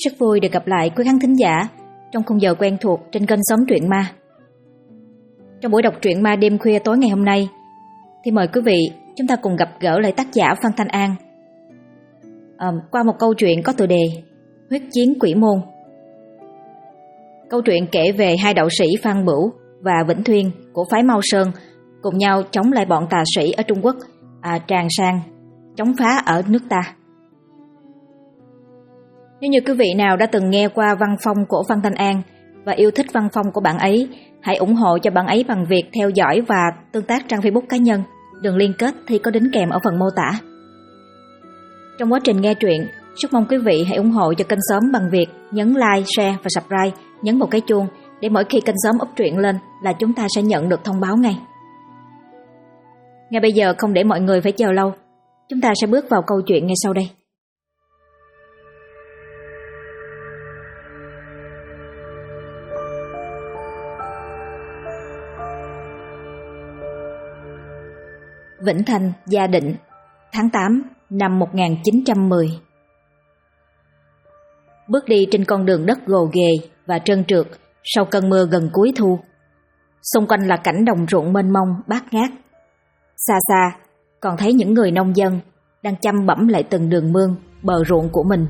Rất vui được gặp lại quý khán thính giả trong khung giờ quen thuộc trên kênh Xóm Truyện Ma. Trong buổi đọc truyện ma đêm khuya tối ngày hôm nay thì mời quý vị chúng ta cùng gặp gỡ lại tác giả Phan Thanh An qua một câu chuyện có tựa đề Huyết chiến quỷ môn. Câu chuyện kể về hai đạo sĩ Phan Bửu và Vĩnh Thuyên của phái Mao Sơn cùng nhau chống lại bọn tà sĩ ở Trung Quốc, tràn sang chống phá ở nước ta. Nếu như quý vị nào đã từng nghe qua văn phong của Phan Thanh An và yêu thích văn phong của bạn ấy, hãy ủng hộ cho bạn ấy bằng việc theo dõi và tương tác trang Facebook cá nhân. Đường liên kết thì có đính kèm ở phần mô tả. Trong quá trình nghe truyện, rất mong quý vị hãy ủng hộ cho kênh Xóm bằng việc nhấn like, share và subscribe, nhấn vào cái chuông để mỗi khi kênh Xóm up truyện lên là chúng ta sẽ nhận được thông báo ngay. Ngay bây giờ không để mọi người phải chờ lâu, chúng ta sẽ bước vào câu chuyện ngay sau đây. Vĩnh Thanh, Gia Định, tháng 8 năm 1910. Bước đi trên con đường đất gồ ghề và trơn trượt sau cơn mưa gần cuối thu. Xung quanh là cảnh đồng ruộng mênh mông bát ngát. Xa xa còn thấy những người nông dân đang chăm bẵm lại từng đường mương, bờ ruộng của mình.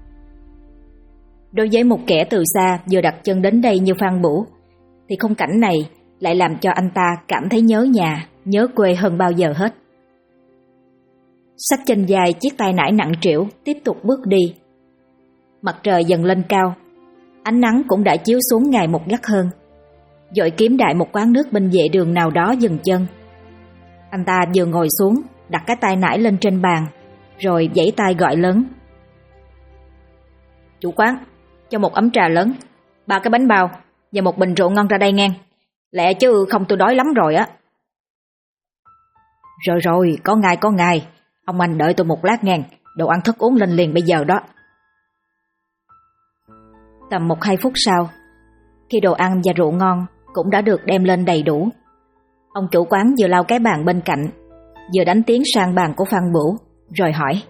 Đối với một kẻ từ xa vừa đặt chân đến đây như Phan Bửu thì khung cảnh này lại làm cho anh ta cảm thấy nhớ nhà, nhớ quê hơn bao giờ hết. Xách trên vai chiếc tay nải nặng trĩu, tiếp tục bước đi. Mặt trời dần lên cao, ánh nắng cũng đã chiếu xuống ngày một gắt hơn. Dội kiếm đại một quán nước bên vệ đường nào đó dừng chân. Anh ta vừa ngồi xuống, đặt cái tay nải lên trên bàn, rồi vẫy tay gọi lớn: "Chủ quán, cho một ấm trà lớn, 3 cái bánh bao và một bình rượu ngon ra đây ngang. Lẹ chứ không tôi đói lắm rồi á." Rồi, có ngài. Ông anh đợi tôi một lát ngang, đồ ăn thức uống lên liền bây giờ đó. Tầm 1-2 phút sau, khi đồ ăn và rượu ngon cũng đã được đem lên đầy đủ, ông chủ quán vừa lau cái bàn bên cạnh, vừa đánh tiếng sang bàn của Phan Bửu, rồi hỏi: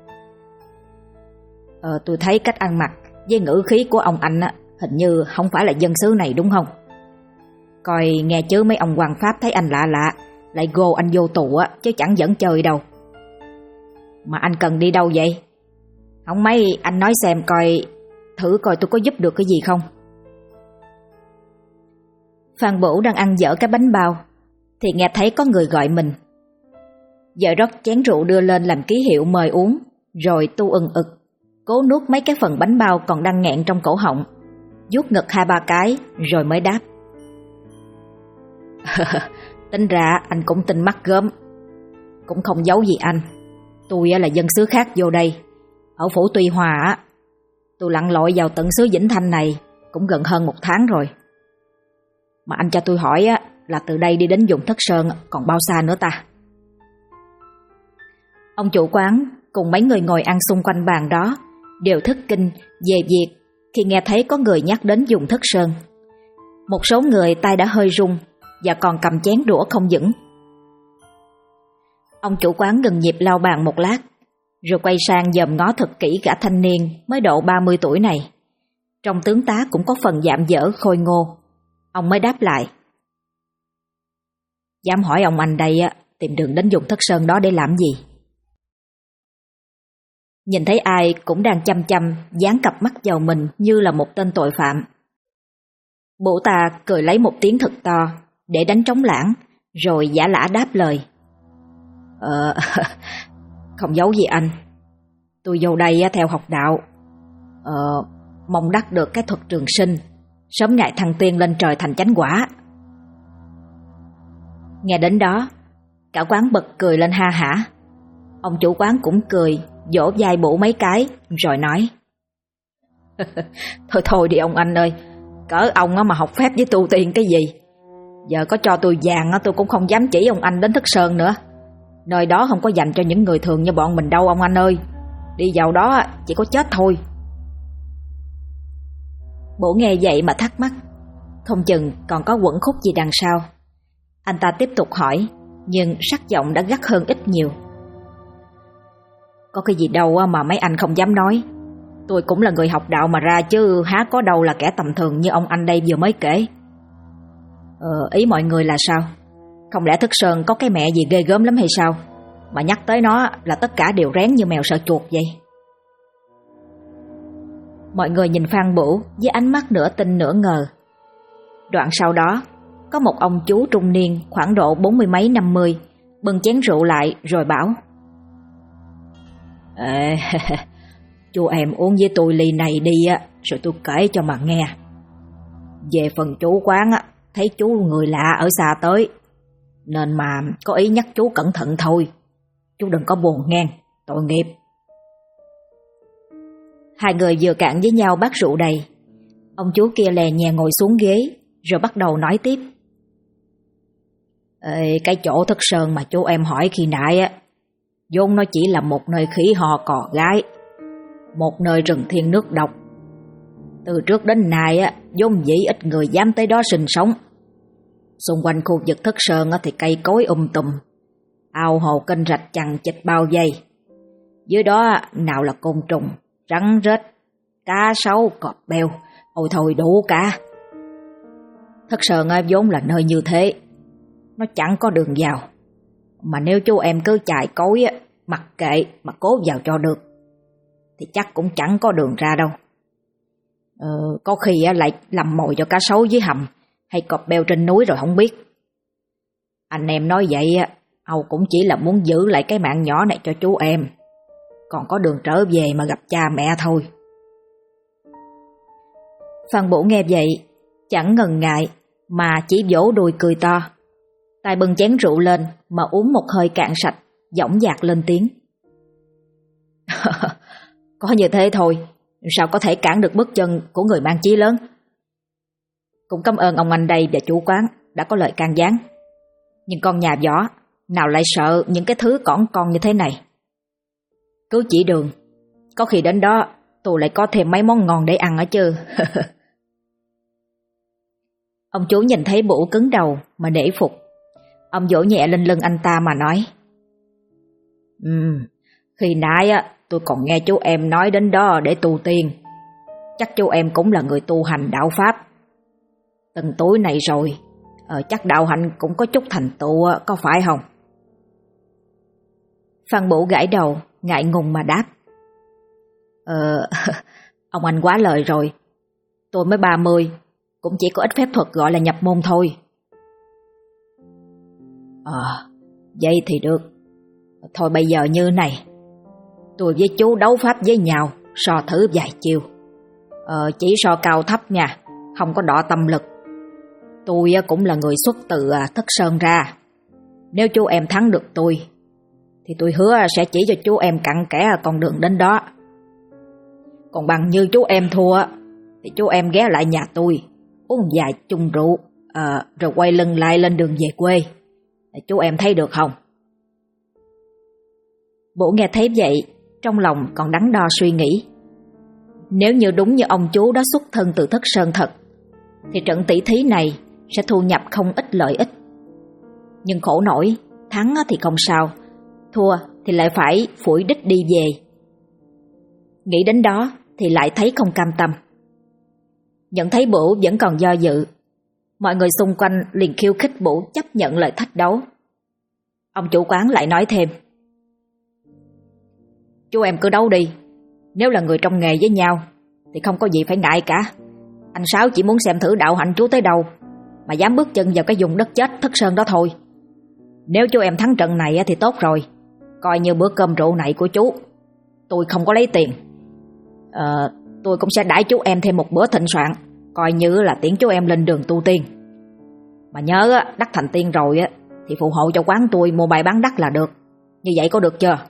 "Tôi thấy cách ăn mặc với ngữ khí của ông anh hình như không phải là dân xứ này đúng không? Coi nghe chứ mấy ông quan pháp thấy anh lạ lạ, lại gô anh vô tù chứ chẳng dẫn chơi đâu. Mà anh cần đi đâu vậy? Không mấy anh nói xem thử coi tôi có giúp được cái gì không." Phan Bửu đang ăn dở cái bánh bao thì nghe thấy có người gọi mình. Vợ rót chén rượu đưa lên làm ký hiệu mời uống, rồi tu ực, cố nuốt mấy cái phần bánh bao còn đang nghẹn trong cổ họng, vuốt ngực 2-3 cái rồi mới đáp: "Tính ra anh cũng tin mắt gớm. Cũng không giấu gì anh, tôi là dân xứ khác vô đây. Ở phủ Tuy Hòa tôi lặn lội vào tận xứ Vĩnh Thanh này cũng gần hơn 1 tháng rồi. Mà anh cho tôi hỏi là từ đây đi đến vùng Thất Sơn còn bao xa nữa ta?" Ông chủ quán cùng mấy người ngồi ăn xung quanh bàn đó đều thất kinh về việc khi nghe thấy có người nhắc đến vùng Thất Sơn. Một số người tay đã hơi run và còn cầm chén đũa không vững. Ông chủ quán ngừng nhịp lau bàn một lát, rồi quay sang dòm ngó thật kỹ gã thanh niên mới độ 30 tuổi này. Trong tướng tá cũng có phần dạm dở khôi ngô. Ông mới đáp lại: "Dám hỏi ông anh đây tìm đường đến vùng Thất Sơn đó để làm gì?" Nhìn thấy ai cũng đang chăm chăm dán cặp mắt vào mình như là một tên tội phạm, Bửu ta cười lấy một tiếng thật to để đánh trống lãng, rồi giả lả đáp lời: Không giấu gì anh, tôi vô đây theo học đạo, mong đắc được cái thuật trường sinh, sớm ngày thăng tiên lên trời thành chánh quả." Nghe đến đó, cả quán bật cười lên ha hả. Ông chủ quán cũng cười, vỗ vai Bửu mấy cái rồi nói: Thôi đi ông anh ơi, cỡ ông mà học phép với tu tiên cái gì. Giờ có cho tôi vàng tôi cũng không dám chỉ ông anh đến Thất Sơn nữa. Nơi đó không có dành cho những người thường như bọn mình đâu ông anh ơi. Đi vào đó chỉ có chết thôi. Bửu nghe vậy mà thắc mắc, không chừng còn có quẩn khúc gì đằng sau. Anh ta tiếp tục hỏi, nhưng sắc giọng đã gắt hơn ít nhiều: Có cái gì đâu mà mấy anh không dám nói. Tôi cũng là người học đạo mà ra chứ há có đâu là kẻ tầm thường như ông anh đây vừa mới kể. Ý mọi người là sao? Không lẽ Thức Sơn có cái mẹ gì ghê gớm lắm hay sao? Mà nhắc tới nó là tất cả đều rén như mèo sợ chuột vậy. Mọi người nhìn Phan Bửu với ánh mắt nửa tin nửa ngờ. Đoạn sau đó, có một ông chú trung niên khoảng độ 40 mấy 50 bưng chén rượu lại rồi bảo: chú em uống với tôi ly này đi á, rồi tôi kể cho mà nghe. Về phần chú quán á, thấy chú người lạ ở xa tới, nên mà có ý nhắc chú cẩn thận thôi. Chú đừng có buồn ngang, tội nghiệp. Hai người vừa cạn với nhau bát rượu đầy. Ông chú kia lè nhẹ ngồi xuống ghế, rồi bắt đầu nói tiếp. Cái chỗ Thất Sơn mà chú em hỏi khi nãy á, vốn nó chỉ là một nơi khỉ ho cò gái, một nơi rừng thiên nước độc. Từ trước đến nay á, vốn dĩ ít người dám tới đó sinh sống. Xung quanh khu vực Thất Sơn á, thì cây cối tùm, ao hồ kênh rạch chằng chịt bao vây. Dưới đó nào là côn trùng, rắn rết, cá sấu, cọp beo, ôi thôi đủ cả. Thất Sơn vốn là nơi như thế, nó chẳng có đường vào. Mà nếu chú em cứ chạy cối mặc kệ mà cố vào cho được thì chắc cũng chẳng có đường ra đâu. Có khi lại làm mồi cho cá sấu dưới hầm hay cọp beo trên núi rồi không biết. Anh em nói vậy Âu cũng chỉ là muốn giữ lại cái mạng nhỏ này cho chú em, còn có đường trở về mà gặp cha mẹ thôi. Phan Bửu nghe vậy chẳng ngần ngại mà chỉ vỗ đùi cười to, tay bưng chén rượu lên mà uống một hơi cạn sạch, dõng dạc lên tiếng. Có như thế thôi, sao có thể cản được bước chân của người mang chí lớn. Cũng cảm ơn ông anh đây và chủ quán đã có lời can gián. Nhưng con nhà võ nào lại sợ những cái thứ cỏn con như thế này. Cứ chỉ đường, có khi đến đó tôi lại có thêm mấy món ngon để ăn ở chứ. Ông chú nhìn thấy Bửu cứng đầu mà nể phục. Ông vỗ nhẹ lên lưng anh ta mà nói. Khi nãy tôi còn nghe chú em nói đến đó để tu tiên. Chắc chú em cũng là người tu hành đạo pháp. Từng tuổi này rồi, chắc đạo hạnh cũng có chút thành tựu, có phải không? Phan Bửu gãi đầu, ngại ngùng mà đáp. Ông anh quá lời rồi. Tôi mới 30, cũng chỉ có ít phép thuật gọi là nhập môn thôi. Vậy thì được. Thôi bây giờ như này, tôi với chú đấu pháp với nhau, so thử vài chiêu. Chỉ so cao thấp nha, không có đọ tâm lực. Tôi cũng là người xuất từ Thất Sơn ra. Nếu chú em thắng được tôi thì tôi hứa sẽ chỉ cho chú em cặn kẽ con đường đến đó. Còn bằng như chú em thua thì chú em ghé lại nhà tôi, uống vài chung rượu, rồi quay lưng lại lên đường về quê. Chú em thấy được không? Bửu nghe thấy vậy, trong lòng còn đắn đo suy nghĩ. Nếu như đúng như ông chú đó xuất thân từ Thất Sơn thật, thì trận tỷ thí này sẽ thu nhập không ít lợi ích. Nhưng khổ nổi, thắng thì không sao, thua thì lại phải phủi đích đi về. Nghĩ đến đó thì lại thấy không cam tâm. Nhận thấy Bửu vẫn còn do dự, mọi người xung quanh liền khiêu khích Bửu chấp nhận lời thách đấu. Ông chủ quán lại nói thêm. Chú em cứ đấu đi, nếu là người trong nghề với nhau thì không có gì phải ngại cả. Anh Sáu chỉ muốn xem thử đạo hạnh chú tới đâu mà dám bước chân vào cái vùng đất chết Thất Sơn đó thôi. Nếu chú em thắng trận này thì tốt rồi, coi như bữa cơm rượu này của chú. Tôi không có lấy tiền. Tôi cũng sẽ đãi chú em thêm một bữa thịnh soạn, coi như là tiễn chú em lên đường tu tiên. Mà nhớ đắc thành tiên rồi thì phù hộ cho quán tôi mua bài bán đắt là được. Như vậy có được chưa?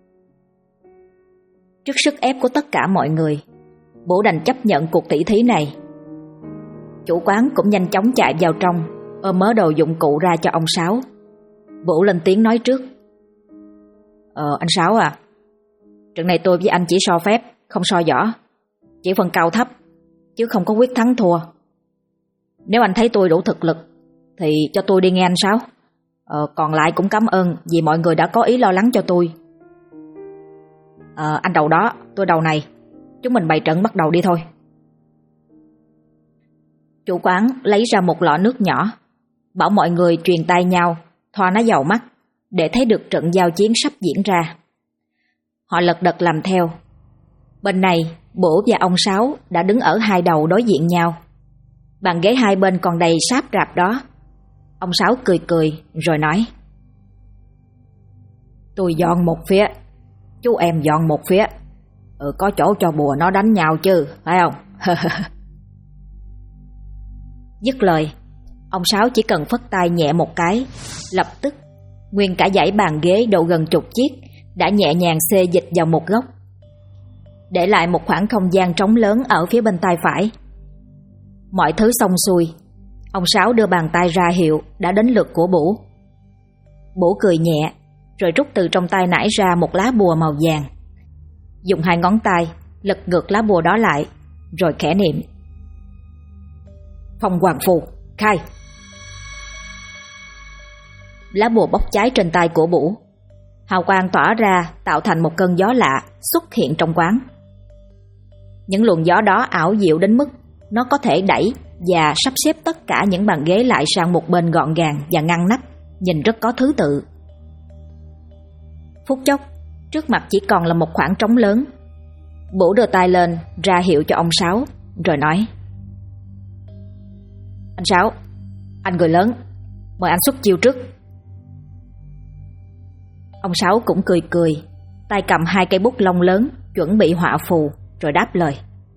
Trước sức ép của tất cả mọi người, Bửu đành chấp nhận cuộc tỷ thí này. Chủ quán cũng nhanh chóng chạy vào trong, ôm mớ đồ dụng cụ ra cho ông Sáu. Bửu lên tiếng nói trước. Anh Sáu à, trận này tôi với anh chỉ so phép, không so võ, chỉ phần cao thấp, chứ không có quyết thắng thua. Nếu anh thấy tôi đủ thực lực thì cho tôi đi nghe anh Sáu. Còn lại cũng cảm ơn vì mọi người đã có ý lo lắng cho tôi. Anh đầu đó, tôi đầu này. chúng mình bày trận bắt đầu đi thôi. Chủ quán lấy ra một lọ nước nhỏ, bảo mọi người truyền tay nhau, thoa nó vào mắt để thấy được trận giao chiến sắp diễn ra. Họ lật đật làm theo. Bên này, Bổ và ông Sáu đã đứng ở hai đầu đối diện nhau. Bàn ghế hai bên còn đầy sáp rạp đó. Ông Sáu cười cười rồi nói: Tôi dọn một phía, chú em dọn một phía. Có chỗ cho bùa nó đánh nhau chứ, phải không? Dứt lời, ông Sáu chỉ cần phất tay nhẹ một cái, lập tức nguyên cả dãy bàn ghế độ gần chục chiếc đã nhẹ nhàng xê dịch vào một góc, để lại một khoảng không gian trống lớn ở phía bên tay phải. Mọi thứ xong xuôi, ông Sáu đưa bàn tay ra hiệu đã đến lượt của Bủ. Bủ cười nhẹ rồi rút từ trong tay nải ra một lá bùa màu vàng, dùng hai ngón tay lật ngược lá bùa đó lại, rồi khẽ niệm: Phong Hoàng Phù, khai. Lá bùa bốc cháy trên tay của Bủ, hào quang tỏa ra tạo thành một cơn gió lạ xuất hiện trong quán. Những luồng gió đó ảo diệu đến mức nó có thể đẩy và sắp xếp tất cả những bàn ghế lại sang một bên gọn gàng và ngăn nắp, nhìn rất có thứ tự. Phút chốc, trước mặt chỉ còn là một khoảng trống lớn. Bủ đưa tay lên ra hiệu cho ông Sáu, rồi nói: Anh Sáu, anh người lớn, mời anh xuất chiêu trước. Ông Sáu cũng cười cười, tay cầm hai cây bút lông lớn chuẩn bị họa phù, rồi đáp lời: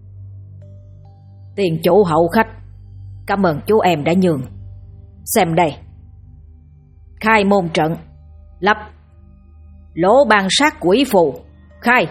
Tiền chủ hậu khách, cảm ơn chú em đã nhường. Xem đây. Khai môn trận, lập. Lỗ ban sát quỷ phù, khai.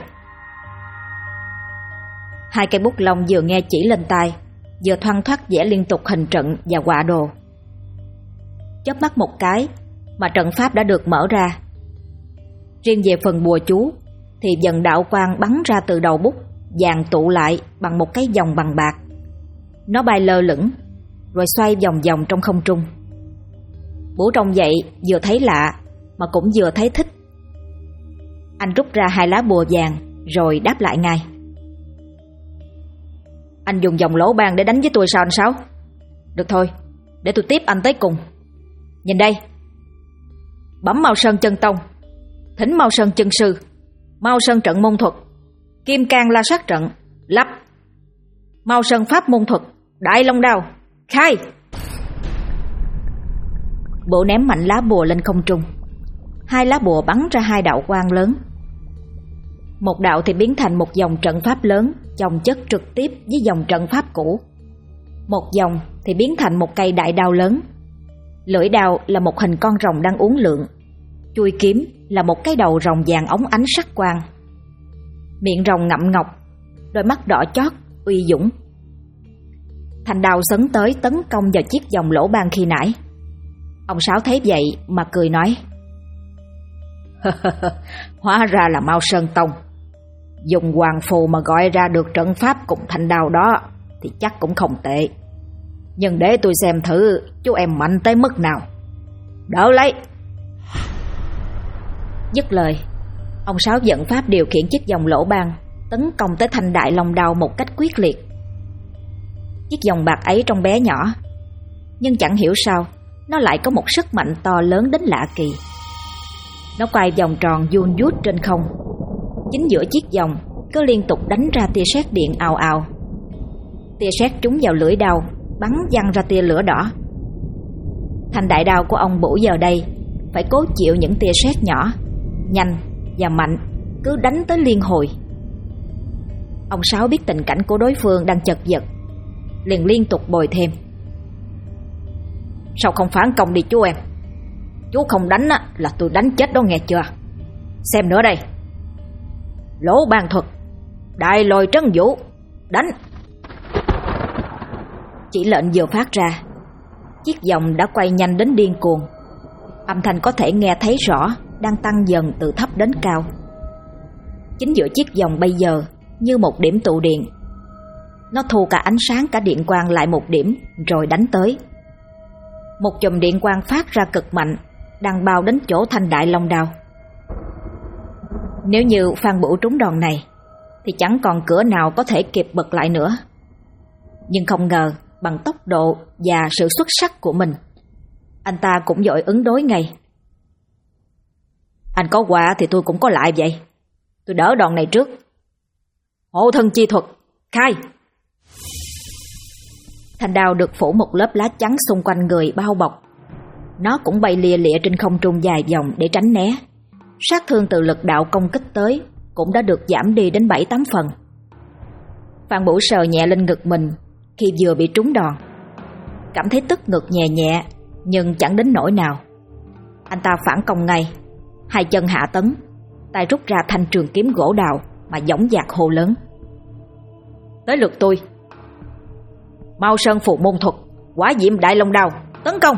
Hai cây bút lông vừa nghe chỉ lên tay, vừa thoăn thoắt vẽ liên tục hình trận và họa đồ. Chớp mắt một cái mà trận pháp đã được mở ra. Riêng về phần bùa chú thì dần đạo quang bắn ra từ đầu bút, vàng tụ lại bằng một cái vòng bằng bạc. Nó bay lơ lửng rồi xoay vòng vòng trong không trung. Bủ trông vậy vừa thấy lạ mà cũng vừa thấy thích. Anh rút ra hai lá bùa vàng rồi đáp lại ngay: Anh dùng dòng lỗ ban để đánh với tôi sao anh Sáu? Được thôi, để tôi tiếp anh tới cùng. Nhìn đây. Bấm Mao Sơn chân tông, thỉnh Mao Sơn chân sư, Mao Sơn trận môn thuật, Kim Cang La Sát trận, lập. Mao Sơn pháp môn thuật, Đại Long Đao, khai. Bộ ném mạnh lá bùa lên không trung. Hai lá bùa bắn ra hai đạo quang lớn. Một đạo thì biến thành một dòng trận pháp lớn chồng chất trực tiếp với dòng trận pháp cũ. Một dòng thì biến thành một cây đại đao lớn. Lưỡi đao là một hình con rồng đang uốn lượn. Chuôi kiếm là một cái đầu rồng vàng óng ánh sắc quang. Miệng rồng ngậm ngọc, đôi mắt đỏ chót, uy dũng. Thanh đao sấn tới tấn công vào chiếc vòng lỗ ban khi nãy. Ông Sáu thấy vậy mà cười nói: Hóa ra là Mao Sơn Tông. Dùng hoàng phù mà gọi ra được trận pháp cùng thanh đao đó thì chắc cũng không tệ. Nhưng để tôi xem thử chú em mạnh tới mức nào. Đỡ lấy. Dứt lời, ông Sáu dẫn pháp điều khiển chiếc vòng lỗ ban tấn công tới thanh đại long đao một cách quyết liệt. Chiếc vòng bạc ấy trông bé nhỏ, nhưng chẳng hiểu sao nó lại có một sức mạnh to lớn đến lạ kỳ. Nó quay vòng tròn vuông vút trên không. Chính giữa chiếc vòng cứ liên tục đánh ra tia sét điện ào ào. Tia sét trúng vào lưỡi đao, bắn văng ra tia lửa đỏ. Thanh đại đao của ông Bủ giờ đây phải cố chịu những tia sét nhỏ, nhanh và mạnh, cứ đánh tới liên hồi. Ông Sáu biết tình cảnh của đối phương đang chật vật, liền liên tục bồi thêm: Sao không phản công đi chú em? Chú không đánh là tôi đánh chết đó nghe chưa? Xem nữa đây. Lỗ ban thuật, đại lôi trấn vũ, đánh. Chỉ lệnh vừa phát ra, chiếc vòng đã quay nhanh đến điên cuồng. Âm thanh có thể nghe thấy rõ, đang tăng dần từ thấp đến cao. Chính giữa chiếc vòng bây giờ như một điểm tụ điện. Nó thu cả ánh sáng cả điện quang lại một điểm rồi đánh tới. Một chùm điện quang phát ra cực mạnh, đang bao đến chỗ thanh đại long đao. Nếu như Phan Bủ trúng đòn này thì chẳng còn cửa nào có thể kịp bật lại nữa. Nhưng không ngờ bằng tốc độ và sự xuất sắc của mình, anh ta cũng vội ứng đối ngay. Anh có qua thì tôi cũng có lại vậy. Tôi đỡ đòn này trước. Hộ thân chi thuật, khai! Thanh đao được phủ một lớp lá chắn xung quanh người bao bọc. Nó cũng bay lia lịa trên không trung dài vòng để tránh né. Sát thương từ lực đạo công kích tới cũng đã được giảm đi đến 7-8 phần. Phan Bửu sờ nhẹ lên ngực mình khi vừa bị trúng đòn, cảm thấy tức ngực nhẹ nhẹ nhưng chẳng đến nỗi nào. Anh ta phản công ngay, hai chân hạ tấn, tay rút ra thanh trường kiếm gỗ đào mà dõng dạc hô lớn: Tới lượt tôi! Mao Sơn Phù Môn Thuật, Hỏa Diệm Đại Long Đao, tấn công!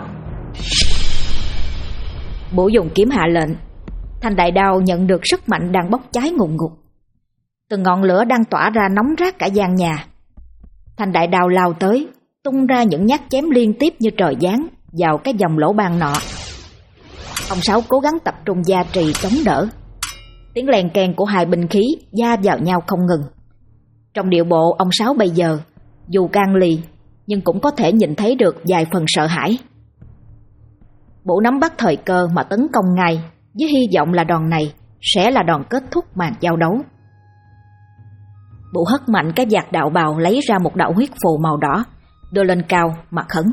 Bửu dùng kiếm hạ lệnh. Thanh đại đao nhận được sức mạnh đang bốc cháy ngùn ngụt. Từng ngọn lửa đang tỏa ra nóng rát cả gian nhà. Thanh đại đao lao tới, tung ra những nhát chém liên tiếp như trời giáng vào cái vòng lỗ ban nọ. Ông Sáu cố gắng tập trung gia trì chống đỡ. Tiếng len keng của hai binh khí va vào nhau không ngừng. Trong điệu bộ ông Sáu bây giờ, dù can lì nhưng cũng có thể nhìn thấy được vài phần sợ hãi. Bửu nắm bắt thời cơ mà tấn công ngay, với hy vọng là đòn này sẽ là đòn kết thúc màn giao đấu. Bửu hất mạnh cái vạt đạo bào lấy ra một đạo huyết phù màu đỏ, đưa lên cao mà khấn: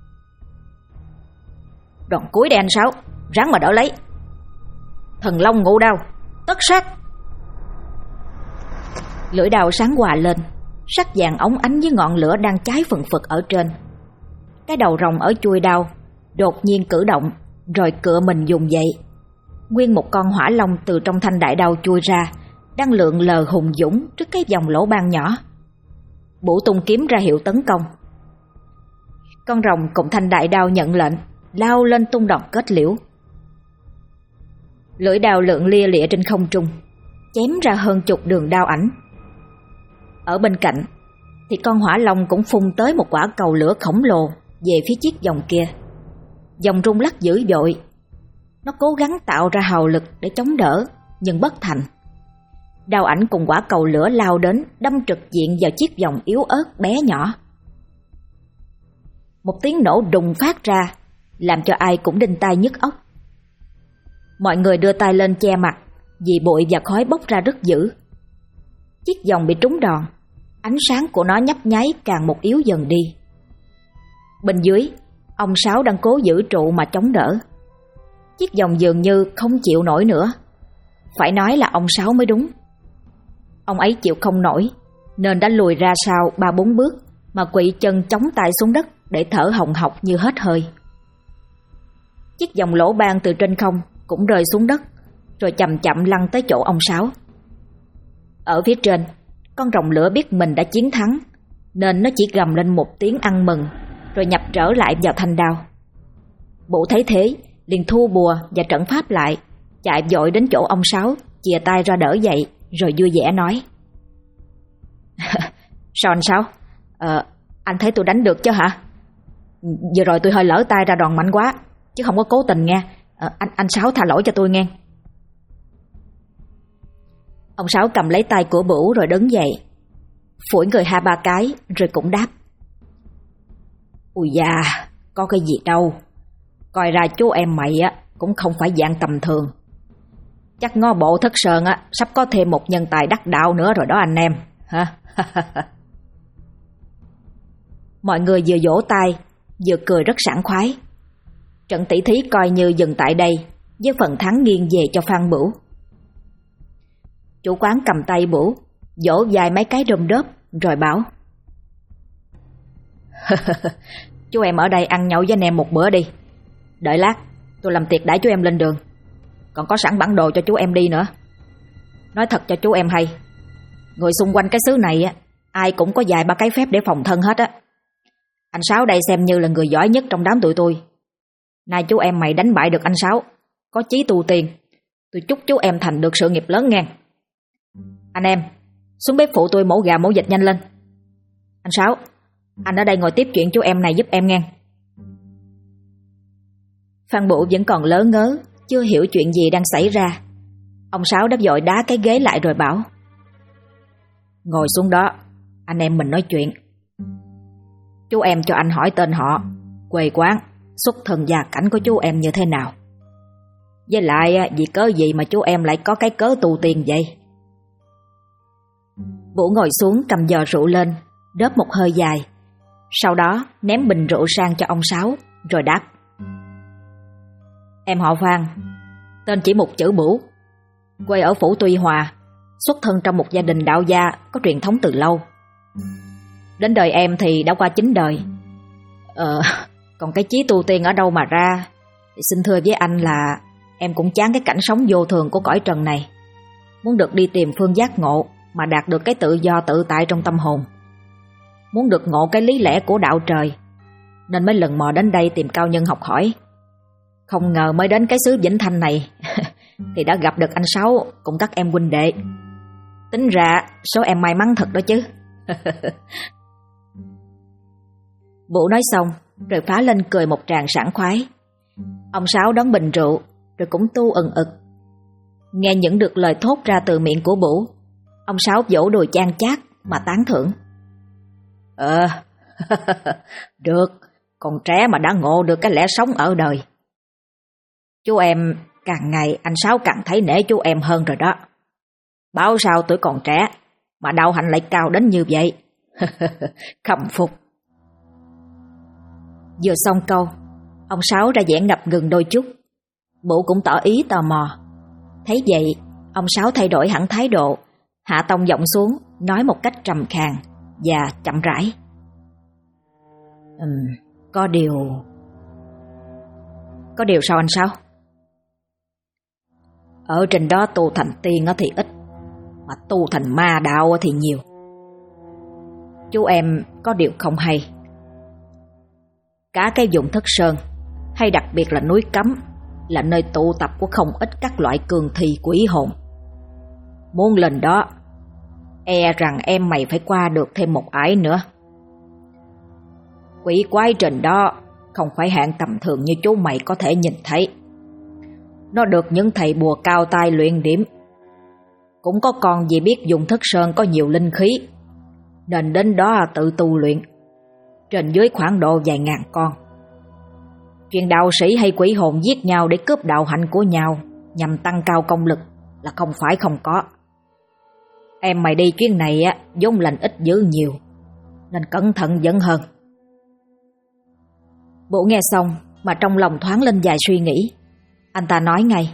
Đòn cuối đây anh Sáu, ráng mà đỡ lấy. Thần Long Ngũ Đao, tất sát! Lưỡi đao sáng quà lên, sắc vàng óng ánh với ngọn lửa đang cháy phừng phực ở trên. Cái đầu rồng ở chuôi đao đột nhiên cử động, rồi cựa mình dùng dậy. Nguyên một con hỏa long từ trong thanh đại đao chui ra, đang lượn lờ hùng dũng trước cái vòng lỗ ban nhỏ. Bửu tung kiếm ra hiệu tấn công. Con rồng cùng thanh đại đao nhận lệnh, lao lên tung đòn kết liễu. Lưỡi đao lượn lia lịa trên không trung, chém ra hơn chục đường đao ảnh. Ở bên cạnh thì con hỏa long cũng phun tới một quả cầu lửa khổng lồ về phía chiếc vòng kia. Vòng rung lắc dữ dội. Nó cố gắng tạo ra hào lực để chống đỡ, nhưng bất thành. Đao ảnh cùng quả cầu lửa lao đến, đâm trực diện vào chiếc vòng yếu ớt bé nhỏ. Một tiếng nổ đùng phát ra, làm cho ai cũng đinh tai nhức óc. Mọi người đưa tay lên che mặt, vì bụi và khói bốc ra rất dữ. Chiếc vòng bị trúng đòn, ánh sáng của nó nhấp nháy càng một yếu dần đi. Bên dưới, ông Sáu đang cố giữ trụ mà chống đỡ. Chiếc vòng dường như không chịu nổi nữa. Phải nói là ông Sáu mới đúng. Ông ấy chịu không nổi, nên đã lùi ra sau 3-4 bước mà quỵ chân chống tay xuống đất để thở hồng hộc như hết hơi. Chiếc vòng lỗ ban từ trên không cũng rơi xuống đất, rồi chậm chậm lăn tới chỗ ông Sáu. Ở phía trên, con rồng lửa biết mình đã chiến thắng, nên nó chỉ gầm lên một tiếng ăn mừng, rồi nhập trở lại vào thanh đao. Bửu thấy thế, liền thu bùa và trận pháp lại, chạy vội đến chỗ ông Sáu, chìa tay ra đỡ dậy, rồi vui vẻ nói: Sao anh Sáu? Anh thấy tôi đánh được chứ hả? Vừa rồi tôi hơi lỡ tay ra đòn mạnh quá, chứ không có cố tình nghe. Anh Sáu tha lỗi cho tôi nghe. Ông Sáu cầm lấy tay của Bửu rồi đứng dậy, phủi người 2-3 cái rồi cũng đáp: Ui da, có cái gì đâu. Coi ra chú em mày cũng không phải dạng tầm thường. Chắc ngó bộ Thất Sơn sắp có thêm một nhân tài đắc đạo nữa rồi đó anh em hả? Mọi người vừa vỗ tay vừa cười rất sảng khoái. Trận tỷ thí coi như dừng tại đây, với phần thắng nghiêng về cho Phan Bửu. Chủ quán cầm tay Bửu, vỗ vài mấy cái đôm đớp rồi bảo: Chú em ở đây ăn nhậu với anh em một bữa đi. Đợi lát tôi làm tiệc đãi chú em lên đường. Còn có sẵn bản đồ cho chú em đi nữa. Nói thật cho chú em hay, người xung quanh cái xứ này ai cũng có vài 3 cái phép để phòng thân hết á. Anh Sáu đây xem như là người giỏi nhất trong đám tụi tôi. Nay chú em mày đánh bại được anh Sáu, có chí tu tiền, tôi chúc chú em thành được sự nghiệp lớn ngang. Anh em xuống bếp phụ tôi mổ gà mổ vịt nhanh lên. Anh Sáu, anh ở đây ngồi tiếp chuyện chú em này giúp em ngang. Phan Bửu vẫn còn lớ ngớ, chưa hiểu chuyện gì đang xảy ra. Ông Sáu đáp vội đá cái ghế lại rồi bảo: Ngồi xuống đó, anh em mình nói chuyện. Chú em cho anh hỏi tên họ, quê quán, xuất thân gia cảnh của chú em như thế nào. Với lại vì cớ gì mà chú em lại có cái cớ tu tiên vậy? Vũ ngồi xuống cầm giò rượu lên, đớp một hơi dài. Sau đó ném bình rượu sang cho ông Sáu, rồi đáp. Em họ Phan, tên chỉ một chữ Bửu, quê ở Phủ Tuy Hòa, xuất thân trong một gia đình đạo gia có truyền thống từ lâu. Đến đời em thì đã qua 9 đời. Còn cái chí tu tiên ở đâu mà ra, thì xin thưa với anh là em cũng chán cái cảnh sống vô thường của cõi trần này, muốn được đi tìm phương giác ngộ mà đạt được cái tự do tự tại trong tâm hồn, muốn được ngộ cái lý lẽ của đạo trời, nên mới lần mò đến đây tìm cao nhân học hỏi. Không ngờ mới đến cái xứ Vĩnh Thanh này thì đã gặp được anh Sáu cùng các em huynh đệ. Tính ra số em may mắn thật đó chứ. Vũ nói xong rồi phá lên cười một tràng sảng khoái. Ông Sáu đón bình rượu rồi cũng tu ừng ực. Nghe những được lời thốt ra từ miệng của Vũ, ông Sáu vỗ đùi chan chát mà tán thưởng. Được, còn trẻ mà đã ngộ được cái lẽ sống ở đời. Chú em, càng ngày anh Sáu càng thấy nể chú em hơn rồi đó. Bảo sao tuổi còn trẻ mà đạo hạnh lại cao đến như vậy. Khâm phục. Vừa xong câu, ông Sáu ra vẻ ngập ngừng đôi chút. Vũ cũng tỏ ý tò mò. Thấy vậy, ông Sáu thay đổi hẳn thái độ, hạ tông giọng xuống, nói một cách trầm khàn và chậm rãi. Có điều sao anh Sáu? Ở trên đó tu thành tiên thì ít, mà tu thành ma đạo thì nhiều. Chú em có điều không hay. Cả cái vùng Thất Sơn, hay đặc biệt là núi Cấm, là nơi tụ tập của không ít các loại cường thi quỷ hồn. Muốn lên đó, e rằng em mày phải qua được thêm một ải nữa. Quỷ quái trên đó không phải hạng tầm thường như chú mày có thể nhìn thấy. Nó được những thầy bùa cao tay luyện điểm. Cũng có con vì biết vùng Thất Sơn có nhiều linh khí, nên đến đó tự tu luyện. Trên dưới khoảng độ vài ngàn con. Chuyện đạo sĩ hay quỷ hồn giết nhau để cướp đạo hạnh của nhau nhằm tăng cao công lực là không phải không có. Em mày đi chuyến này vốn lành ít dữ nhiều, nên cẩn thận vẫn hơn. Vũ nghe xong mà trong lòng thoáng lên vài suy nghĩ. Anh ta nói ngay.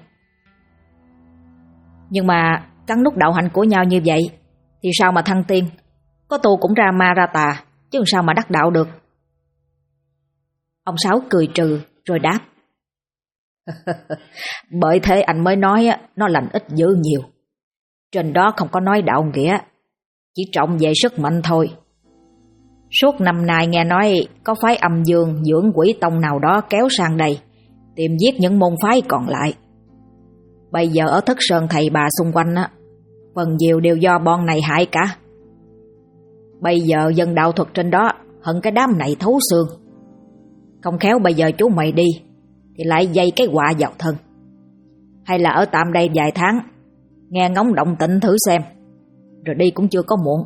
Nhưng mà cắn nút đạo hạnh của nhau như vậy thì sao mà thăng tiên? Có tu cũng ra ma ra tà, chứ sao mà đắc đạo được? Ông Sáu cười trừ rồi đáp. Bởi thế anh mới nói nó lành ít dữ nhiều. Trên đó không có nói đạo nghĩa, chỉ trọng về sức mạnh thôi. Suốt năm nay nghe nói có phái Âm Dương dưỡng quỷ tông nào đó kéo sang đây tìm giết những môn phái còn lại. Bây giờ ở Thất Sơn thầy bà xung quanh phần nhiều đều do bọn này hại cả. Bây giờ dân đạo thuật trên đó hận cái đám này thấu xương. Không khéo bây giờ chú mày đi thì lại dây cái họa vào thân. Hay là ở tạm đây vài tháng, nghe ngóng động tĩnh thử xem, rồi đi cũng chưa có muộn.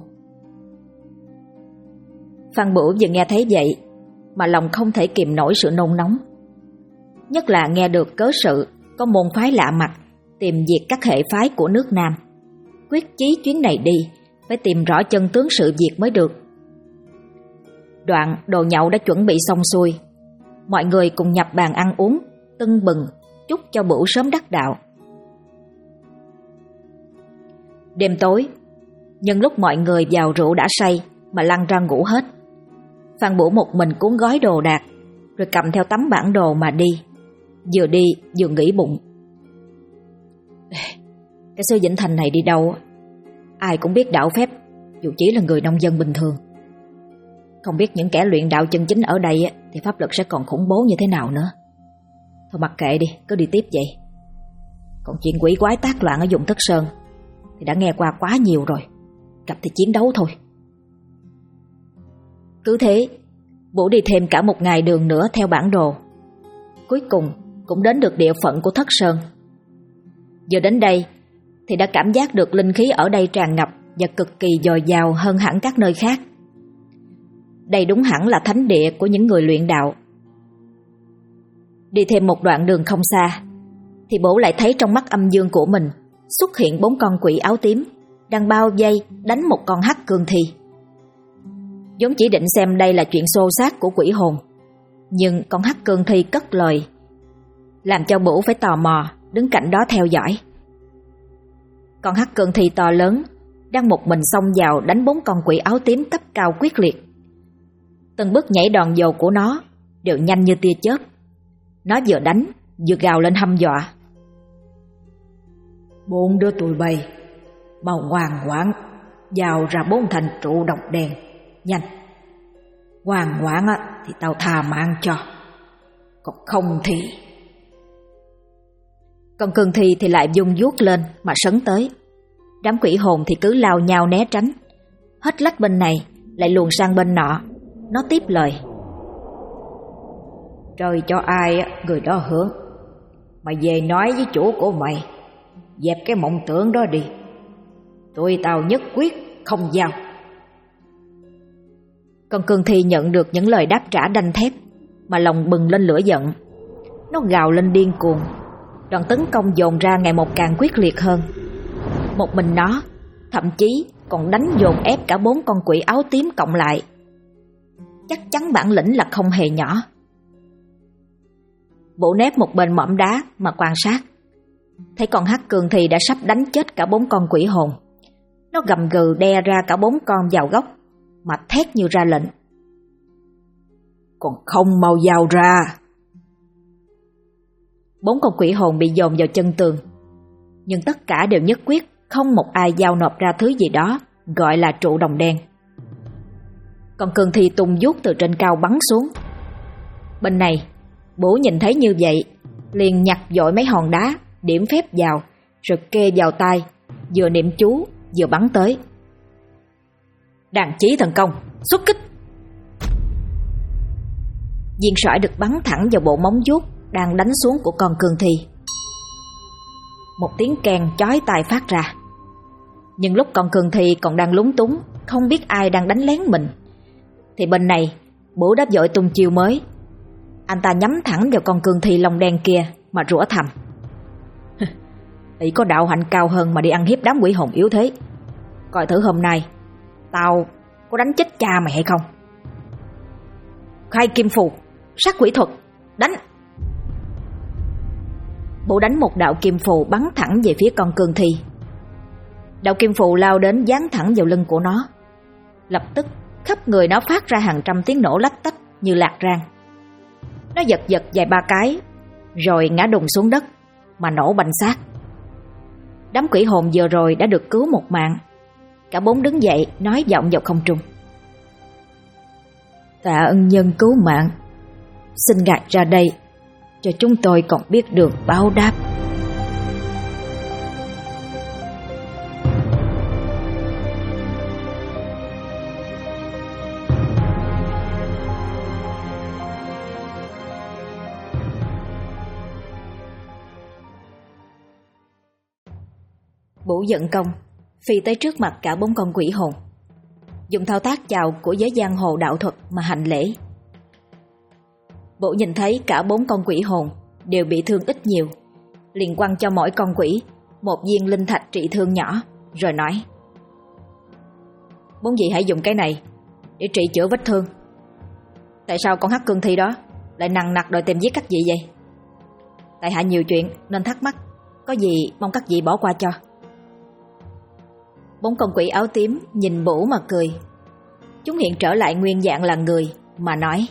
Phan Bửu vừa nghe thấy vậy mà lòng không thể kìm nổi sự nôn nóng. Nhất là nghe được cớ sự có môn phái lạ mặt tìm diệt các hệ phái của nước Nam. Quyết chí chuyến này đi phải tìm rõ chân tướng sự việc mới được. Đoạn đồ nhậu đã chuẩn bị xong xuôi, mọi người cùng nhập bàn ăn uống, tưng bừng chúc cho Bửu sớm đắc đạo. Đêm tối, nhân lúc mọi người vào rượu đã say mà lăn ra ngủ hết, Phan Bửu một mình cuốn gói đồ đạc rồi cầm theo tấm bản đồ mà đi. Vừa đi vừa nghĩ bụng. Cái xứ Vĩnh Thành này đi đâu ai cũng biết đạo phép, dù chỉ là người nông dân bình thường. Không biết những kẻ luyện đạo chân chính ở đây thì pháp lực sẽ còn khủng bố như thế nào nữa. Thôi mặc kệ đi, cứ đi tiếp vậy. Còn chuyện quỷ quái tác loạn ở vùng Thất Sơn thì đã nghe qua quá nhiều rồi, gặp thì chiến đấu thôi. Cứ thế, Vũ đi thêm cả một ngày đường nữa theo bản đồ. Cuối cùng cũng đến được địa phận của Thất Sơn. Giờ đến đây thì đã cảm giác được linh khí ở đây tràn ngập, và cực kỳ dồi dào hơn hẳn các nơi khác. Đây đúng hẳn là thánh địa của những người luyện đạo. Đi thêm một đoạn đường không xa thì Bổ lại thấy trong mắt âm dương của mình xuất hiện 4 con quỷ áo tím đang bao vây đánh một con hắc cương thi. vốn chỉ định xem đây là chuyện xô xát của quỷ hồn, nhưng con hắc cương thi cất lời làm cho Bửu phải tò mò đứng cạnh đó theo dõi. Con hắc cương thi to lớn đang một mình xông vào đánh 4 con quỷ áo tím cấp cao quyết liệt. Từng bước nhảy đòn dầu của nó đều nhanh như tia chớp. Nó vừa đánh vừa gào lên hăm dọa: 4 đứa tụi bay mau ngoan ngoãn vào ra 4 thành trụ độc đen, nhanh. Ngoan ngoãn thì tao tha mạng cho, còn không thì... Con cương thi thì lại vung vuốt lên mà sấn tới. Đám quỷ hồn thì cứ lao nhau né tránh, hết lách bên này lại luồn sang bên nọ. Nó tiếp lời: Trời cho ai người đó hưởng. Mày về nói với chủ của mày dẹp cái mộng tưởng đó đi. Tụi tao nhất quyết không giao. Con cương thi nhận được những lời đáp trả đanh thép mà lòng bừng lên lửa giận. Nó gào lên điên cuồng, đòn tấn công dồn ra ngày một càng quyết liệt hơn. Một mình nó thậm chí còn đánh dồn ép cả 4 con quỷ áo tím cộng lại. Chắc chắn bản lĩnh là không hề nhỏ. Bộ nép một bên mỏm đá mà quan sát, thấy con hắc cương thi đã sắp đánh chết cả 4 con quỷ hồn. Nó gầm gừ đe ra cả 4 con vào góc mà thét như ra lệnh: Còn không mau vào ra. 4 con quỷ hồn bị dồn vào chân tường, nhưng tất cả đều nhất quyết không một ai giao nộp ra thứ gì đó gọi là trụ đồng đen. Con cương thi tung vuốt từ trên cao bắn xuống. Bên này Bố nhìn thấy như vậy liền nhặt dội mấy hòn đá điểm phép vào, rồi kê vào tay, vừa niệm chú vừa bắn tới. Đàn chí thần công, xuất kích! Viên sỏi được bắn thẳng vào bộ móng vuốt đang đánh xuống của con cương thi. Một tiếng keng chói tai phát ra. Nhưng lúc con cương thi còn đang lúng túng, không biết ai đang đánh lén mình, thì bên này Bố đã vội tung chiêu mới. Anh ta nhắm thẳng vào con cương thi lông đen kia mà rủa thầm: Ý có đạo hạnh cao hơn mà đi ăn hiếp đám quỷ hồn yếu thế. Coi thử hôm nay tao có đánh chết cha mày hay không. Khai kim phù, sát quỷ thuật, đánh! Bố đánh một đạo kim phù bắn thẳng về phía con cương thi. Đạo kim phù lao đến giáng thẳng vào lưng của nó. Lập tức khắp người nó phát ra hàng trăm tiếng nổ lách tách như lạc rang. Nó giật giật vài ba cái rồi ngã đùng xuống đất mà nổ bành xác. Đám quỷ hồn vừa rồi đã được cứu một mạng. Cả 4 đứng dậy nói vọng vào không trung: Tạ ân nhân cứu mạng, xin gạt ra đây cho chúng tôi còn biết đường báo đáp. Bủ giận công phi tới trước mặt cả 4 con quỷ hồn, dùng thao tác chào của giới giang hồ đạo thuật mà hành lễ. Bủ nhìn thấy cả 4 con quỷ hồn đều bị thương ít nhiều, liền quăng cho mỗi con quỷ một viên linh thạch trị thương nhỏ, rồi nói: Bốn vị hãy dùng cái này để trị chữa vết thương. Tại sao con hắc cương thi đó lại nằng nặc đòi tìm giết các vị vậy? Tại hạ nhiều chuyện nên thắc mắc, có gì mong các vị bỏ qua cho. 4 con quỷ áo tím nhìn Bủ mà cười. Chúng hiện trở lại nguyên dạng là người mà nói: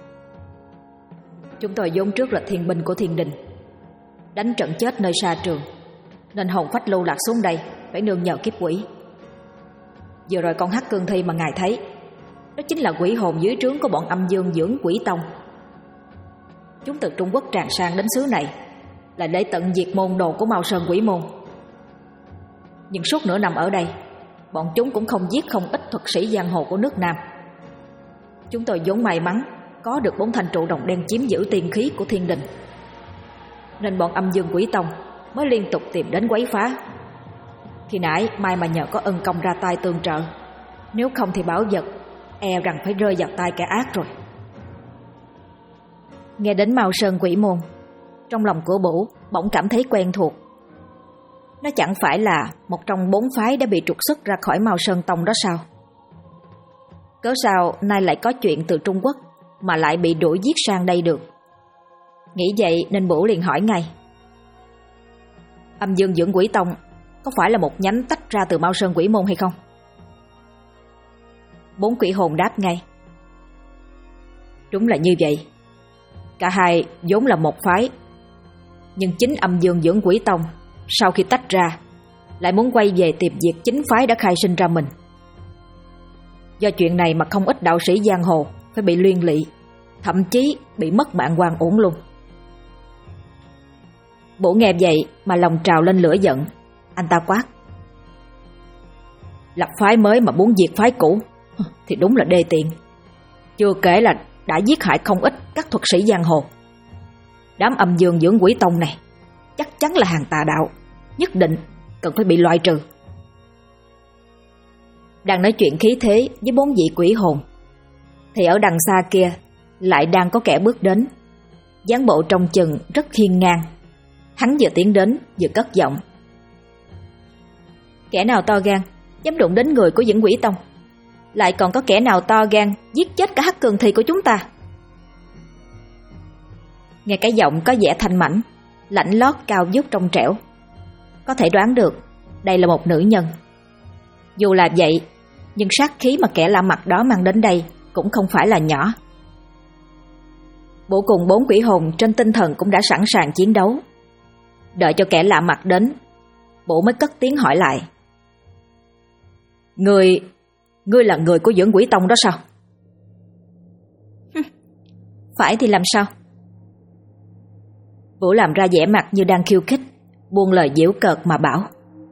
Chúng tôi vốn trước là thiên binh của thiên đình, đánh trận chết nơi xa trường, nên hồn phách lưu lạc xuống đây phải nương nhờ kiếp quỷ. Vừa rồi con hắc cương thi mà ngài thấy, đó chính là quỷ hồn dưới trướng của bọn âm dương dưỡng quỷ tông. Chúng từ Trung Quốc tràn sang đến xứ này là để tận diệt môn đồ của Mao Sơn Quỷ Môn. Nhưng suốt nửa năm ở đây, bọn chúng cũng không giết không ít thuật sĩ giang hồ của nước Nam. Chúng tôi vốn may mắn có được 4 thanh trụ đồng đen chiếm giữ tiên khí của thiên đình, nên bọn âm dương quỷ tông mới liên tục tìm đến quấy phá. Khi nãy may mà nhờ có ân công ra tay tương trợ, nếu không thì bảo vật e rằng phải rơi vào tay kẻ ác rồi. Nghe đến Mao Sơn Quỷ Môn, trong lòng của Bủ bỗng cảm thấy quen thuộc. Nó chẳng phải là một trong 4 phái đã bị trục xuất ra khỏi Mao Sơn Tông đó sao? Cớ sao nay lại có chuyện từ Trung Quốc mà lại bị đuổi giết sang đây được? Nghĩ vậy nên Bủ liền hỏi ngay. Âm Dương Dưỡng Quỷ Tông có phải là một nhánh tách ra từ Mao Sơn Quỷ Môn hay không? 4 quỷ hồn đáp ngay. Đúng là như vậy. Cả hai vốn là một phái, nhưng chính Âm Dương Dưỡng Quỷ Tông sau khi tách ra lại muốn quay về tìm diệt chính phái đã khai sinh ra mình. Do chuyện này mà không ít đạo sĩ giang hồ phải bị liên lụy, thậm chí bị mất mạng oan uổng luôn. Bổ nghe vậy mà lòng trào lên lửa giận. Anh ta quát. Lập phái mới mà muốn diệt phái cũ thì đúng là đê tiện. Chưa kể là đã giết hại không ít các thuật sĩ giang hồ. Đám Âm Dương Dưỡng Quỷ Tông này chắc chắn là hàng tà đạo, nhất định cần phải bị loại trừ. Đang nói chuyện khí thế với 4 vị quỷ hồn thì ở đằng xa kia lại đang có kẻ bước đến, dáng bộ trông chừng rất hiên ngang. Hắn vừa tiến đến vừa cất giọng. Kẻ nào to gan dám đụng đến người của Dưỡng Quỷ Tông? Lại còn có kẻ nào to gan giết chết cả Hắc Cường Thi của chúng ta? Nghe cái giọng có vẻ thanh mảnh, lạnh lót, cao vút trong trẻo, có thể đoán được đây là một nữ nhân. Dù là vậy, nhưng sát khí mà kẻ lạ mặt đó mang đến đây cũng không phải là nhỏ. Bộ cùng 4 quỷ hồn trên tinh thần cũng đã sẵn sàng chiến đấu. Đợi cho kẻ lạ mặt đến, bộ mới cất tiếng hỏi lại. Ngươi là người của Dưỡng Quỷ Tông đó sao? Phải thì làm sao? Vũ làm ra vẻ mặt như đang khiêu khích, buông lời giễu cợt mà bảo.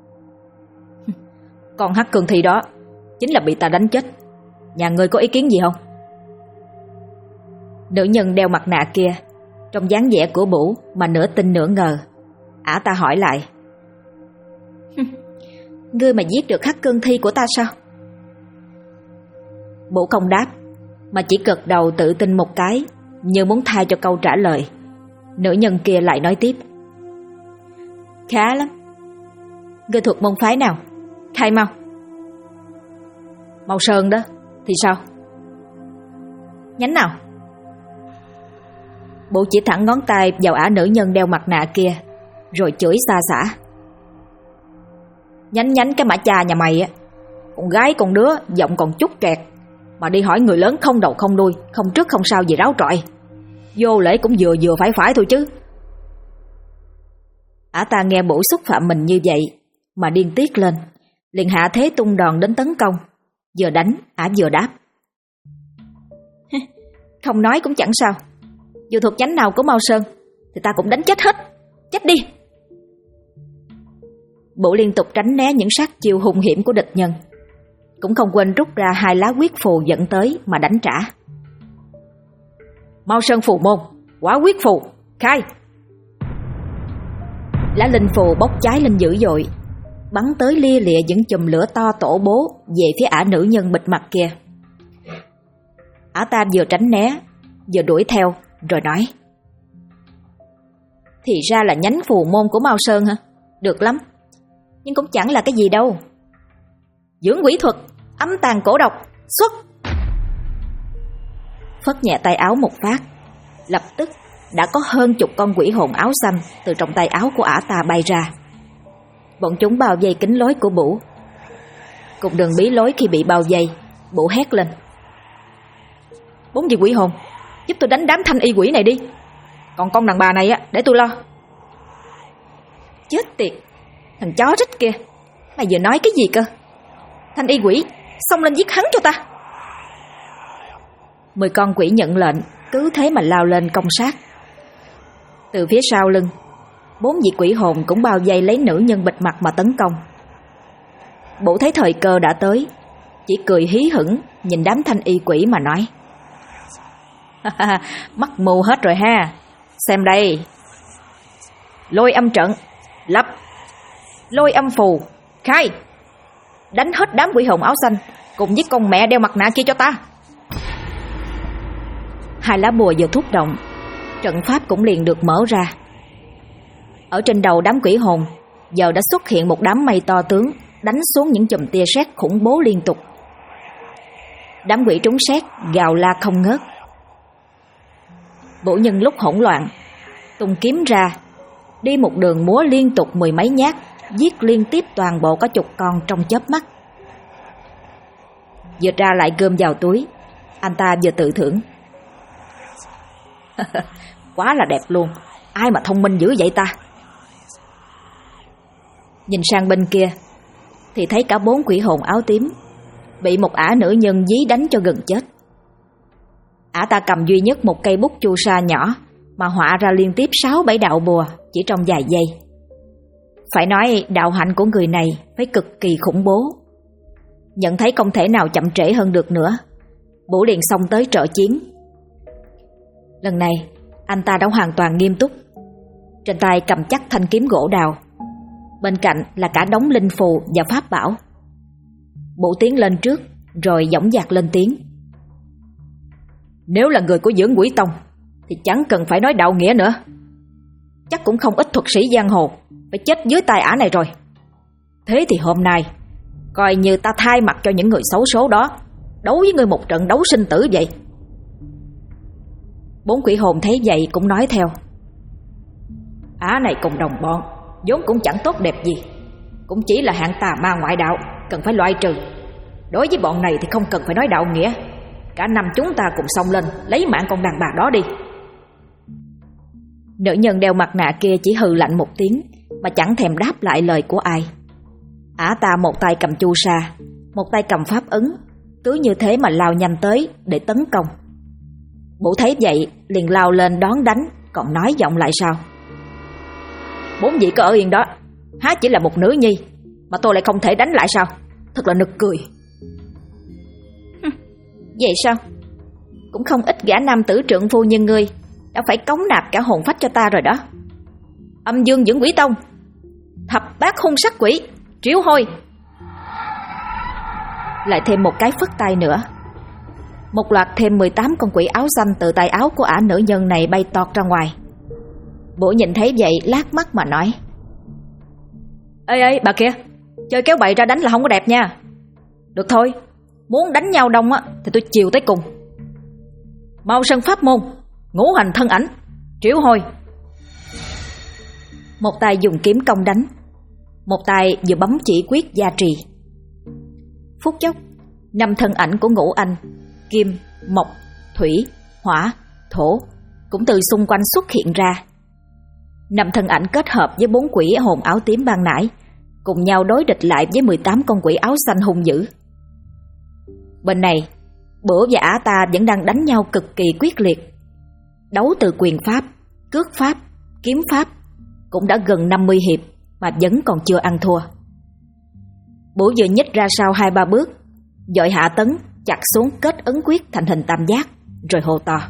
Con Hắc Cường Thi đó chính là bị ta đánh chết. Nhà ngươi có ý kiến gì không? Nữ nhân đeo mặt nạ kia trong dáng vẻ của Bủ mà nửa tin nửa ngờ. Ả ta hỏi lại. Ngươi mà giết được Hắc Cương Thi của ta sao? Bủ không đáp, mà chỉ gật đầu tự tin một cái, như muốn thay cho câu trả lời. Nữ nhân kia lại nói tiếp. Khá lắm. Ngươi thuộc môn phái nào? Khai mau. Mao Sơn đó. Thì sao? Nhánh nào? Bủ chỉ thẳng ngón tay vào ả nữ nhân đeo mặt nạ kia, rồi chửi xa xả. Nhánh cái mã cha nhà mày á. Con gái con đứa giọng còn chút kẹt, mà đi hỏi người lớn không đầu không đuôi, không trước không sau gì ráo trọi. Vô lễ cũng vừa phải thôi chứ. Ả ta nghe Bủ xúc phạm mình như vậy mà điên tiết lên, liền hạ thế tung đòn đến tấn công. Vừa đánh ả vừa đáp. Không nói cũng chẳng sao. Dù thuộc nhánh nào của Mao Sơn thì ta cũng đánh chết hết. Chết đi. Bủ liên tục tránh né những sát chiêu hung hiểm của địch nhân, cũng không quên rút ra 2 lá quyết phù dẫn tới mà đánh trả. Mao Sơn phù môn, Quả Quyết phù, khai. Lá linh phù bốc cháy lên dữ dội, bắn tới lia lịa những chùm lửa to tổ bố về phía ả nữ nhân bịt mặt kia. Ả ta vừa tránh né vừa đuổi theo rồi nói. Thì ra là nhánh phù môn của Mao Sơn hả? Được lắm, nhưng cũng chẳng là cái gì đâu. Dưỡng quỷ thuật, âm tàn cổ độc, xuất. Phất nhẹ tay áo một phát, lập tức đã có hơn chục con quỷ hồn áo xanh từ trong tay áo của ả ta bay ra. Bọn chúng bao vây kín lối của Bủ. Cùng đường bí lối khi bị bao vây, Bủ hét lên. 4 vị quỷ hồn, giúp tôi đánh đám thanh y quỷ này đi. Còn con đàn bà này á, để tôi lo. Chết tiệt, thằng chó rít kia, mày vừa nói cái gì cơ? Thanh y quỷ, xông lên giết hắn cho ta. 10 con quỷ nhận lệnh, cứ thế mà lao lên công sát. Từ phía sau lưng, 4 vị quỷ hồn cũng bao vây lấy nữ nhân bịt mặt mà tấn công. Bủ thấy thời cơ đã tới, chỉ cười hí hửng nhìn đám thanh y quỷ mà nói. Mắc mù hết rồi ha. Xem đây. Lôi âm trận, lập. Lôi âm phù, Khai! Đánh hết đám quỷ hồn áo xanh cùng với con mẹ đeo mặt nạ kia cho ta. Hai lá bùa vừa thúc động, trận pháp cũng liền được mở ra. Ở trên đầu đám quỷ hồn giờ đã xuất hiện một đám mây to tướng, đánh xuống những chùm tia sét khủng bố liên tục. Đám quỷ trúng sét gào la không ngớt. Bổ Nhân lúc hỗn loạn tung kiếm ra, đi một đường múa liên tục 10 mấy nhát, giết liên tiếp toàn bộ có chục con trong chớp mắt. Vừa ra lại gom vào túi, anh ta vừa tự thưởng. Quá là đẹp luôn, ai mà thông minh dữ vậy ta. Nhìn sang bên kia thì thấy cả 4 quỷ hồn áo tím bị một ả nữ nhân dí đánh cho gần chết. Ả ta cầm duy nhất một cây bút chu sa nhỏ mà họa ra liên tiếp 6-7 đạo bùa chỉ trong vài giây. Phải nói đạo hạnh của người này phải cực kỳ khủng bố. Nhận thấy không thể nào chậm trễ hơn được nữa, Bủ liền xông tới trợ chiến. Lần này anh ta đã hoàn toàn nghiêm túc, trên tay cầm chắc thanh kiếm gỗ đào, bên cạnh là cả đống linh phù và pháp bảo. Bủ tiến lên trước rồi dõng dạc lên tiếng. Nếu là người của Dưỡng Quỷ Tông thì chẳng cần phải nói đạo nghĩa nữa. Chắc cũng không ít thuật sĩ giang hồ phải chết dưới tay ả này rồi. Thế thì hôm nay coi như ta thay mặt cho những người xấu số đó đấu với ngươi một trận đấu sinh tử vậy. 4 quỷ hồn thấy vậy cũng nói theo. Ả này cùng đồng bọn vốn cũng chẳng tốt đẹp gì, cũng chỉ là hạng tà ma ngoại đạo, cần phải loại trừ. Đối với bọn này thì không cần phải nói đạo nghĩa. Cả năm chúng ta cùng xông lên lấy mạng con đàn bà đó đi. Nữ nhân đeo mặt nạ kia chỉ hừ lạnh một tiếng mà chẳng thèm đáp lại lời của ai. Ả ta một tay cầm chu sa, một tay cầm pháp ấn, cứ như thế mà lao nhanh tới để tấn công. Bủ thấy vậy liền lao lên đón đánh, còn nói giọng lại sao. 4 vị cứ ở yên đó, há chỉ là một nữ nhi mà tôi lại không thể đánh lại sao? Thật là nực cười. Vậy sao? Cũng không ít gã nam tử trượng phu như ngươi đã phải cống nạp cả hồn phách cho ta rồi đó. Âm Dương Dưỡng Quỷ Tông, thập bát hung sắc quỷ, Triểu Hôi. Lại thêm một cái phất tay nữa, một loạt thêm 18 con quỷ áo xanh từ tay áo của ả nữ nhân này bay tọt ra ngoài. Bổ nhìn thấy vậy lác mắt mà nói. Ê bà kia, chơi kéo bậy ra đánh là không có đẹp nha. Được thôi, muốn đánh nhau đông á thì tôi chiều tới cùng. Mau sân pháp môn, ngũ hành thân ảnh, Triểu Hôi. Một tay dùng kiếm công đánh, một tay vừa bấm chỉ quyết gia trì. Phút chốc, 5 thân ảnh của Ngũ Anh, Kim, Mộc, Thủy, Hỏa, Thổ cũng từ xung quanh xuất hiện ra. 5 thân ảnh kết hợp với 4 quỷ hồn áo tím ban nãy, cùng nhau đối địch lại với 18 con quỷ áo xanh hung dữ. Bên này, Bữa và ả ta vẫn đang đánh nhau cực kỳ quyết liệt. Đấu từ quyền pháp, cước pháp, kiếm pháp, cũng đã gần 50 hiệp mà vẫn còn chưa ăn thua. Bủ vừa nhích ra sau 2-3 bước, dội hạ tấn chặt xuống kết ấn quyết thành hình tam giác, rồi hô to.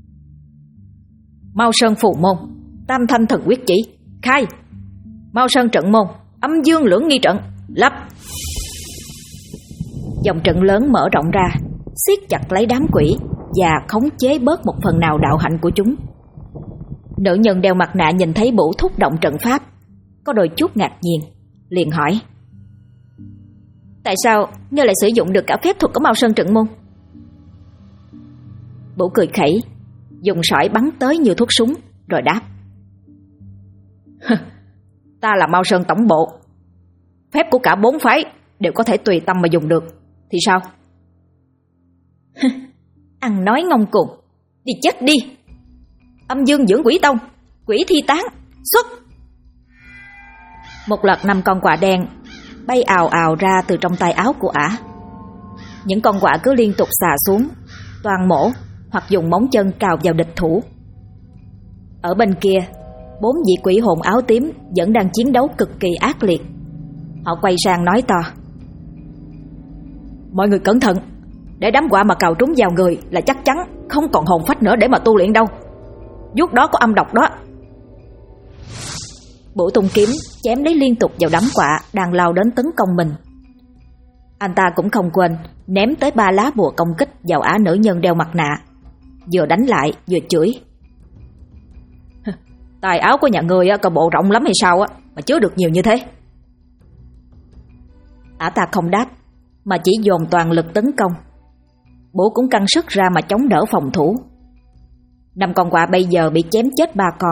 Mau sơn phù môn, tam thanh thần quyết chỉ, khai. Mau sơn trận môn, âm dương lưỡng nghi trận, lập. Dòng trận lớn mở rộng ra, siết chặt lấy đám quỷ và khống chế bớt một phần nào đạo hạnh của chúng. Nữ nhân đeo mặt nạ nhìn thấy Bủ thúc động trận pháp, có đôi chút ngạc nhiên, liền hỏi. Tại sao ngươi lại sử dụng được cả phép thuật của Mao Sơn trận môn? Bủ cười khẩy, dùng sỏi bắn tới như thuốc súng, rồi đáp. Ta là Mao Sơn tổng bộ, phép của cả 4 phái đều có thể tùy tâm mà dùng được, thì sao? Ăn nói ngông cuồng, đi chết đi. Âm Dương Dưỡng Quỷ Tông, quỷ thi tán, xuất. Một loạt 5 con quạ đen bay ào ào ra từ trong tay áo của ả. Những con quạ cứ liên tục xà xuống, toàn mổ hoặc dùng móng chân cào vào địch thủ. Ở bên kia, 4 vị quỷ hồn áo tím vẫn đang chiến đấu cực kỳ ác liệt. Họ quay sang nói to. Mọi người cẩn thận, để đám quạ mà cào trúng vào người là chắc chắn không còn hồn phách nữa để mà tu luyện đâu. Vuốt đó có âm độc đó. Bổ tung kiếm chém lấy liên tục vào đám quạ đang lao đến tấn công mình. Anh ta cũng không quên ném tới 3 lá bùa công kích vào ả nữ nhân đeo mặt nạ, vừa đánh lại vừa chửi: "Tài áo của nhà ngươi có bộ rộng lắm hay sao mà chứa được nhiều như thế?" Ả ta không đáp mà chỉ dồn toàn lực tấn công. Bố cũng căng sức ra mà chống đỡ phòng thủ. 5 con quạ bây giờ bị chém chết 3 con.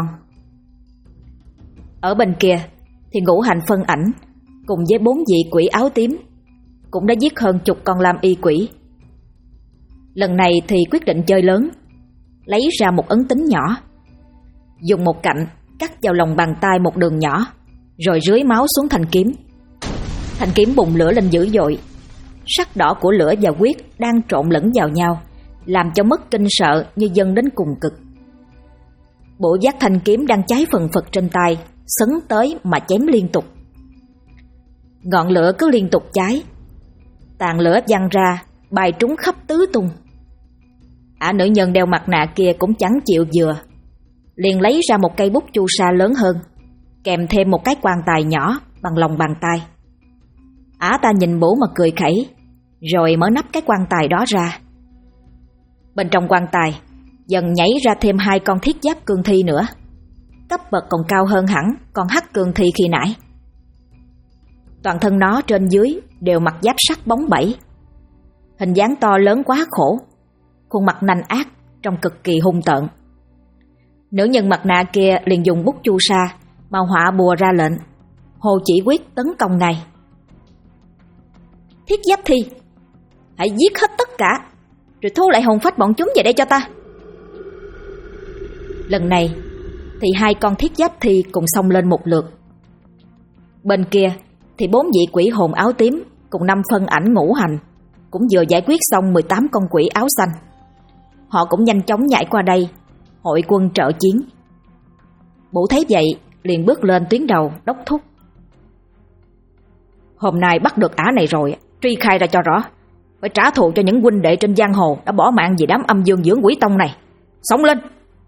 Ở bên kia thì Ngũ Hành phân ảnh cùng với 4 vị quỷ áo tím cũng đã giết hơn chục con lam y quỷ. Lần này thì quyết định chơi lớn, lấy ra một ấn tính nhỏ, dùng một cạnh cắt vào lòng bàn tay một đường nhỏ, rồi rưới máu xuống thanh kiếm. Thanh kiếm bùng lửa lên dữ dội, sắc đỏ của lửa và huyết đang trộn lẫn vào nhau, làm cho mất kinh sợ như dâng đến cùng cực. Bộ giác thanh kiếm đang cháy phần phật trên tay sấn tới mà chém liên tục. Ngọn lửa cứ liên tục cháy, tàn lửa văng ra bay trúng khắp tứ tung. Ả nữ nhân đeo mặt nạ kia cũng chẳng chịu vừa, liền lấy ra một cây bút chu sa lớn hơn, kèm thêm một cái quan tài nhỏ bằng lòng bàn tay. Ả ta nhìn bố mà cười khẩy, rồi mở nắp cái quan tài đó ra. Bên trong quan tài dần nhảy ra thêm 2 con thiết giáp cương thi nữa, cấp bậc còn cao hơn hẳn con hắc cương thi khi nãy. Toàn thân nó trên dưới đều mặc giáp sắt bóng bẩy, hình dáng to lớn quá khổ, khuôn mặt nanh ác trông cực kỳ hung tợn. Nữ nhân mặt nạ kia liền dùng bút chu sa mà họa bùa ra lệnh, hồ chỉ quyết tấn công ngay. "Thiết giáp thi, hãy giết hết tất cả, rồi thu lại hồn phách bọn chúng về đây cho ta." Lần này thì 2 con thiết giáp thi cùng xông lên một lượt. Bên kia thì 4 vị quỷ hồn áo tím cùng 5 phân ảnh ngũ hành cũng vừa giải quyết xong 18 con quỷ áo xanh. Họ cũng nhanh chóng nhảy qua đây hội quân trợ chiến. Bố thấy vậy liền bước lên tuyến đầu đốc thúc: "Hôm nay bắt được ả này rồi, truy khai ra cho rõ, phải trả thù cho những huynh đệ trên giang hồ đã bỏ mạng vì đám âm dương dưỡng quỷ tông này. Xông lên!"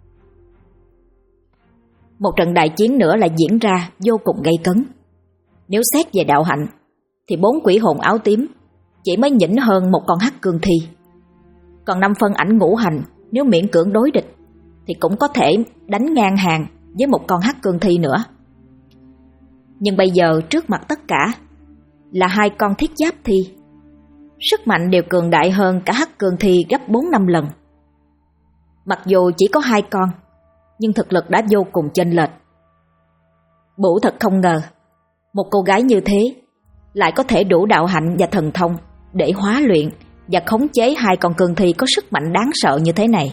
Một trận đại chiến nữa lại diễn ra vô cùng gay cấn. Nếu xét về đạo hạnh thì 4 quỷ hồn áo tím chỉ mới nhỉnh hơn một con hắc cương thi. Còn 5 phân ảnh ngũ hành nếu miễn cưỡng đối địch thì cũng có thể đánh ngang hàng với một con hắc cương thi nữa. Nhưng bây giờ trước mặt tất cả là 2 con thiết giáp thi, sức mạnh đều cường đại hơn cả hắc cương thi gấp 4-5 lần. Mặc dù chỉ có 2 con, nhưng thực lực đã vô cùng chênh lệch. Bủ thật không ngờ một cô gái như thế lại có thể đủ đạo hạnh và thần thông để hóa luyện và khống chế 2 con cương thi có sức mạnh đáng sợ như thế này.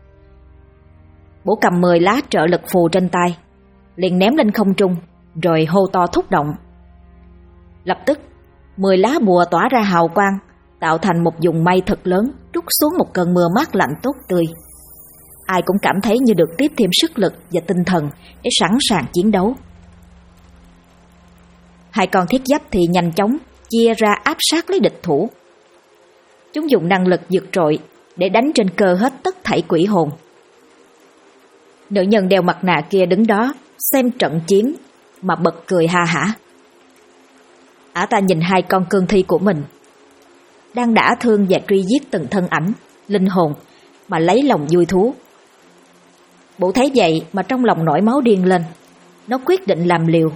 Bố cầm 10 lá trợ lực phù trên tay, liền ném lên không trung, rồi hô to thúc động. Lập tức 10 lá bùa tỏa ra hào quang, tạo thành một vùng mây thật lớn trút xuống một cơn mưa mát lạnh tốt tươi. Ai cũng cảm thấy như được tiếp thêm sức lực và tinh thần để sẵn sàng chiến đấu. 2 con thiết giáp thì nhanh chóng chia ra áp sát lấy địch thủ. Chúng dùng năng lực vượt trội để đánh trên cơ hết tất thảy quỷ hồn. Nữ nhân đeo mặt nạ kia đứng đó xem trận chiến mà bật cười ha hả. Ả ta nhìn 2 con cương thi của mình đang đả thương và truy giết từng thân ảnh, linh hồn mà lấy lòng vui thú. Bố thấy vậy mà trong lòng nổi máu điên lên, nó quyết định làm liều.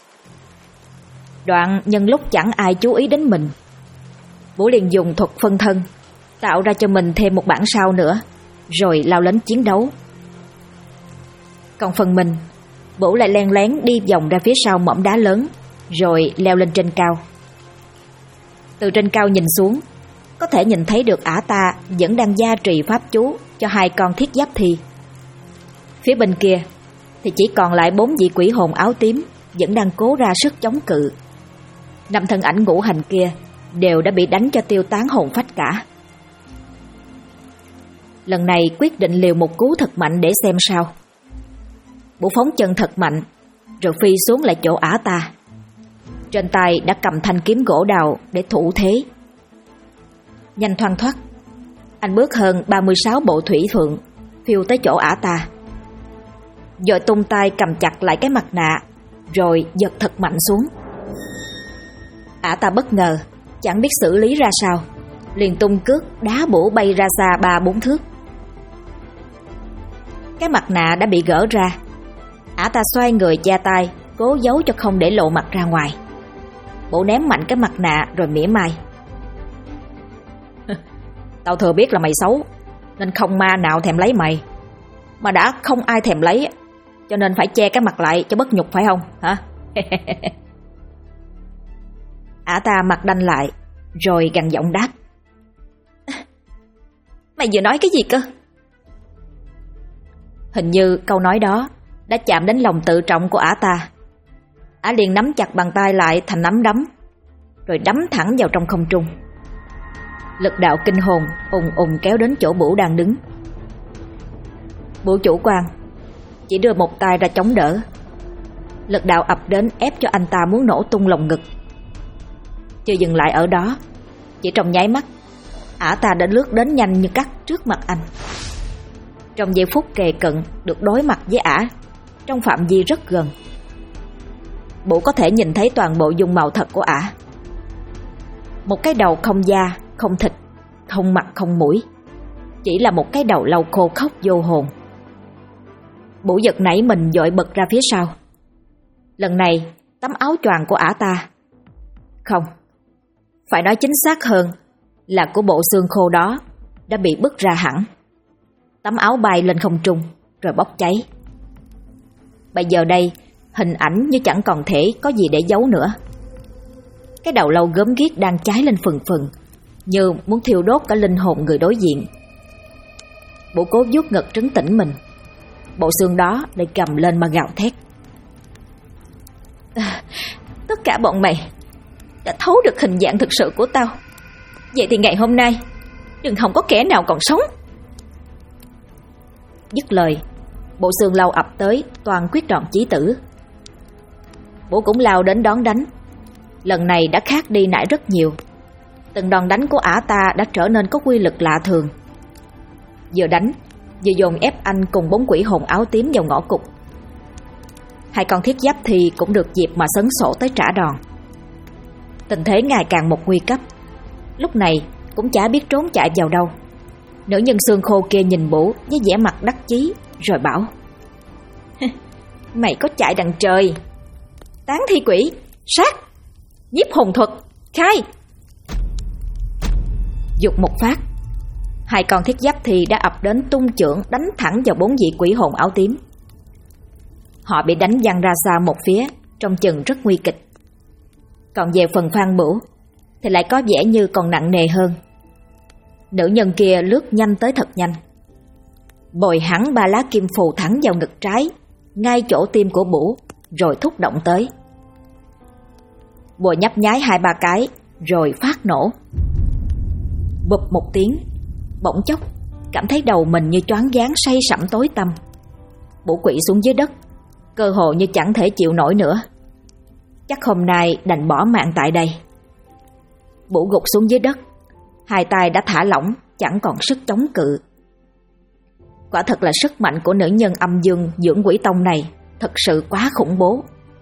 Đoạn nhân lúc chẳng ai chú ý đến mình, bố liền dùng thuật phân thân tạo ra cho mình thêm một bản sao nữa, rồi lao lên chiến đấu. Còn phần mình, bố lại len lén đi vòng ra phía sau mỏm đá lớn, rồi leo lên trên cao. Từ trên cao nhìn xuống, có thể nhìn thấy được ả ta vẫn đang gia trì pháp chú cho 2 con thiết giáp thi. Phía bên kia thì chỉ còn lại 4 vị quỷ hồn áo tím vẫn đang cố ra sức chống cự. 5 thân ảnh ngũ hành kia đều đã bị đánh cho tiêu tán hồn phách cả. Lần này quyết định liều một cú thật mạnh để xem sao. Bố phóng chân thật mạnh, rồi phi xuống lại chỗ ả ta. Trên tay đã cầm thanh kiếm gỗ đào để thủ thế. Nhanh thoăn thoắt, anh bước hơn 36 bộ thủy phượng, phiêu tới chỗ ả ta. Rồi tung tay cầm chặt lại cái mặt nạ rồi giật thật mạnh xuống. Ả ta bất ngờ, chẳng biết xử lý ra sao, liền tung cước đá Bủ bay ra xa 3-4 thước. Cái mặt nạ đã bị gỡ ra. Ả ta xoay người che tay, cố giấu cho không để lộ mặt ra ngoài. Bủ ném mạnh cái mặt nạ rồi mỉa mai. Tao thừa biết là mày xấu, nên không ma nào thèm lấy mày. Mà đã không ai thèm lấy, cho nên phải che cái mặt lại cho bất nhục phải không hả? Ả ta mặt đanh lại, rồi gằn giọng đáp. Mày vừa nói cái gì cơ? Hình như câu nói đó đã chạm đến lòng tự trọng của ả ta. Ả liền nắm chặt bàn tay lại thành nắm đấm, rồi đấm thẳng vào trong không trung. Lực đạo kinh hồn ùng ùng kéo đến chỗ Bủ đang đứng. Bủ chủ quan chỉ đưa một tay ra chống đỡ. Lực đạo ập đến ép cho anh ta muốn nổ tung lồng ngực. Chưa dừng lại ở đó, chỉ trong nháy mắt, ả ta đã lướt đến nhanh như cắt trước mặt anh. Trong giây phút kề cận được đối mặt với ả, trong phạm vi rất gần, Bủ có thể nhìn thấy toàn bộ dung mạo thật của ả. Một cái đầu không da, không thịt, không mặt không mũi, chỉ là một cái đầu lau khô khốc vô hồn. Bủ giật nảy mình vội bật ra phía sau. Lần này tấm áo choàng của ả ta, không, phải nói chính xác hơn là của bộ xương khô đó, đã bị bứt ra hẳn. Tấm áo bay lên không trung rồi bốc cháy. Bây giờ đây, hình ảnh như chẳng còn thể có gì để giấu nữa. Cái đầu lâu gớm ghiếc đang cháy lên phừng phừng, như muốn thiêu đốt cả linh hồn người đối diện. Bủ cố vuốt ngực trấn tĩnh mình. Bộ xương đó lại cầm lên mà gào thét. Tất cả bọn mày đã thấu được hình dạng thực sự của tao. Vậy thì ngày hôm nay đừng hòng có kẻ nào còn sống. Dứt lời, bộ xương lao ập tới, toàn quyết đòn chí tử. Bố cũng lao đến đón đánh. Lần này đã khác đi nãy rất nhiều. Từng đòn đánh của ả ta đã trở nên có quy lực lạ thường. Vừa đánh, vừa dồn ép anh cùng 4 quỷ hồn áo tím vào ngõ cụt. 2 con thiết giáp thì cũng được dịp mà sấn sổ tới trả đòn. Tình thế ngày càng một nguy cấp. Lúc này cũng chả biết trốn chạy vào đâu. Nữ nhân xương khô kia nhìn Bủ với vẻ mặt đắc chí, rồi bảo: Mày có chạy đằng trời. Tán thi quỷ, sát, nhiếp hồn thuật, khai. Giục một phát, 2 con thiết giáp thì đã ập đến tung chưởng đánh thẳng vào 4 vị quỷ hồn áo tím. Họ bị đánh văng ra xa một phía, trông chừng rất nguy kịch. Còn về phần Phan Bửu thì lại có vẻ như còn nặng nề hơn. Nữ nhân kia lướt nhanh tới thật nhanh, bồi hẳn 3 lá kim phù thẳng vào ngực trái, ngay chỗ tim của Bủ, rồi thúc động tới. Bùa nhấp nháy 2-3 cái rồi phát nổ. Bụp một tiếng, bỗng chốc cảm thấy đầu mình như choáng váng say sẩm tối tăm. Bủ quỵ xuống dưới đất, cơ hồ như chẳng thể chịu nổi nữa. Chắc hôm nay đành bỏ mạng tại đây. Bủ gục xuống dưới đất, 2 tay đã thả lỏng, chẳng còn sức chống cự. Quả thật là sức mạnh của nữ nhân âm dương dưỡng quỷ tông này thật sự quá khủng bố.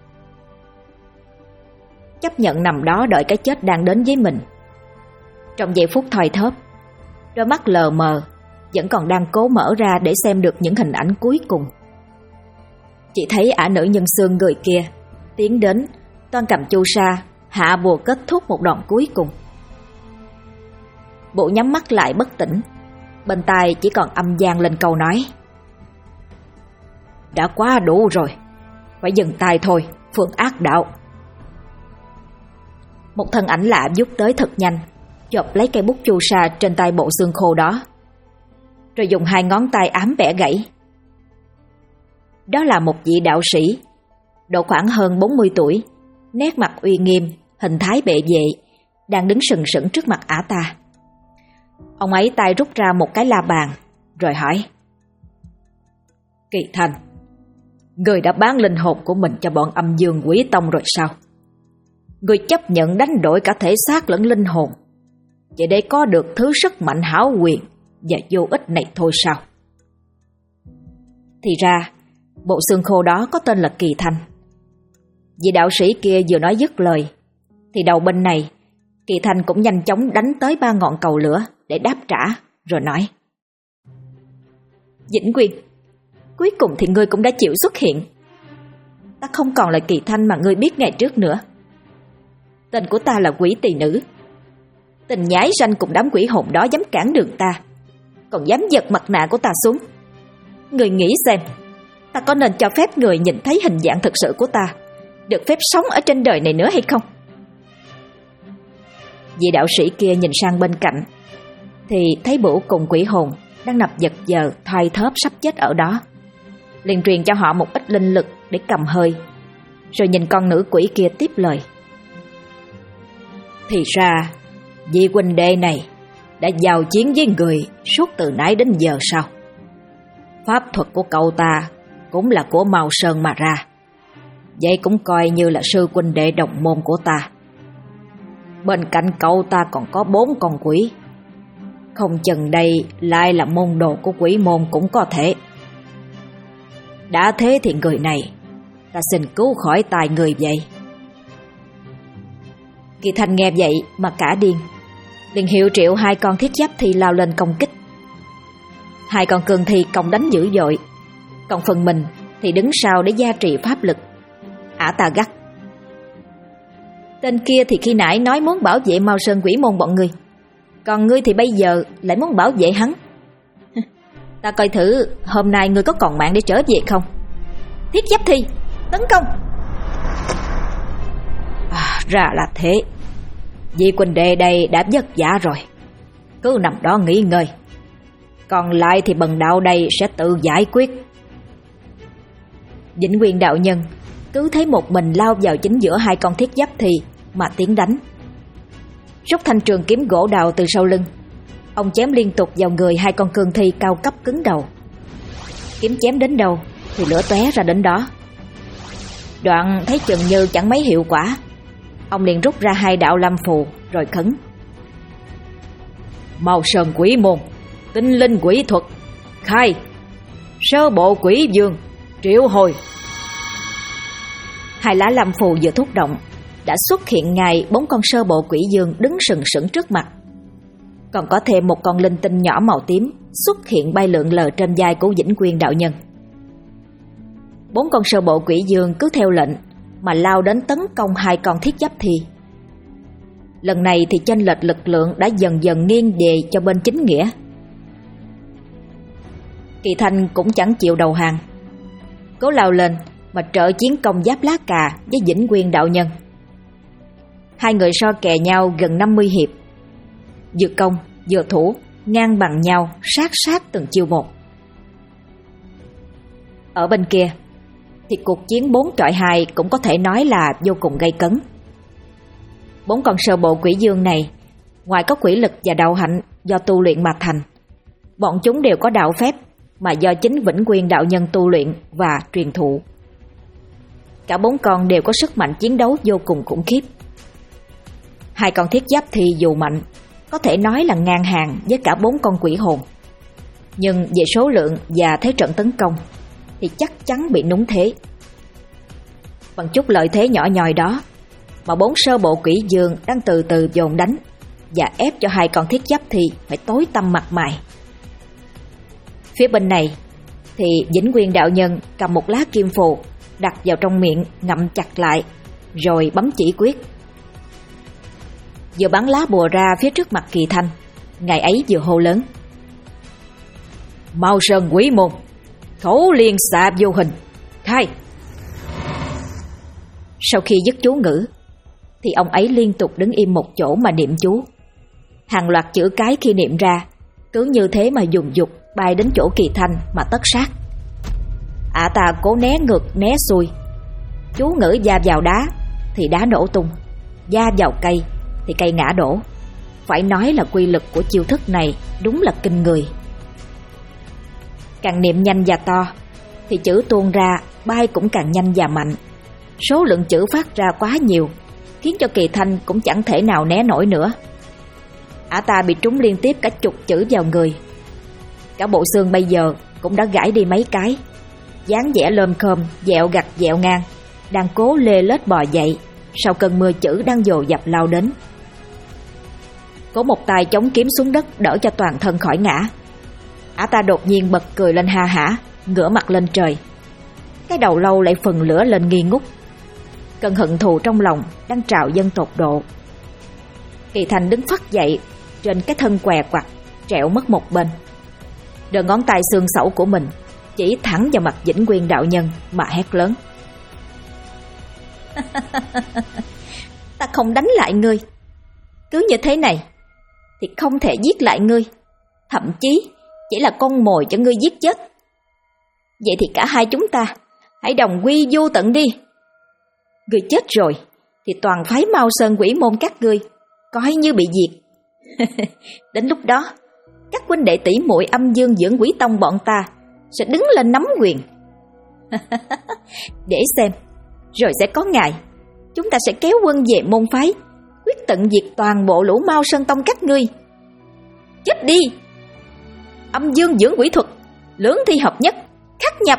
Chấp nhận nằm đó đợi cái chết đang đến với mình. Trong giây phút thoi thóp, đôi mắt lờ mờ vẫn còn đang cố mở ra để xem được những hình ảnh cuối cùng. Chỉ thấy ả nữ nhân xương người kia tiến đến, toan cầm chu sa hạ bùa kết thúc một đòn cuối cùng. Bộ nhắm mắt lại bất tỉnh, bên tai chỉ còn âm vang lên câu nói: Đã quá đủ rồi, phải dừng tay thôi, Phương ác đạo. Một thân ảnh lạ vút tới thật nhanh, chộp lấy cây bút chu sa trên tay bộ xương khô đó, rồi dùng 2 ngón tay ám bẻ gãy. Đó là một vị đạo sĩ, độ khoảng hơn 40 tuổi, nét mặt uy nghiêm, hình thái bệ vệ, đang đứng sừng sững trước mặt ả ta. Ông ấy tay rút ra một cái la bàn, rồi hỏi: Kỳ Thành, người đã bán linh hồn của mình cho bọn âm dương quỷ tông rồi sao? Người chấp nhận đánh đổi cả thể xác lẫn linh hồn chỉ để có được thứ sức mạnh hão quyền và vô ích này thôi sao? Thì ra bộ xương khô đó có tên là Kỳ Thanh. Vị đạo sĩ kia vừa nói dứt lời thì đầu bên này Kỳ Thanh cũng nhanh chóng đánh tới 3 ngọn cầu lửa để đáp trả, rồi nói: Vĩnh Quyên, cuối cùng thì ngươi cũng đã chịu xuất hiện. Ta không còn là Kỳ Thanh mà ngươi biết ngày trước nữa. Tên của ta là Quỷ Tỳ Nữ. Tình nhái sanh cùng đám quỷ hồn đó dám cản đường ta, còn dám giật mặt nạ của ta xuống. Ngươi nghĩ xem, ta có nên cho phép người nhìn thấy hình dạng thực sự của ta, được phép sống ở trên đời này nữa hay không? Vị đạo sĩ kia nhìn sang bên cạnh thì thấy Bửu cùng quỷ hồn đang nằm giật giờ thoi thóp sắp chết ở đó, liền truyền cho họ một ít linh lực để cầm hơi, rồi nhìn con nữ quỷ kia tiếp lời: Thì ra vị huynh đệ này đã giao chiến với người suốt từ nãy đến giờ sao? Pháp thuật của cậu ta cũng là của Mao Sơn mà ra, vậy cũng coi như là sư huynh đệ đồng môn của ta. Bên cạnh cậu ta còn có 4 con quỷ, không chừng đây lại là môn đồ của quỷ môn cũng có thể. Đã thế thì người này ta xin cứu khỏi tay người vậy. Kỳ Thanh nghe vậy mà cả điên, liền hiệu triệu 2 con thiết giáp thi lao lên công kích. 2 con cương thi công đánh dữ dội, còn phần mình thì đứng sau để gia trì pháp lực. Ả ta gắt: Tên kia thì khi nãy nói muốn bảo vệ Mao Sơn quỷ môn bọn ngươi, còn ngươi thì bây giờ lại muốn bảo vệ hắn. Ta coi thử hôm nay ngươi có còn mạng để trở về không. Thiết giáp thi, tấn công! Ra là thế. Vị huynh đệ đây đã vất vả rồi, cứ nằm đó nghỉ ngơi, còn lại thì bần đạo đây sẽ tự giải quyết. Vĩnh Quyên đạo nhân cứ thấy một mình lao vào chính giữa 2 con thiết giáp thi mà tiến đánh. Rút thanh trường kiếm gỗ đào từ sau lưng, ông chém liên tục vào người 2 con cương thi cao cấp cứng đầu. Kiếm chém đến đâu thì lửa tóe ra đến đó. Đoạn thấy chừng như chẳng mấy hiệu quả, ông liền rút ra 2 đạo lâm phù rồi khấn: Mao Sơn quỷ môn, tinh linh quỷ thuật, khai! Sơ bộ quỷ dương, triệu hồi! 2 lá lâm phù vừa thúc động, đã xuất hiện ngay 4 con sơ bộ quỷ dương đứng sừng sững trước mặt. Còn có thêm một con linh tinh nhỏ màu tím xuất hiện bay lượn lờ trên vai của Vĩnh Quyên đạo nhân. 4 con sơ bộ quỷ dương cứ theo lệnh mà lao đến tấn công 2 con thiết giáp thi. Lần này thì chênh lệch lực lượng đã dần dần nghiêng về cho bên chính nghĩa. Kỳ Thanh cũng chẳng chịu đầu hàng, cố lao lên mà trợ chiến công giáp lá cà với Vĩnh Quyên đạo nhân. 2 người so kè nhau gần 50 hiệp, vừa công vừa thủ, ngang bằng nhau, sát từng chiêu một. Ở bên kia thì cuộc chiến 4 chọi 2 cũng có thể nói là vô cùng gay cấn. 4 con sơ bộ quỷ dương này, ngoài có quỷ lực và đạo hạnh do tu luyện mà thành, bọn chúng đều có đạo phép mà do chính Vĩnh Quyên đạo nhân tu luyện và truyền thụ. Cả 4 con đều có sức mạnh chiến đấu vô cùng khủng khiếp. 2 con thiết giáp thì dù mạnh, có thể nói là ngang hàng với cả 4 con quỷ hồn, nhưng về số lượng và thế trận tấn công thì chắc chắn bị núng thế. Bằng chút lợi thế nhỏ nhoi đó mà 4 sơ bộ quỷ dương đang từ từ dồn đánh và ép cho 2 con thiết giáp thì phải tối tăm mặt mày. Phía bên này thì Vĩnh Quyên đạo nhân cầm một lá kim phù đặt vào trong miệng, ngậm chặt lại rồi bấm chỉ quyết. Vừa bắn lá bùa ra phía trước mặt Kỳ Thanh, ngài ấy vừa hô lớn: Mao Sơn quỷ môn, khẩu liên xạ vô hình, khai! Sau khi dứt chú ngữ thì ông ấy liên tục đứng im một chỗ mà niệm chú. Hàng loạt chữ cái khi niệm ra cứ như thế mà dùng dục bay đến chỗ Kỳ Thanh mà tất sát. Ả ta cố né ngược né xuôi, chú ngữ va vào đá thì đá nổ tung, va vào cây thì cây ngã đổ. Phải nói là quy lực của chiêu thức này đúng là kinh người. Càng niệm nhanh và to thì chữ tuôn ra bay cũng càng nhanh và mạnh. Số lượng chữ phát ra quá nhiều, khiến cho Kỳ Thanh cũng chẳng thể nào né nổi nữa. Ả ta bị trúng liên tiếp cả chục chữ vào người. Cả bộ xương bây giờ cũng đã gãy đi mấy cái, dáng vẻ lơm khơm, dẹo gặt dẹo ngang, đang cố lê lết bò dậy sau cơn mưa chữ đang dồn dập lao đến. Cố một tay chống kiếm xuống đất đỡ cho toàn thân khỏi ngã. Ả ta đột nhiên bật cười lên ha hả, ngửa mặt lên trời. Cái đầu lâu lại phần lửa lên nghi ngút. Cơn hận thù trong lòng đang trào dâng tột độ. Kỳ Thanh đứng phắt dậy trên cái thân què quặt, trẹo mất một bên. Đôi ngón tay xương xẩu của mình chỉ thẳng vào mặt Vĩnh Nguyên đạo nhân mà hét lớn. Ta không đánh lại ngươi. Cứ như thế này thì không thể giết lại ngươi, thậm chí chỉ là con mồi cho ngươi giết chết. Vậy thì cả hai chúng ta hãy đồng quy vô tận đi. Ngươi chết rồi thì toàn phái Mao Sơn Quỷ môn các ngươi coi như bị diệt. Đến lúc đó, các huynh đệ tỷ muội Âm Dương Dưỡng Quỷ Tông bọn ta sẽ đứng lên nắm quyền. Để xem, rồi sẽ có ngày chúng ta sẽ kéo quân về môn phái, quyết tận diệt toàn bộ lũ Mao Sơn Tông các ngươi. Chết đi! Âm Dương Dưỡng Quỷ thuật, lưỡng thi hợp nhất, khắc nhập.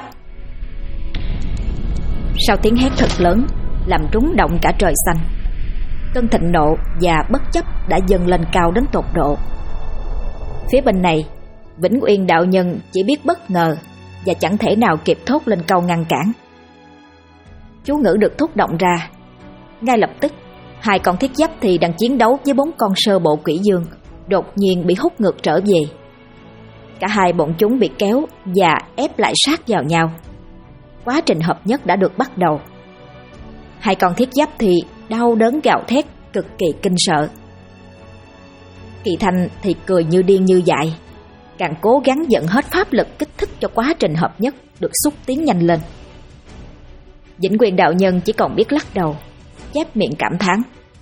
Sau tiếng hét thật lớn làm rúng động cả trời xanh, cơn thịnh nộ và bất chấp đã dâng lên cao đến tột độ. Phía bên này, Vĩnh Uyên đạo nhân chỉ biết bất ngờ và chẳng thể nào kịp thốt lên câu ngăn cản. Chú ngữ được thúc động ra. Ngay lập tức, hai con thiết giáp thì đang chiến đấu với 4 con sơ bộ quỷ dương đột nhiên bị hút ngược trở về. Cả hai bọn chúng bị kéo và ép lại sát vào nhau. Quá trình hợp nhất đã được bắt đầu. Hai con thiết giáp thì đau đớn gào thét cực kỳ kinh sợ. Kỳ Thanh thì cười như điên như dại, càng cố gắng dẫn hết pháp lực kích thích cho quá trình hợp nhất được xúc tiến nhanh lên. Vĩnh Quyền đạo nhân chỉ còn biết lắc đầu, chép miệng cảm thán.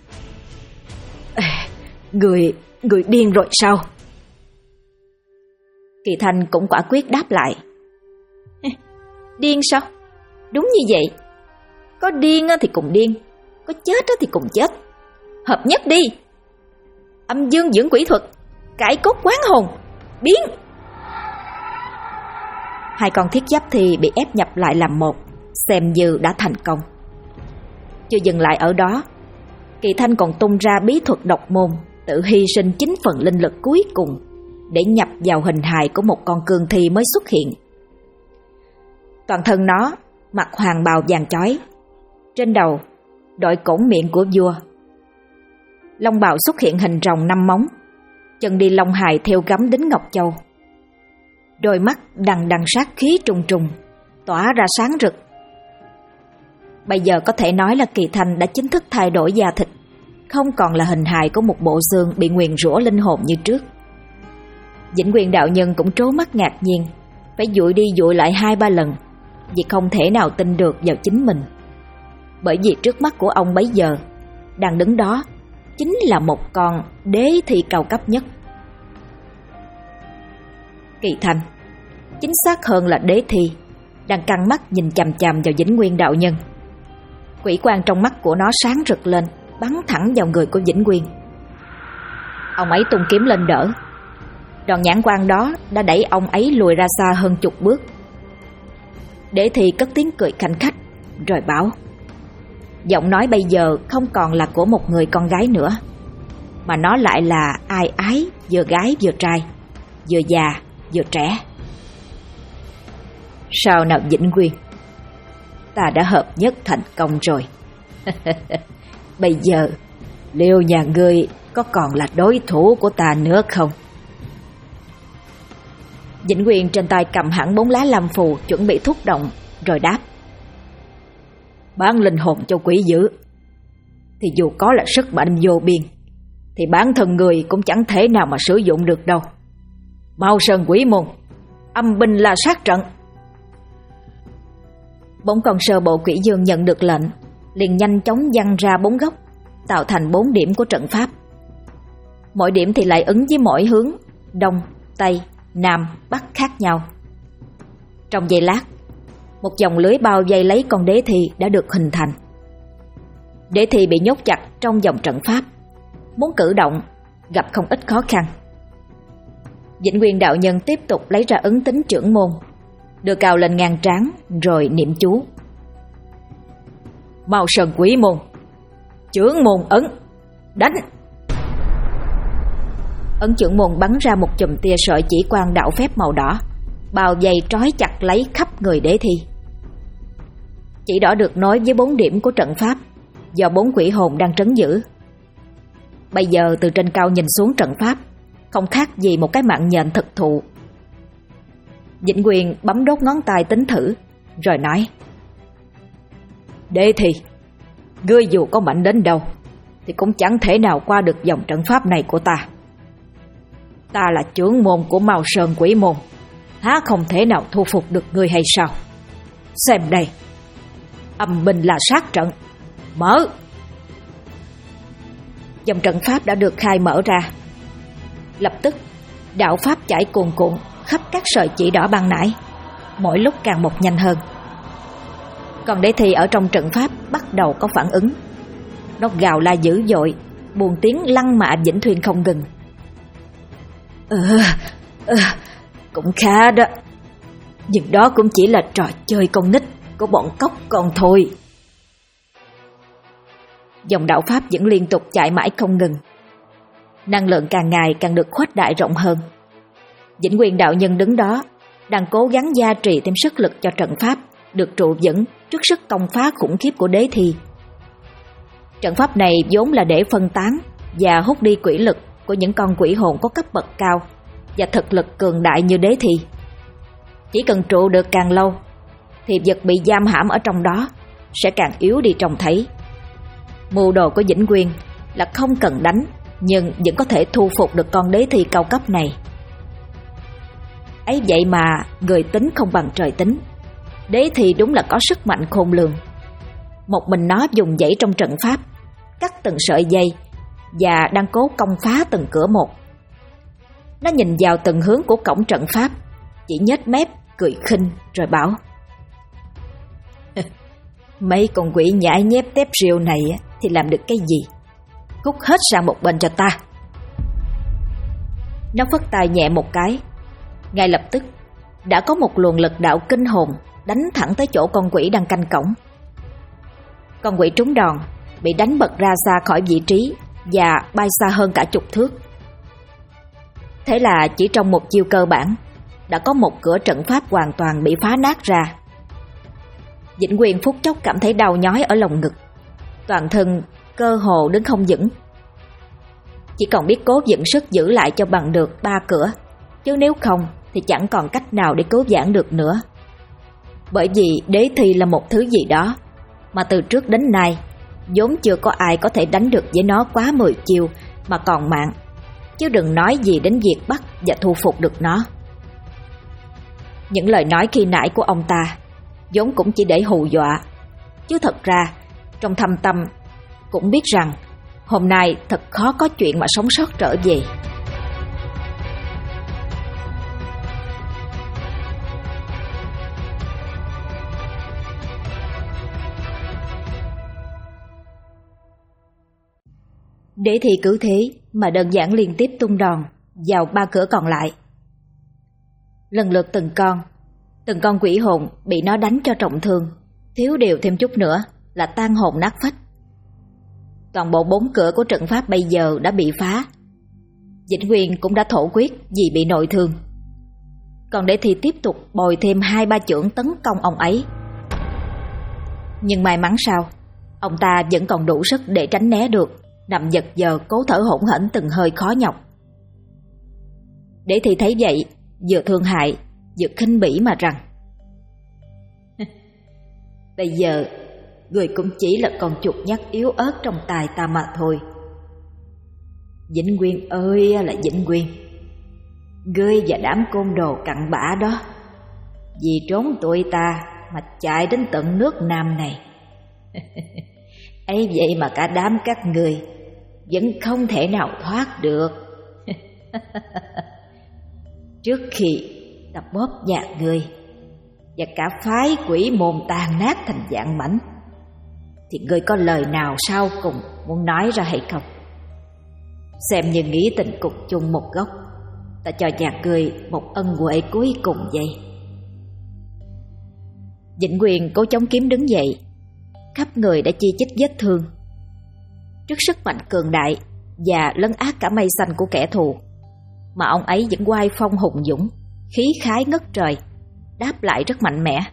Người điên rồi sao? Kỳ Thanh cũng quả quyết đáp lại. Điên sao? Đúng như vậy. Có điên thì cùng điên, có chết thì cùng chết. Hợp nhất đi! Âm Dương Dưỡng Quỷ thuật, cải cốt quán hồn, biến! Hai con thiết giáp thì bị ép nhập lại làm một, xem như đã thành công. Chưa dừng lại ở đó, Kỳ Thanh còn tung ra bí thuật độc môn, tự hy sinh 9 phần linh lực cuối cùng để nhập vào hình hài của một con cương thi mới xuất hiện. Toàn thân nó mặc hoàng bào vàng chói, trên đầu đội cổn miệng của vua. Long bào xuất hiện hình rồng 5 móng, chân đi long hài theo gấm đính ngọc châu. Đôi mắt đằng đằng sát khí trùng trùng, tỏa ra sáng rực. Bây giờ có thể nói là Kỳ Thanh đã chính thức thay đổi da thịt, không còn là hình hài của một bộ xương bị nguyền rủa linh hồn như trước. Vĩnh Quyền đạo nhân cũng trố mắt ngạc nhiên, phải dụi đi dụi lại 2-3 lần, vì không thể nào tin được vào chính mình. Bởi vì trước mắt của ông bấy giờ đang đứng đó chính là một con đế thi cao cấp nhất. Kỳ Thanh, chính xác hơn là đế thi, đang căng mắt nhìn chằm chằm vào Vĩnh Nguyên đạo nhân. Quỷ quang trong mắt của nó sáng rực lên, bắn thẳng vào người của Vĩnh Nguyên. Ông ấy tung kiếm lên đỡ. Đòn nhãn quang đó đã đẩy ông ấy lùi ra xa hơn chục bước. Đế thi cất tiếng cười khanh khách rồi bảo, giọng nói bây giờ không còn là của một người con gái nữa, mà nó lại là ai ái vừa gái vừa trai, vừa già vừa trẻ. Sao nào Vĩnh Nguyên, ta đã hợp nhất thành công rồi. Bây giờ liệu nhà ngươi có còn là đối thủ của ta nữa không? Vĩnh Nguyên trên tay cầm hẳn 4 lá lam phù chuẩn bị thúc động, rồi đáp, bán linh hồn cho quỷ dữ thì dù có là sức mạnh vô biên thì bản thân người cũng chẳng thể nào mà sử dụng được đâu. Mao Sơn Quỷ môn, âm binh la sát trận. 4 con sơ bộ quỷ dương nhận được lệnh, liền nhanh chóng văng ra 4 góc, tạo thành 4 điểm của trận pháp. Mỗi điểm thì lại ứng với mỗi hướng đông, tây, nam, bắc khác nhau. Trong giây lát, một dòng lưới bao vây lấy con đế thi đã được hình thành. Đế thi bị nhốt chặt trong vòng trận pháp, muốn cử động gặp không ít khó khăn. Vĩnh Nguyên đạo nhân tiếp tục lấy ra ấn tính trưởng môn, đưa cao lên ngang trán rồi niệm chú. Mao Sơn Quỷ Môn, Chưởng Môn ấn, đánh. Ấn Chưởng Môn bắn ra một chùm tia sợi chỉ quang đạo phép màu đỏ, bao vây trói chặt lấy khắp người Đế Thi. Chỉ đỏ được nối với 4 điểm của trận pháp do 4 quỷ hồn đang trấn giữ. Bây giờ từ trên cao nhìn xuống trận pháp, không khác gì một cái mạng nhện thực thụ. Vĩnh Nguyên bấm đốt ngón tay tính thử, rồi nói: Đế Thi, ngươi dù có mạnh đến đâu thì cũng chẳng thể nào qua được dòng trận pháp này của ta. Ta là trưởng môn của Mao Sơn Quỷ Môn, há không thể nào thu phục được ngươi hay sao? Xem đây, âm binh là sát trận, mở. Dòng trận pháp đã được khai mở ra. Lập tức đạo pháp chảy cuồn cuộn khắp các sợi chỉ đỏ ban nãy, mỗi lúc càng một nhanh hơn. Còn Đế Thi ở trong trận pháp bắt đầu có phản ứng. Nó gào la dữ dội, buồn tiếng lăng mạ Vĩnh Thuyên không ngừng. Cũng khá đó, nhưng đó cũng chỉ là trò chơi con nít của bọn cóc con thôi. Dòng đạo pháp vẫn liên tục chạy mãi không ngừng. Năng lượng càng ngày càng được khuếch đại rộng hơn. Vĩnh Nguyên đạo nhân đứng đó, đang cố gắng gia trì thêm sức lực cho trận pháp được trụ vững trước sức công phá khủng khiếp của Đế Thi. Trận pháp này vốn là để phân tán và hút đi quỷ lực của những con quỷ hồn có cấp bậc cao và thực lực cường đại như Đế Thi. Chỉ cần trụ được càng lâu thì vật bị giam hãm ở trong đó sẽ càng yếu đi trông thấy. Mưu đồ của Vĩnh Nguyên là không cần đánh nhưng vẫn có thể thu phục được con Đế Thi cao cấp này. Ấy vậy mà người tính không bằng trời tính. Đế Thi đúng là có sức mạnh khôn lường. Một mình nó dùng dãy trong trận pháp, cắt từng sợi dây và đang cố công phá từng cửa một. Nó nhìn vào từng hướng của cổng trận pháp, chỉ nhếch mép cười khinh rồi bảo: Mấy con quỷ nhãi nhép tép rìu này thì làm được cái gì? Cút hết sang một bên cho ta. Nó phất tay nhẹ một cái, ngay lập tức đã có một luồng lực đạo kinh hồn đánh thẳng tới chỗ con quỷ đang canh cổng. Con quỷ trúng đòn, bị đánh bật ra xa khỏi vị trí và bay xa hơn cả chục thước. Thế là chỉ trong một chiêu cơ bản đã có một cửa trận pháp hoàn toàn bị phá nát ra. Vĩnh Nguyên phút chốc cảm thấy đau nhói ở lồng ngực, toàn thân cơ hồ đứng không vững. Chỉ còn biết cố dựng sức giữ lại cho bằng được 3 cửa, chứ nếu không thì chẳng còn cách nào để cứu vãn được nữa. Bởi vì Đế Thi là một thứ gì đó mà từ trước đến nay vốn chưa có ai có thể đánh được với nó quá 10 chiêu mà còn mạng, chứ đừng nói gì đến việc bắt và thu phục được nó. Những lời nói khi nãy của ông ta vốn cũng chỉ để hù dọa, chứ thật ra trong thâm tâm cũng biết rằng hôm nay thật khó có chuyện mà sống sót trở về. Đế Thi cứ thế mà đơn giản liên tiếp tung đòn vào 3 cửa còn lại. Lần lượt từng con quỷ hồn bị nó đánh cho trọng thương, thiếu điều thêm chút nữa là tan hồn nát phách. Toàn bộ 4 cửa của trận pháp bây giờ đã bị phá. Vĩnh Nguyên cũng đã thổ quyết vì bị nội thương. Còn Đế Thi tiếp tục bồi thêm 2-3 chưởng tấn công ông ấy. Nhưng may mắn sao, ông ta vẫn còn đủ sức để tránh né được, nằm giật giờ cố thở hổn hển từng hơi khó nhọc. Đế Thi thấy vậy, vừa thương hại vừa khinh bỉ mà rằng: Bây giờ người cũng chỉ là con chuột nhắt yếu ớt trong tài ta mà thôi. Vĩnh Nguyên ơi là Vĩnh Nguyên, ngươi và đám côn đồ cặn bã đó vì trốn tụi ta mà chạy đến tận nước Nam này. Ấy vậy mà cả đám các người vẫn không thể nào thoát được. Trước khi ta bóp nhạt người và cả phái quỷ môn tan nát thành vạn mảnh thì ngươi có lời nào sau cùng muốn nói ra hay không? Xem như nghĩ tình cục chung một góc, ta cho nhà ngươi một ân huệ cuối cùng vậy. Vĩnh Nguyên cố chống kiếm đứng dậy, khắp người đã chi chít vết thương. Trước sức mạnh cường đại và lấn át cả mây xanh của kẻ thù, mà ông ấy vẫn oai phong hùng dũng, khí khái ngất trời, đáp lại rất mạnh mẽ.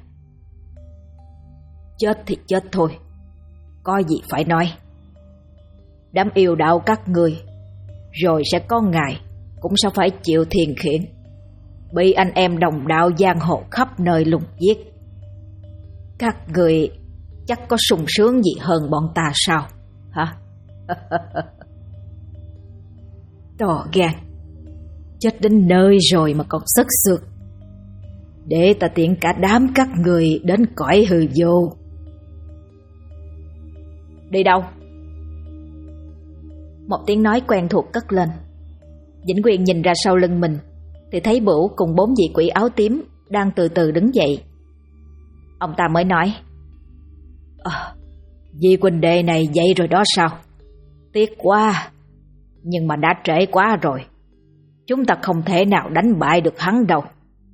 Chết thì chết thôi, có gì phải nói. Đám yêu đạo các ngươi rồi sẽ có ngày cũng sẽ phải chịu thiền khiển, bị anh em đồng đạo giang hồ khắp nơi lùng giết. Các người chắc có sung sướng gì hơn bọn ta sao, hả? To gan, chết đến nơi rồi mà còn sức sượt. Để ta tiễn cả đám các người đến cõi hư vô. Đi đâu? Một tiếng nói quen thuộc cất lên. Vĩnh Quyền nhìn ra sau lưng mình thì thấy Bửu cùng 4 vị quỷ áo tím đang từ từ đứng dậy. Ông ta mới nói: Vị huynh đệ này dậy rồi đó sao? Tiếc quá, nhưng mà đã trễ quá rồi. Chúng ta không thể nào đánh bại được hắn đâu.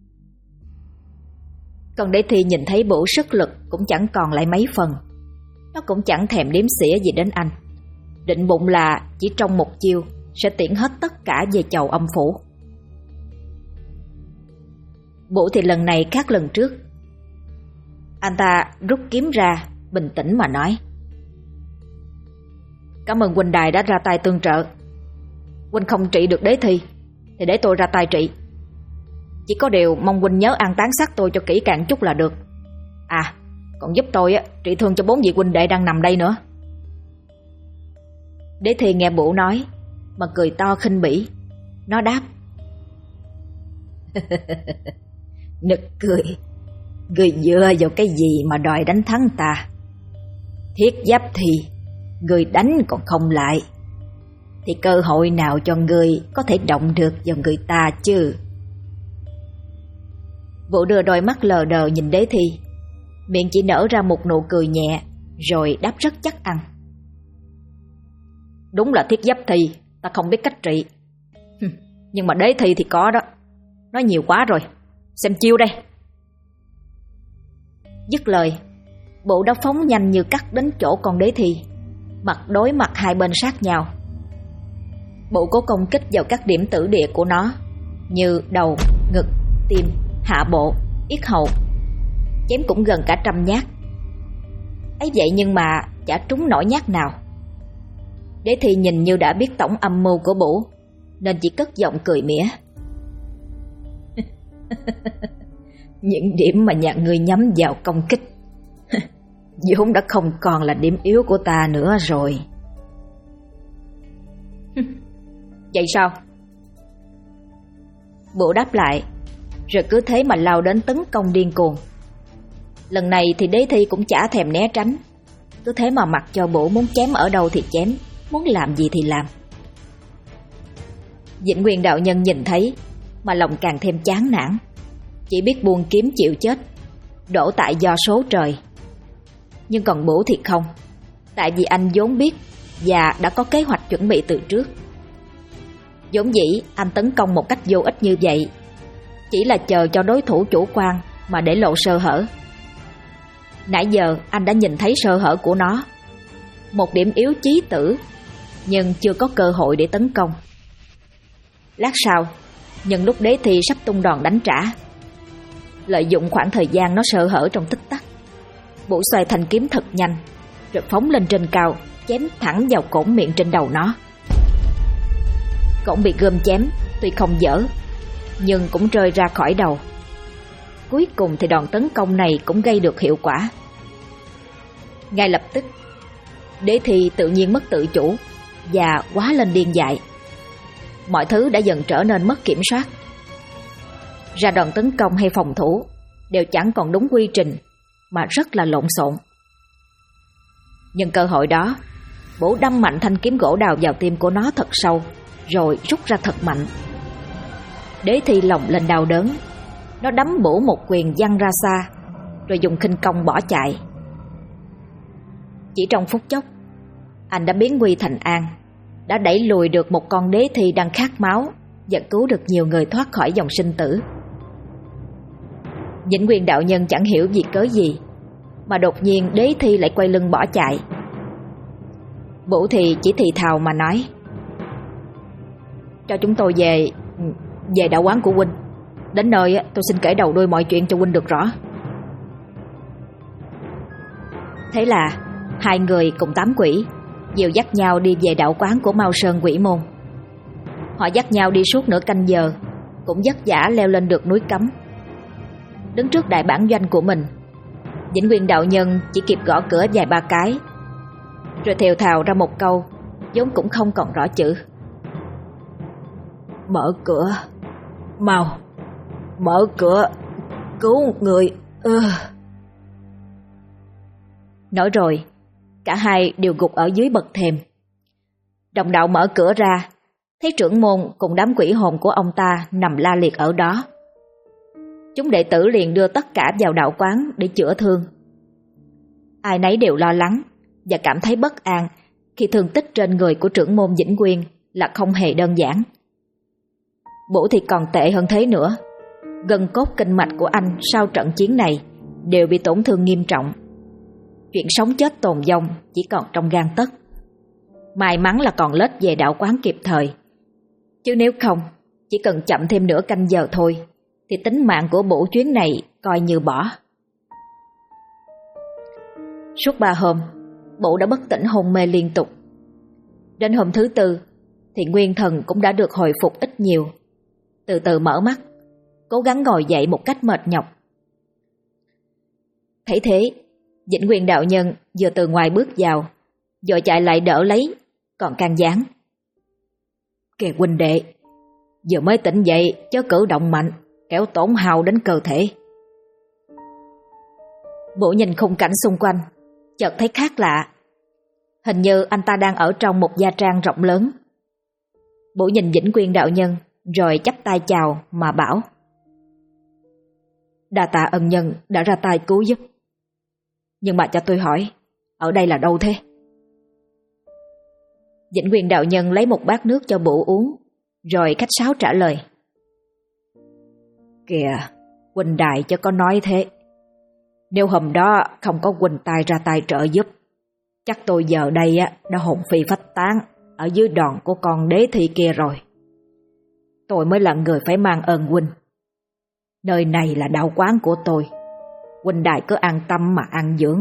Còn Đế Thi nhìn thấy Bửu sức lực cũng chẳng còn lại mấy phần. Nó cũng chẳng thèm đếm xỉa gì đến anh, định bụng là chỉ trong một chiêu sẽ tiễn hết tất cả về chầu âm phủ. Bửu thì lần này khác lần trước. Anh ta rút kiếm ra, bình tĩnh mà nói: Cảm ơn huynh đài đã ra tay tương trợ. Huynh không trị được Đế Thi thì để tôi ra tay trị. Chỉ có điều mong huynh nhớ an táng xác tôi cho kỹ càng chút là được. À, còn giúp tôi trị thương cho 4 vị huynh đệ đang nằm đây nữa. Đế Thi nghe Bửu nói mà cười to khinh bỉ. Nó đáp: Nực cười. Người dựa vào cái gì mà đòi đánh thắng ta? Thiết giáp thì người đánh còn không lại, thì cơ hội nào cho người có thể động được vào người ta chứ? Vũ đưa đôi mắt lờ đờ nhìn Đế Thi, miệng chỉ nở ra một nụ cười nhẹ, rồi đáp rất chắc ăn: Đúng là thiết giáp thì ta không biết cách trị, nhưng mà Đế Thi thì có đó. Nói nhiều quá rồi, xem chiêu đây. Dứt lời, Bộ đã phóng nhanh như cắt đến chỗ con Đế Thi, mặt đối mặt hai bên sát nhau. Bộ cố công kích vào các điểm tử địa của nó như đầu, ngực, tim, hạ bộ, yết hầu, chém cũng gần cả 100 nhát. Ấy vậy nhưng mà chả trúng nổi nhát nào. Đế Thi nhìn như đã biết tổng âm mưu của Bửu, nên chỉ cất giọng cười mỉa: Những điểm mà nhà ngươi nhắm vào công kích vốn đã không còn là điểm yếu của ta nữa rồi. Vậy sao? Bửu đáp lại, rồi cứ thế mà lao đến tấn công điên cuồng. Lần này thì Đế Thi cũng chả thèm né tránh, cứ thế mà mặc cho Bửu muốn chém ở đâu thì chém, muốn làm gì thì làm. Vĩnh Quyền đạo nhân nhìn thấy mà lòng càng thêm chán nản, chỉ biết buông kiếm chịu chết, đổ tại do số trời. Nhưng còn Bửu thì không, tại vì anh vốn biết và đã có kế hoạch chuẩn bị từ trước. Vốn dĩ anh tấn công một cách vô ích như vậy chỉ là chờ cho đối thủ chủ quan mà để lộ sơ hở. Nãy giờ anh đã nhìn thấy sơ hở của nó, một điểm yếu chí tử, nhưng chưa có cơ hội để tấn công. Lát sau, nhân lúc Đế Thi sắp tung đòn đánh trả, lợi dụng khoảng thời gian nó sơ hở trong tích tắc, Bửu xoay thanh kiếm thật nhanh, rồi phóng lên trên cao, chém thẳng vào cổng miệng trên đầu nó. Cổng bị gươm chém tuy không dở, nhưng cũng rơi ra khỏi đầu. Cuối cùng thì đòn tấn công này cũng gây được hiệu quả. Ngay lập tức, Đế Thi tự nhiên mất tự chủ và quá lên điên dại. Mọi thứ đã dần trở nên mất kiểm soát. Ra đòn tấn công hay phòng thủ đều chẳng còn đúng quy trình, mà rất là lộn xộn. Nhân cơ hội đó, Bửu đâm mạnh thanh kiếm gỗ đào vào tim của nó thật sâu, rồi rút ra thật mạnh. Đế Thi lòng lên đau đớn, nó đấm Bửu một quyền văng ra xa, rồi dùng khinh công bỏ chạy. Chỉ trong phút chốc, anh đã biến nguy thành an, đã đẩy lùi được một con Đế Thi đang khát máu và cứu được nhiều người thoát khỏi dòng sinh tử. Vĩnh Quyền đạo nhân chẳng hiểu vì cớ gì mà đột nhiên Đế Thi lại quay lưng bỏ chạy. Vũ thì chỉ thì thào mà nói: "Cho chúng tôi về đạo quán của huynh. Đến nơi tôi xin kể đầu đuôi mọi chuyện cho huynh được rõ." Thế là hai người cùng 8 quỷ dìu dắt nhau đi về đạo quán của Mao Sơn Quỷ Môn. Họ dắt nhau đi suốt nửa canh giờ, cũng vất vả leo lên được núi Cấm. Đứng trước đại bản doanh của mình, Vĩnh Nguyên đạo nhân chỉ kịp gõ cửa vài ba cái, rồi thều thào ra một câu vốn cũng không còn rõ chữ: "Mở cửa, mau, mở cửa, cứu người." Nói rồi, cả hai đều gục ở dưới bậc thềm. Đồng đạo mở cửa ra, thấy trưởng môn cùng đám quỷ hồn của ông ta nằm la liệt ở đó. Chúng đệ tử liền đưa tất cả vào đạo quán để chữa thương. Ai nấy đều lo lắng và cảm thấy bất an khi thương tích trên người của trưởng môn Vĩnh Nguyên là không hề đơn giản. Bổ thì còn tệ hơn thế nữa. Gân cốt kinh mạch của anh sau trận chiến này đều bị tổn thương nghiêm trọng. Chuyện sống chết tồn vong chỉ còn trong gang tấc. May mắn là còn lết về đạo quán kịp thời, chứ nếu không, chỉ cần chậm thêm nửa canh giờ thôi thì tính mạng của Bổ chuyến này coi như bỏ. Suốt 3 hôm, Bổ đã bất tỉnh hôn mê liên tục. Đến hôm thứ tư thì nguyên thần cũng đã được hồi phục ít nhiều, từ từ mở mắt, cố gắng ngồi dậy một cách mệt nhọc. Thấy thế, Vĩnh Nguyên đạo nhân vừa từ ngoài bước vào, vội chạy lại đỡ lấy, còn can gián: "Kìa huynh đệ, vừa mới tỉnh dậy chớ cử động mạnh, kéo tổn hao đến cơ thể." Bổ nhìn khung cảnh xung quanh, chợt thấy khác lạ. Hình như anh ta đang ở trong một gia trang rộng lớn. Bổ nhìn Vĩnh Nguyên đạo nhân rồi chắp tay chào mà bảo: "Đa tạ ân nhân đã ra tay cứu giúp. Nhưng mà cho tôi hỏi, ở đây là đâu thế?" Vĩnh Nguyên đạo nhân lấy một bát nước cho Bổ uống, rồi khách sáo trả lời: "Kìa, huynh đại cho có nói thế. Nếu hôm đó không có huynh tài ra tay trợ giúp, chắc tôi giờ đây đã hồn phi phách tán ở dưới đòn của con Đế Thi kia rồi. Tôi mới là người phải mang ơn huynh. Nơi này là đạo quán của tôi, huynh đại cứ an tâm mà ăn dưỡng."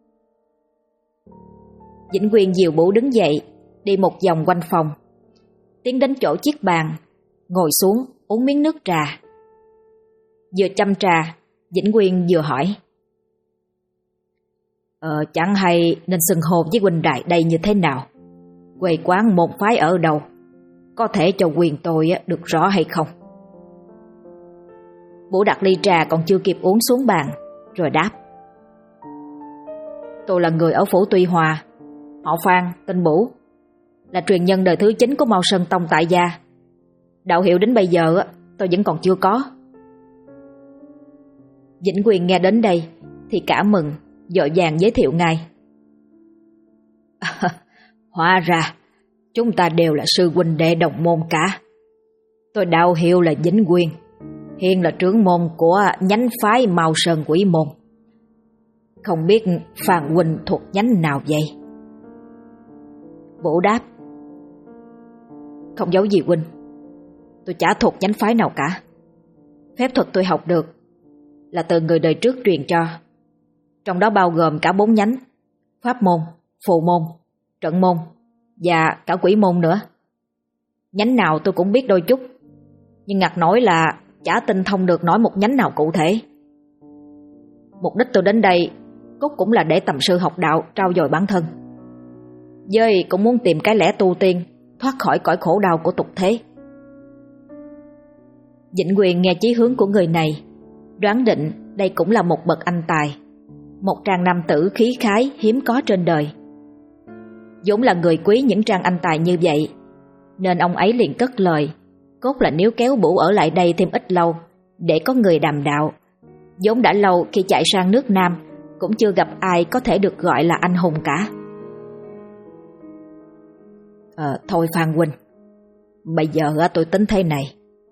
Vĩnh Nguyên dìu Bổ đứng dậy, đi một vòng quanh phòng, tiến đến chỗ chiếc bàn, ngồi xuống uống miếng nước trà. Vừa chăm trà, Vĩnh Nguyên vừa hỏi: "Chẳng hay nên xưng hô với huynh đại đây như thế nào? Quê quán môn phái ở đâu? Có thể cho quyền tôi được rõ hay không?" Bổ đặt ly trà còn chưa kịp uống xuống bàn, rồi đáp: "Tôi là người ở phủ Tuy Hòa, họ Phan, tên Bủ, là truyền nhân đời thứ 9 của Mao Sơn Tông tại gia. Đạo hiệu đến bây giờ tôi vẫn còn chưa có." Vĩnh Nguyên nghe đến đây thì cả mừng, vội vàng giới thiệu ngay: "Hóa ra chúng ta đều là sư huynh đệ đồng môn cả. Tôi đạo hiệu là Vĩnh Nguyên, hiện là trưởng môn của nhánh phái Mao Sơn Quỷ Môn. Không biết Phan huynh thuộc nhánh nào vậy?" Bổ đáp: "Không giấu gì huynh, tôi chả thuộc nhánh phái nào cả. Phép thuật tôi học được là từ người đời trước truyền cho, trong đó bao gồm cả 4 nhánh: pháp môn, phù môn, trận môn và cả quỷ môn nữa. Nhánh nào tôi cũng biết đôi chút, nhưng ngặt nổi là chả tinh thông được nổi một nhánh nào cụ thể. Mục đích tôi đến đây cốt cũng là để tầm sư học đạo, trau dồi bản thân, với cũng muốn tìm cái lẽ tu tiên, thoát khỏi cõi khổ đau của tục thế." Vĩnh Nguyên nghe chí hướng của người này, đoán định đây cũng là một bậc anh tài, một trang nam tử khí khái hiếm có trên đời. vốn là người quý những trang anh tài như vậy, nên ông ấy liền cất lời, cốt là nếu kéo Bủ ở lại đây thêm ít lâu để có người đàm đạo. Vốn đã lâu khi chạy sang nước Nam cũng chưa gặp ai có thể được gọi là anh hùng cả. Thôi Phan huynh, bây giờ tôi tính thế này.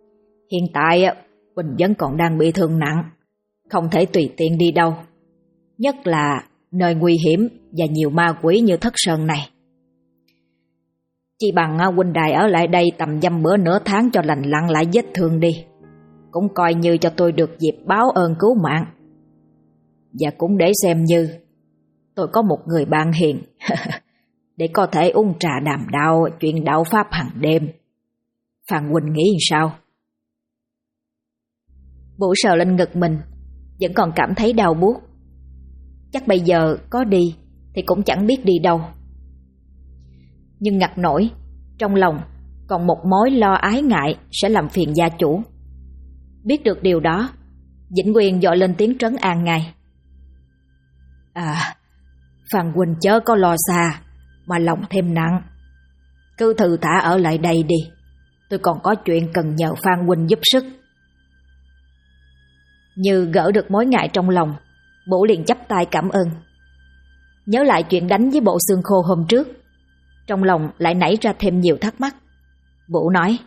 Hiện tại huynh vẫn còn đang bị thương nặng, không thể tùy tiện đi đâu. nhất là nơi nguy hiểm và nhiều ma quỷ như Thất Sơn này. Chỉ bằng huynh đài ở lại đây tầm dăm bữa nửa tháng cho lành lặn lại vết thương đi, cũng coi như cho tôi được dịp báo ơn cứu mạng. Và cũng để xem như tôi có một người bạn hiền để có thể uống trà đàm đạo chuyện đạo pháp hàng đêm. Phan huynh nghĩ sao? Vũ sờ lên ngực mình, vẫn còn cảm thấy đau buốt. Chắc bây giờ có đi thì cũng chẳng biết đi đâu. Nhưng ngặt nổi, trong lòng còn một mối lo ái ngại sẽ làm phiền gia chủ. Biết được điều đó, Vĩnh Quyền dội lên tiếng trấn an ngay. Phan huynh chớ có lo xa mà lòng thêm nặng. Cứ thư thả ở lại đây đi, tôi còn có chuyện cần nhờ Phan huynh giúp sức. Như gỡ được mối ngại trong lòng, Vũ liền chắp tay cảm ơn. Nhớ lại chuyện đánh với bộ xương khô hôm trước, trong lòng lại nảy ra thêm nhiều thắc mắc. Vũ nói: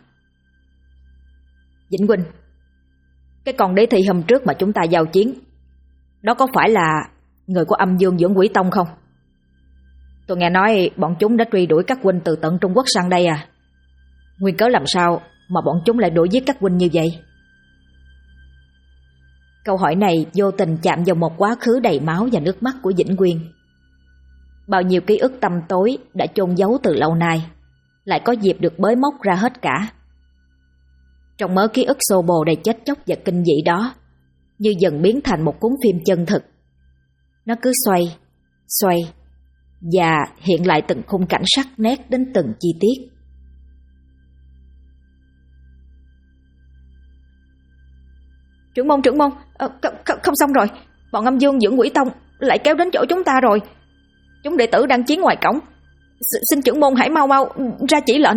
Vĩnh huynh, cái con đế thi hôm trước mà chúng ta giao chiến, đó có phải là người của Âm Dương Dưỡng Quỷ Tông không? Tôi nghe nói bọn chúng đã truy đuổi các huynh từ tận Trung Quốc sang đây à? Nguyên cớ làm sao mà bọn chúng lại đuổi giết các huynh như vậy? Câu hỏi này vô tình chạm vào một quá khứ đầy máu và nước mắt của Vĩnh Quyên. Bao nhiêu ký ức tăm tối đã chôn giấu từ lâu nay lại có dịp được bới móc ra hết cả. Trong mớ ký ức xô bồ đầy chết chóc và kinh dị đó, như dần biến thành một cuốn phim chân thực. Nó cứ xoay và hiện lại từng khung cảnh sắc nét đến từng chi tiết. Trưởng môn, không xong rồi. Bọn Âm Dương Dưỡng Quỷ Tông lại kéo đến chỗ chúng ta rồi. Chúng đệ tử đang chiến ngoài cổng. Xin trưởng môn hãy mau ra chỉ lệnh.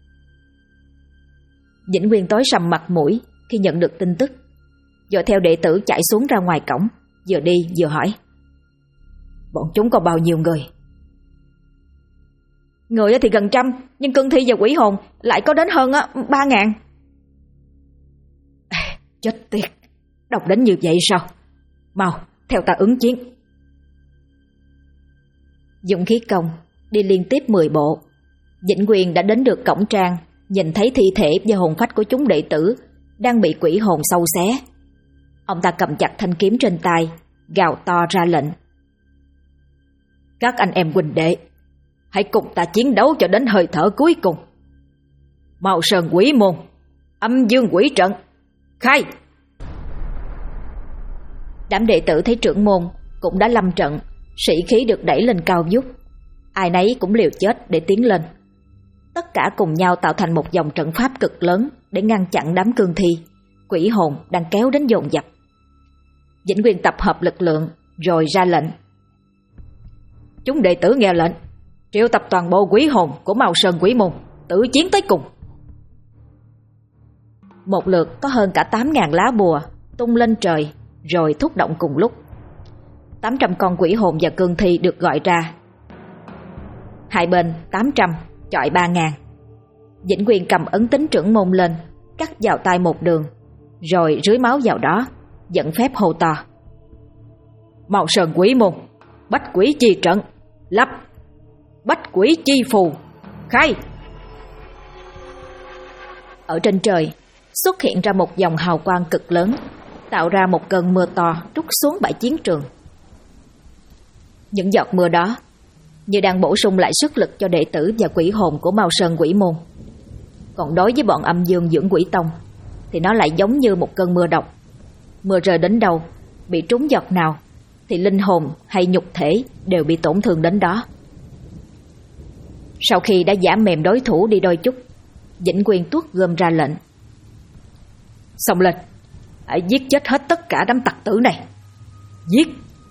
Vĩnh Nguyên tối sầm mặt mũi khi nhận được tin tức, rồi theo đệ tử chạy xuống ra ngoài cổng, vừa đi vừa hỏi: Bọn chúng có bao nhiêu người? Người thì gần 100, nhưng cương thi và quỷ hồn lại có đến hơn 3.000. Chết tiệt, độc đến như vậy sao? Mau, theo ta ứng chiến. Dùng khí công đi liên tiếp 10 bộ, Vĩnh Quyền đã đến được cổng trang, nhìn thấy thi thể và hồn phách của chúng đệ tử đang bị quỷ hồn sâu xé. Ông ta cầm chặt thanh kiếm trên tay, gào to ra lệnh: Các anh em huynh đệ, hãy cùng ta chiến đấu cho đến hơi thở cuối cùng. Mao Sơn Quỷ Môn, Âm Dương Quỷ Trận, khai! Đám đệ tử thấy trưởng môn cũng đã lâm trận, sĩ khí được đẩy lên cao vút. Ai nấy cũng liều chết để tiến lên. Tất cả cùng nhau tạo thành một dòng trận pháp cực lớn để ngăn chặn đám cương thi, quỷ hồn đang kéo đến dồn dập. Vĩnh Quyền tập hợp lực lượng rồi ra lệnh: Chúng đệ tử nghe lệnh, triệu tập toàn bộ quỷ hồn của Mao Sơn Quỷ Môn, tử chiến tới cùng. Một lượt có hơn cả 8.000 lá bùa tung lên trời rồi thúc động cùng lúc. 800 con quỷ hồn và cương thi được gọi ra. Hai bên 800 chọi 3.000. Vĩnh Quyền cầm ấn tín trưởng môn lên, cắt vào tay một đường, rồi rưới máu vào đó, dẫn phép hô to: Mao Sơn Quỷ Môn, Bách Quỷ Chi Trận, lập! Bách Quỷ Chi Phù, khai! Ở trên trời xuất hiện ra một dòng hào quang cực lớn, tạo ra một cơn mưa to trút xuống bãi chiến trường. Những giọt mưa đó như đang bổ sung lại sức lực cho đệ tử và quỷ hồn của Mao Sơn Quỷ Môn. Còn đối với bọn Âm Dương Dưỡng Quỷ Tông thì nó lại giống như một cơn mưa độc. Mưa rơi đến đâu, bị trúng giọt nào thì linh hồn hay nhục thể đều bị tổn thương đến đó. Sau khi đã giã mềm đối thủ đi đôi chút, Vĩnh Quyền tuốt gươm ra lệnh: Xông lên, hãy giết chết hết tất cả đám tặc tử này. Giết!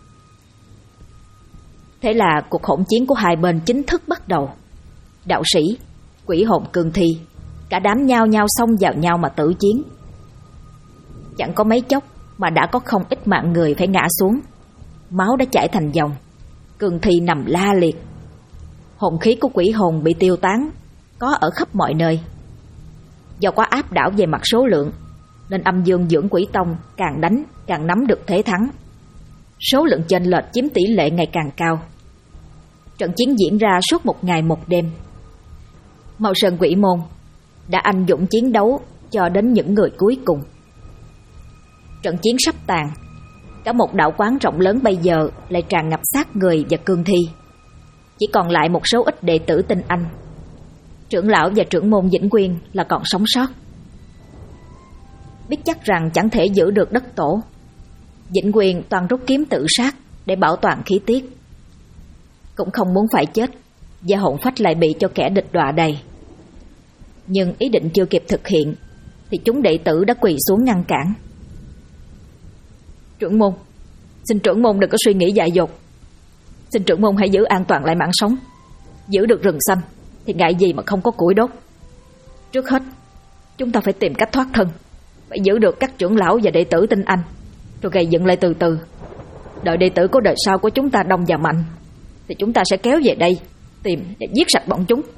Thế là cuộc hỗn chiến của hai bên chính thức bắt đầu. Đạo sĩ, quỷ hồn cương thi, cả đám nhao nhao xông vào nhau mà tử chiến. Chẳng có mấy chốc mà đã có không ít mạng người phải ngã xuống. Máu đã chảy thành dòng, cương thi nằm la liệt. Hồn khí của quỷ hồn bị tiêu tán, có ở khắp mọi nơi. Do quá áp đảo về mặt số lượng, nên Âm Dương Dưỡng Quỷ Tông càng đánh càng nắm được thế thắng. số lượng chênh lệch chiếm tỷ lệ ngày càng cao. Trận chiến diễn ra suốt 1 ngày 1 đêm. Mao Sơn Quỷ Môn đã anh dũng chiến đấu cho đến những người cuối cùng. Trận chiến sắp tàn, cả một đạo quán rộng lớn bây giờ lại tràn ngập xác người và cương thi. Chỉ còn lại một số ít đệ tử tinh anh. Trưởng lão và trưởng môn Vĩnh Quyên là còn sống sót. Biết chắc rằng chẳng thể giữ được đất tổ, Vĩnh Quyên toàn rút kiếm tự sát để bảo toàn khí tiết. Cũng không muốn phải chết và hồn phách lại bị cho kẻ địch đọa đầy. Nhưng ý định chưa kịp thực hiện thì chúng đệ tử đã quỳ xuống ngăn cản. Trưởng môn, xin trưởng môn đừng có suy nghĩ dại dột. Xin trưởng môn hãy giữ an toàn lại mạng sống. Giữ được rừng xanh thì ngại gì mà không có củi đốt. Trước hết chúng ta phải tìm cách thoát thân, phải giữ được các trưởng lão và đệ tử tinh anh, rồi gây dựng lại từ từ. Đợi đệ tử của đời sau của chúng ta đông và mạnh thì chúng ta sẽ kéo về đây tìm để giết sạch bọn chúng.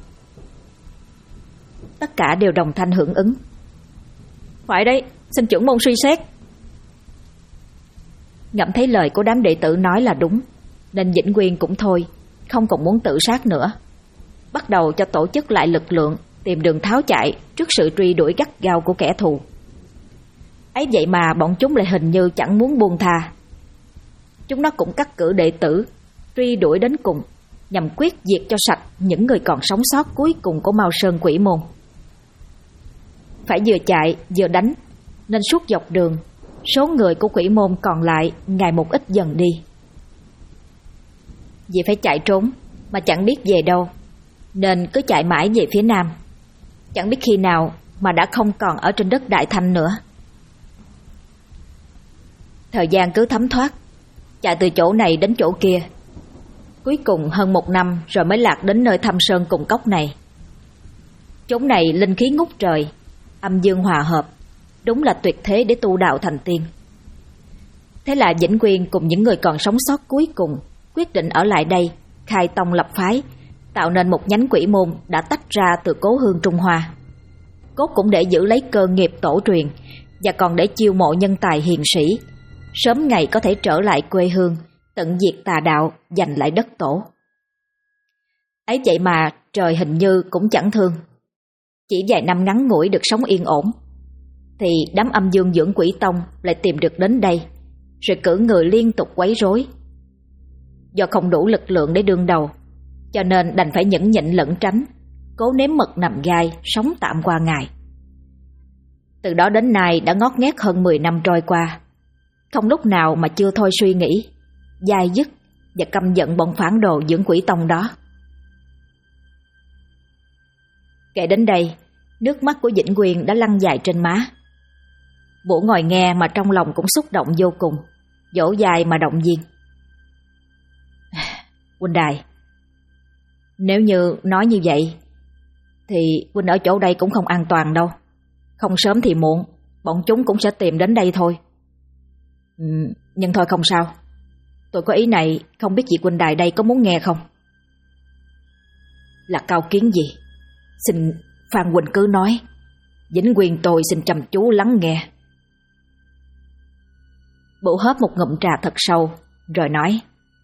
Tất cả đều đồng thanh hưởng ứng. Phải đấy, xin trưởng môn suy xét. Ngẫm thấy lời của đám đệ tử nói là đúng, nên Vĩnh Quyên cũng thôi, không còn muốn tự sát nữa. Bắt đầu cho tổ chức lại lực lượng, tìm đường tháo chạy trước sự truy đuổi gắt gao của kẻ thù. Ấy vậy mà bọn chúng lại hình như chẳng muốn buông tha. Chúng nó cũng cắt cử đệ tử truy đuổi đến cùng, nhằm quyết diệt cho sạch những người còn sống sót cuối cùng của Mao Sơn Quỷ Môn. Phải vừa chạy vừa đánh, nên suốt dọc đường, số người của Quỷ Môn còn lại ngày một ít dần đi. Vì phải chạy trốn mà chẳng biết về đâu, nên cứ chạy mãi về phía nam. Chẳng biết khi nào mà đã không còn ở trên đất Đại Thanh nữa. Thời gian cứ thấm thoát, chạy từ chỗ này đến chỗ kia. Cuối cùng hơn 1 năm rồi mới lạc đến nơi thâm sơn cùng cốc này. Chốn này linh khí ngút trời, âm dương hòa hợp, đúng là tuyệt thế để tu đạo thành tiên. Thế là Vĩnh Quyên cùng những người còn sống sót cuối cùng quyết định ở lại đây, khai tông lập phái, tạo nên một nhánh Quỷ Môn đã tách ra từ cố hương Trung Hoa. Cốt cũng để giữ lấy cơ nghiệp tổ truyền, và còn để chiêu mộ nhân tài hiền sĩ, sớm ngày có thể trở lại quê hương, tận diệt tà đạo, giành lại đất tổ. Ấy vậy mà trời hình như cũng chẳng thương. Chỉ vài năm ngắn ngủi được sống yên ổn, thì đám âm dương dưỡng quỷ tông lại tìm được đến đây, rồi cử người liên tục quấy rối. Do không đủ lực lượng để đương đầu, cho nên đành phải nhẫn nhịn lẩn tránh, cố nếm mật nằm gai, sống tạm qua ngày. Từ đó đến nay đã ngót nghét hơn 10 năm trôi qua, không lúc nào mà chưa thôi suy nghĩ, dai dứt và căm giận bọn phản đồ dưỡng quỷ tông đó. Kể đến đây, nước mắt của Vĩnh Quyên đã lăn dài trên má. Vũ ngồi nghe mà trong lòng cũng xúc động vô cùng, dỗ dài mà động viên. Huynh đài, nếu như nói như vậy thì huynh ở chỗ đây cũng không an toàn đâu. Không sớm thì muộn, bọn chúng cũng sẽ tìm đến đây thôi. Nhưng thôi không sao, tôi có ý này, không biết vị huynh đài đây có muốn nghe không? Là cao kiến gì? Xin Phan huynh cứ nói, Vĩnh Quyên tôi xin chăm chú lắng nghe. Vũ hớp một ngụm trà thật sâu, rồi nói: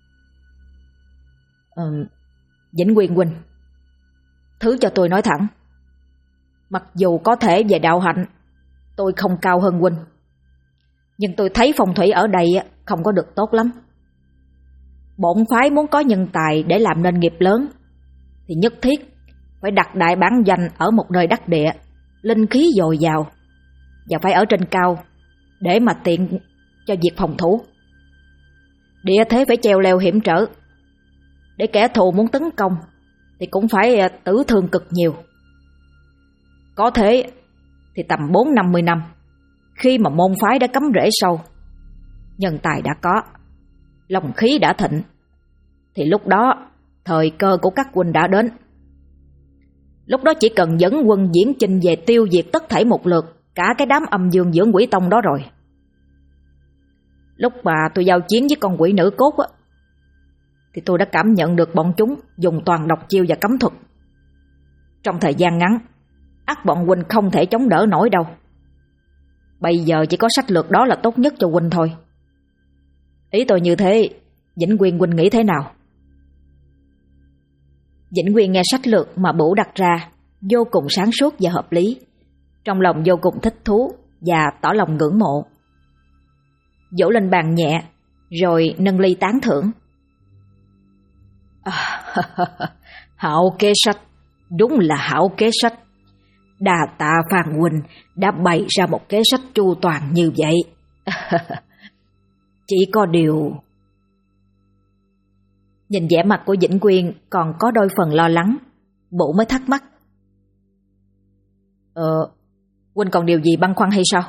Vĩnh Quyên huynh, thứ cho tôi nói thẳng. Mặc dù có thể về đạo hạnh tôi không cao hơn huynh, nhưng tôi thấy phong thủy ở đây không có được tốt lắm. Bổn phái muốn có nhân tài để làm nên nghiệp lớn thì nhất thiết phải đặt đại bản doanh ở một nơi đắc địa, linh khí dồi dào, và phải ở trên cao để mà tiện cho việc phòng thủ. Địa thế phải treo leo hiểm trở, để kẻ thù muốn tấn công thì cũng phải tử thương cực nhiều. Có thể thì tầm 40-50 năm, khi mà môn phái đã cắm rễ sâu, nhân tài đã có, lòng khí đã thịnh, thì lúc đó thời cơ của các huynh đã đến. Lúc đó chỉ cần dẫn quân diễn chinh về tiêu diệt tất thảy một lượt cả cái đám âm dương dưỡng quỷ tông đó rồi. Lúc mà tôi giao chiến với con quỷ nữ cốt thì tôi đã cảm nhận được bọn chúng dùng toàn độc chiêu và cấm thuật. Trong thời gian ngắn, ắt bọn huynh không thể chống đỡ nổi đâu. Bây giờ chỉ có sách lược đó là tốt nhất cho huynh thôi. Ý tôi như thế, Vĩnh Quyên huynh nghĩ thế nào? Vĩnh Quyên nghe sách lược mà Bửu đặt ra vô cùng sáng suốt và hợp lý, trong lòng vô cùng thích thú và tỏ lòng ngưỡng mộ. Vỗ lên bàn nhẹ, rồi nâng ly tán thưởng. Hảo kế sách, đúng là hảo kế sách. Đà tạ Phan huynh đã bày ra một kế sách chu toàn như vậy. Chỉ có điều... Nhìn vẻ mặt của Vĩnh Quyên còn có đôi phần lo lắng, Bửu mới thắc mắc. Huynh còn điều gì băn khoăn hay sao?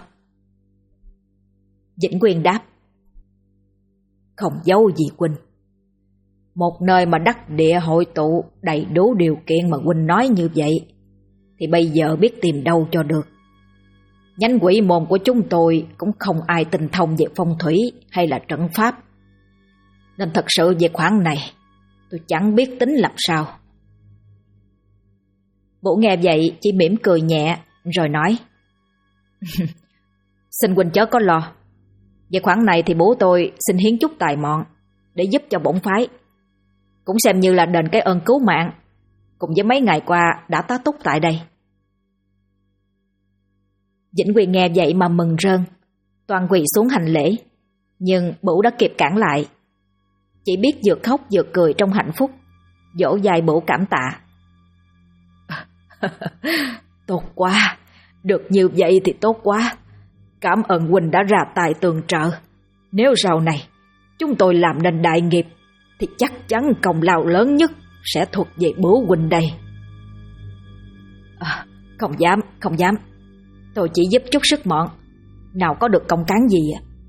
Vĩnh Quyên đáp. Không giấu gì huynh. Một nơi mà đắc địa hội tụ đầy đủ điều kiện mà huynh nói như vậy, thì bây giờ biết tìm đâu cho được. Nhánh quỷ môn của chúng tôi cũng không ai tinh thông về phong thủy hay là trận pháp, nên thật sự về khoản này tôi chẳng biết tính làm sao. Bửu nghe vậy chỉ mỉm cười nhẹ rồi nói. Xin huynh chớ có lo. Về khoản này thì bố tôi xin hiến chút tài mọn để giúp cho bổn phái, cũng xem như là đền cái ơn cứu mạng cùng với mấy ngày qua đã tá túc tại đây. Vĩnh Quyên nghe vậy mà mừng rơn, toàn quỳ xuống hành lễ, nhưng Bửu đã kịp cản lại. Chỉ biết vừa khóc vừa cười trong hạnh phúc, vỗ vai Bửu cảm tạ. Tốt quá, được như vậy thì tốt quá. Cảm ơn huynh đã ra tài tường trợ. Nếu sau này chúng tôi làm nên đại nghiệp thì chắc chắn công lao lớn nhất sẽ thuộc về Bửu huynh đây. Không dám. Tôi chỉ giúp chút sức mọn, nào có được công cán gì.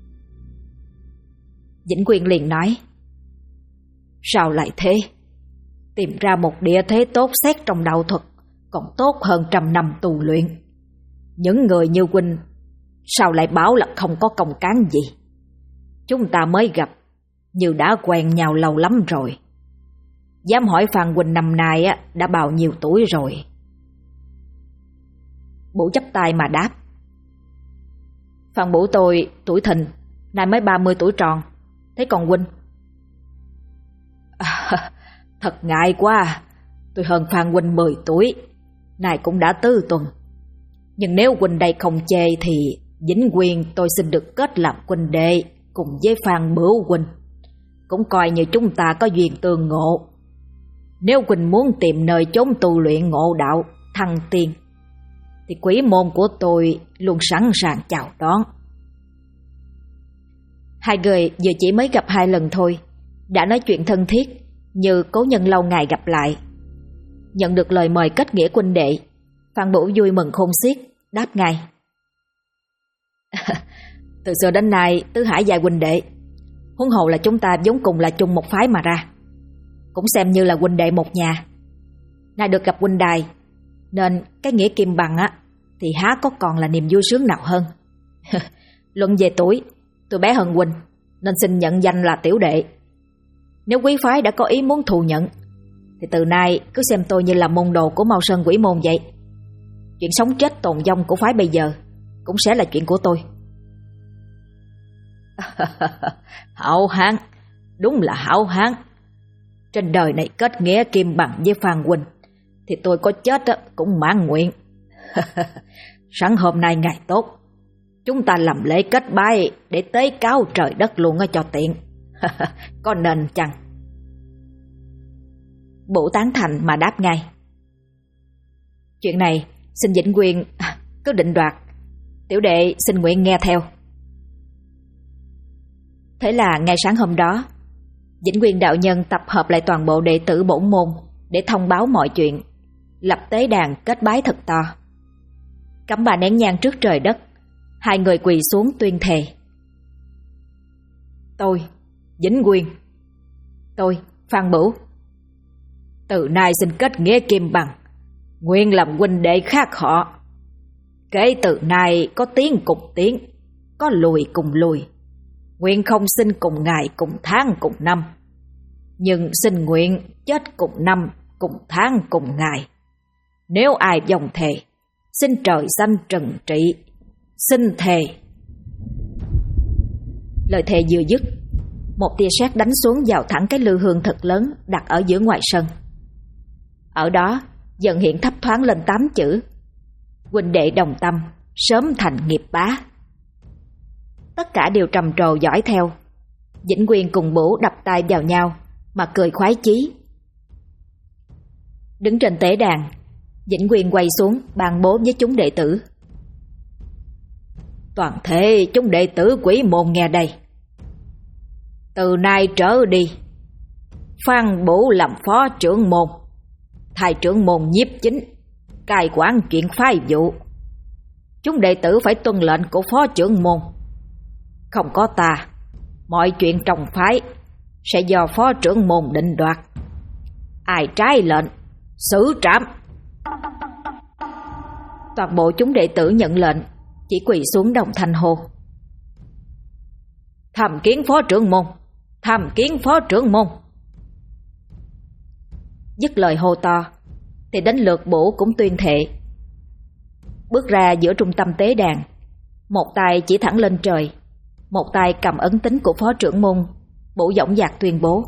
Vĩnh Quyên liền nói. Sao lại thế? Tìm ra một địa thế tốt xét trong đạo thuật còn tốt hơn 100 năm tu luyện. Những người như huynh sao lại bảo là không có công cán gì? Chúng ta mới gặp, như đã quen nhau lâu lắm rồi. Dám hỏi Phan huynh năm nay đã bao nhiêu tuổi rồi? Bửu chắp tay mà đáp. Phan Bửu tôi tuổi thìn, nay mới 30 tuổi tròn. Thế còn huynh? Thật ngại quá, tôi hơn Phan huynh 10 tuổi, nay cũng đã tư tuần. Nhưng nếu huynh đây không chê thì Vĩnh Quyên tôi xin được kết làm huynh đệ cùng với Phan Bửu huynh, cũng coi như chúng ta có duyên tương ngộ. Nếu huynh muốn tìm nơi chốn tu luyện ngộ đạo thăng tiên thì quỷ môn của tôi luôn sẵn sàng chào đón. Hai người vừa chỉ mới gặp 2 lần thôi, đã nói chuyện thân thiết như cố nhân lâu ngày gặp lại. Nhận được lời mời kết nghĩa huynh đệ, Phan Bửu vui mừng khôn xiết, đáp ngay. Từ xưa đến nay tứ hải giai huynh đệ, huống hồ là chúng ta vốn cùng là chung một phái mà ra, cũng xem như là huynh đệ một nhà. Nay được gặp huynh đài, nên cái nghĩa kim bằng thì há có còn là niềm vui sướng nào hơn. Luận về tuổi, tôi bé hơn huynh, nên xin nhận danh là tiểu đệ. Nếu quý phái đã có ý muốn thù nhận thì từ nay cứ xem tôi như là môn đồ của Mao Sơn Quỷ Môn vậy. Chuyện sống chết tồn vong của phái bây giờ cũng sẽ là chuyện của tôi. Hảo hán, đúng là hảo hán. Trên đời này kết nghĩa kim bằng với Phan huynh thì tôi có chết cũng mãn nguyện. Sẵn hôm nay ngày tốt, chúng ta làm lễ kết bái để tế cáo trời đất luôn cho tiện. Có nên chăng? Bửu tán thành mà đáp ngay. Chuyện này xin Vĩnh Quyên cứ định đoạt, tiểu đệ xin nguyện nghe theo. Thế là ngay sáng hôm đó, Vĩnh Quyên đạo nhân tập hợp lại toàn bộ đệ tử bổn môn để thông báo mọi chuyện, lập tế đàn kết bái thật to. Cắm 3 nén nhang trước trời đất, 2 người quỳ xuống tuyên thề. Tôi, Vĩnh Quyên, tôi, Phan Bửu, từ nay xin kết nghĩa kim bằng, nguyện làm huynh đệ khác họ. Kể từ nay có tiến cùng tiến, có lùi cùng lùi. Nguyện không sinh cùng ngày, cùng tháng, cùng năm, nhưng xin nguyện chết cùng năm, cùng tháng, cùng ngày. Nếu ai vòng thề, xin trời xanh trừng trị. Xin thề. Lời thề vừa dứt, một tia sét đánh xuống vào thẳng cái lư hương thật lớn đặt ở giữa ngoài sân. Ở đó dần hiện thấp thoáng lên 8 chữ: huynh đệ đồng tâm, sớm thành nghiệp bá. Tất cả đều trầm trồ dõi theo. Vĩnh Quyên cùng Bửu đập tay vào nhau mà cười khoái chí. Đứng trên tế đàn, Vĩnh Quyên quay xuống ban bố với chúng đệ tử: toàn thể chúng đệ tử Quỷ môn nghe đây. Từ nay trở đi, Phan Bửu làm phó trưởng môn, thay trưởng môn Nhiếp Chính, cai quản chuyện phái vụ. Chúng đệ tử phải tuân lệnh của phó trưởng môn. Không có ta, mọi chuyện trong phái sẽ do phó trưởng môn định đoạt. Ai trái lệnh, xử trảm. Toàn bộ chúng đệ tử nhận lệnh, chỉ quỳ xuống đồng thanh hô: tham kiến phó trưởng môn, tham kiến phó trưởng môn. Dứt lời hô to thì đến lượt Bửu cũng tuyên thệ. Bước ra giữa trung tâm tế đàn, một tay chỉ thẳng lên trời, một tay cầm ấn tín của phó trưởng môn. Bửu dõng dạc tuyên bố: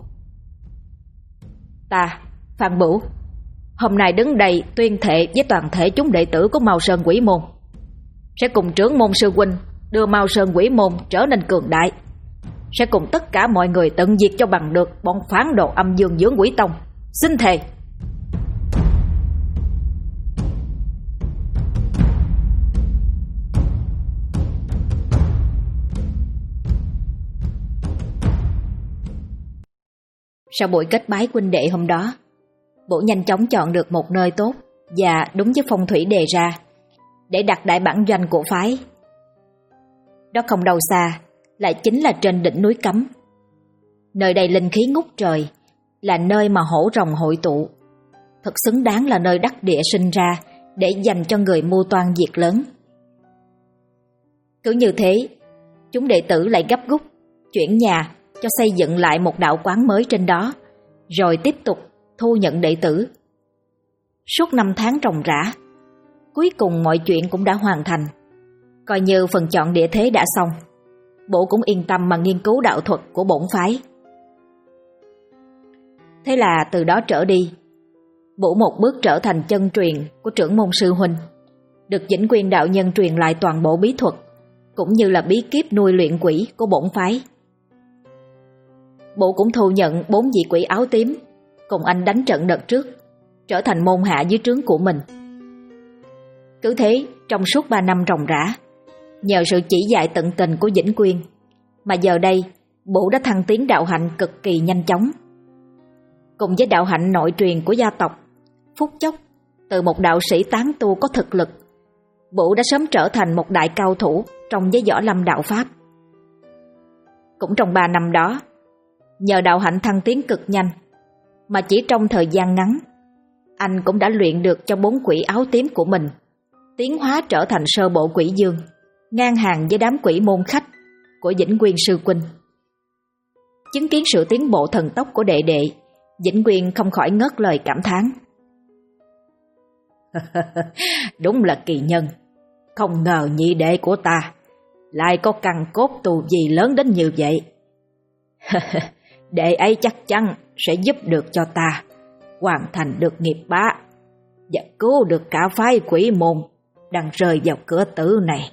ta, Phan Bửu, hôm nay đứng đây tuyên thệ với toàn thể chúng đệ tử của Mao Sơn Quỷ môn, sẽ cùng trưởng môn sư huynh đưa Mao Sơn Quỷ môn trở nên cường đại, sẽ cùng tất cả mọi người tận diệt cho bằng được bọn phản đồ âm dương dưỡng quỷ tông. Xin thề. Sau buổi kết bái huynh đệ hôm đó, Bửu nhanh chóng chọn được một nơi tốt và đúng với phong thủy đề ra để đặt đại bản doanh của phái. Đó không đâu xa, lại chính là trên đỉnh núi Cấm. Nơi đây linh khí ngút trời, là nơi mà hổ rồng hội tụ, thật xứng đáng là nơi đắc địa sinh ra để dành cho người mưu toan việc lớn. Cứ như thế, chúng đệ tử lại gấp rút chuyển nhà cho xây dựng lại một đạo quán mới trên đó, rồi tiếp tục thu nhận đệ tử. Suốt 5 tháng ròng rã, cuối cùng mọi chuyện cũng đã hoàn thành. Coi như phần chọn địa thế đã xong, Bửu cũng yên tâm mà nghiên cứu đạo thuật của bổn phái. Thế là từ đó trở đi, Bửu một bước trở thành chân truyền của trưởng môn sư huynh, được Vĩnh Quyên đạo nhân truyền lại toàn bộ bí thuật, cũng như là bí kíp nuôi luyện quỷ của bổn phái. Bửu cũng thu nhận 4 vị quỷ áo tím cùng anh đánh trận đợt trước, trở thành môn hạ dưới trướng của mình. Cứ thế, trong suốt 3 năm ròng rã, nhờ sự chỉ dạy tận tình của Vĩnh Quyên, mà giờ đây Bửu đã thăng tiến đạo hạnh cực kỳ nhanh chóng. Cùng với đạo hạnh nội truyền của gia tộc, phút chốc từ một đạo sĩ tán tu có thực lực, Bửu đã sớm trở thành một đại cao thủ trong giới võ lâm đạo pháp. Cũng trong 3 năm đó, nhờ đạo hạnh thăng tiến cực nhanh, mà chỉ trong thời gian ngắn, anh cũng đã luyện được cho 4 quỷ áo tím của mình tiến hóa trở thành sơ bộ quỷ dương, ngang hàng với đám quỷ môn khách của Vĩnh Quyên sư huynh. Chứng kiến sự tiến bộ thần tốc của đệ đệ, Vĩnh Quyên không khỏi ngớt lời cảm thán. Đúng là kỳ nhân, không ngờ nhị đệ của ta lại có căn cốt tu vi lớn đến như vậy. Đệ ấy chắc chắn sẽ giúp được cho ta hoàn thành được nghiệp bá và cứu được cả phái quỷ môn đang rơi vào cửa tử này.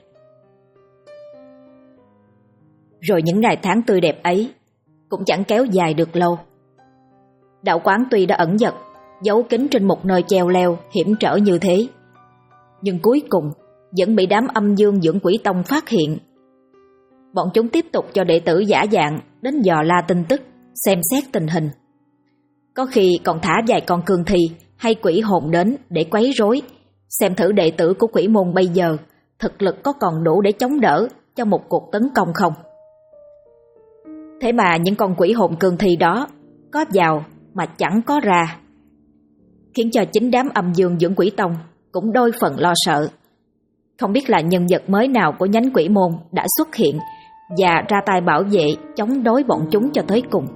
Rồi những ngày tháng tươi đẹp ấy cũng chẳng kéo dài được lâu. Đạo quán tuy đã ẩn dật, giấu kín trên một nơi cheo leo hiểm trở như thế, nhưng cuối cùng vẫn bị đám âm dương dưỡng quỷ tông phát hiện. Bọn chúng tiếp tục cho đệ tử giả dạng đến dò la tin tức, xem xét tình hình. Có khi còn thả vài con cương thi hay quỷ hồn đến để quấy rối, xem thử đệ tử của quỷ môn bây giờ thực lực có còn đủ để chống đỡ cho một cuộc tấn công không. Thế mà những con quỷ hồn cương thi đó có vào mà chẳng có ra, khiến cho chính đám âm dương dưỡng quỷ tông cũng đôi phần lo sợ. Không biết là nhân vật mới nào của nhánh quỷ môn đã xuất hiện và ra tay bảo vệ chống đối bọn chúng cho tới cùng.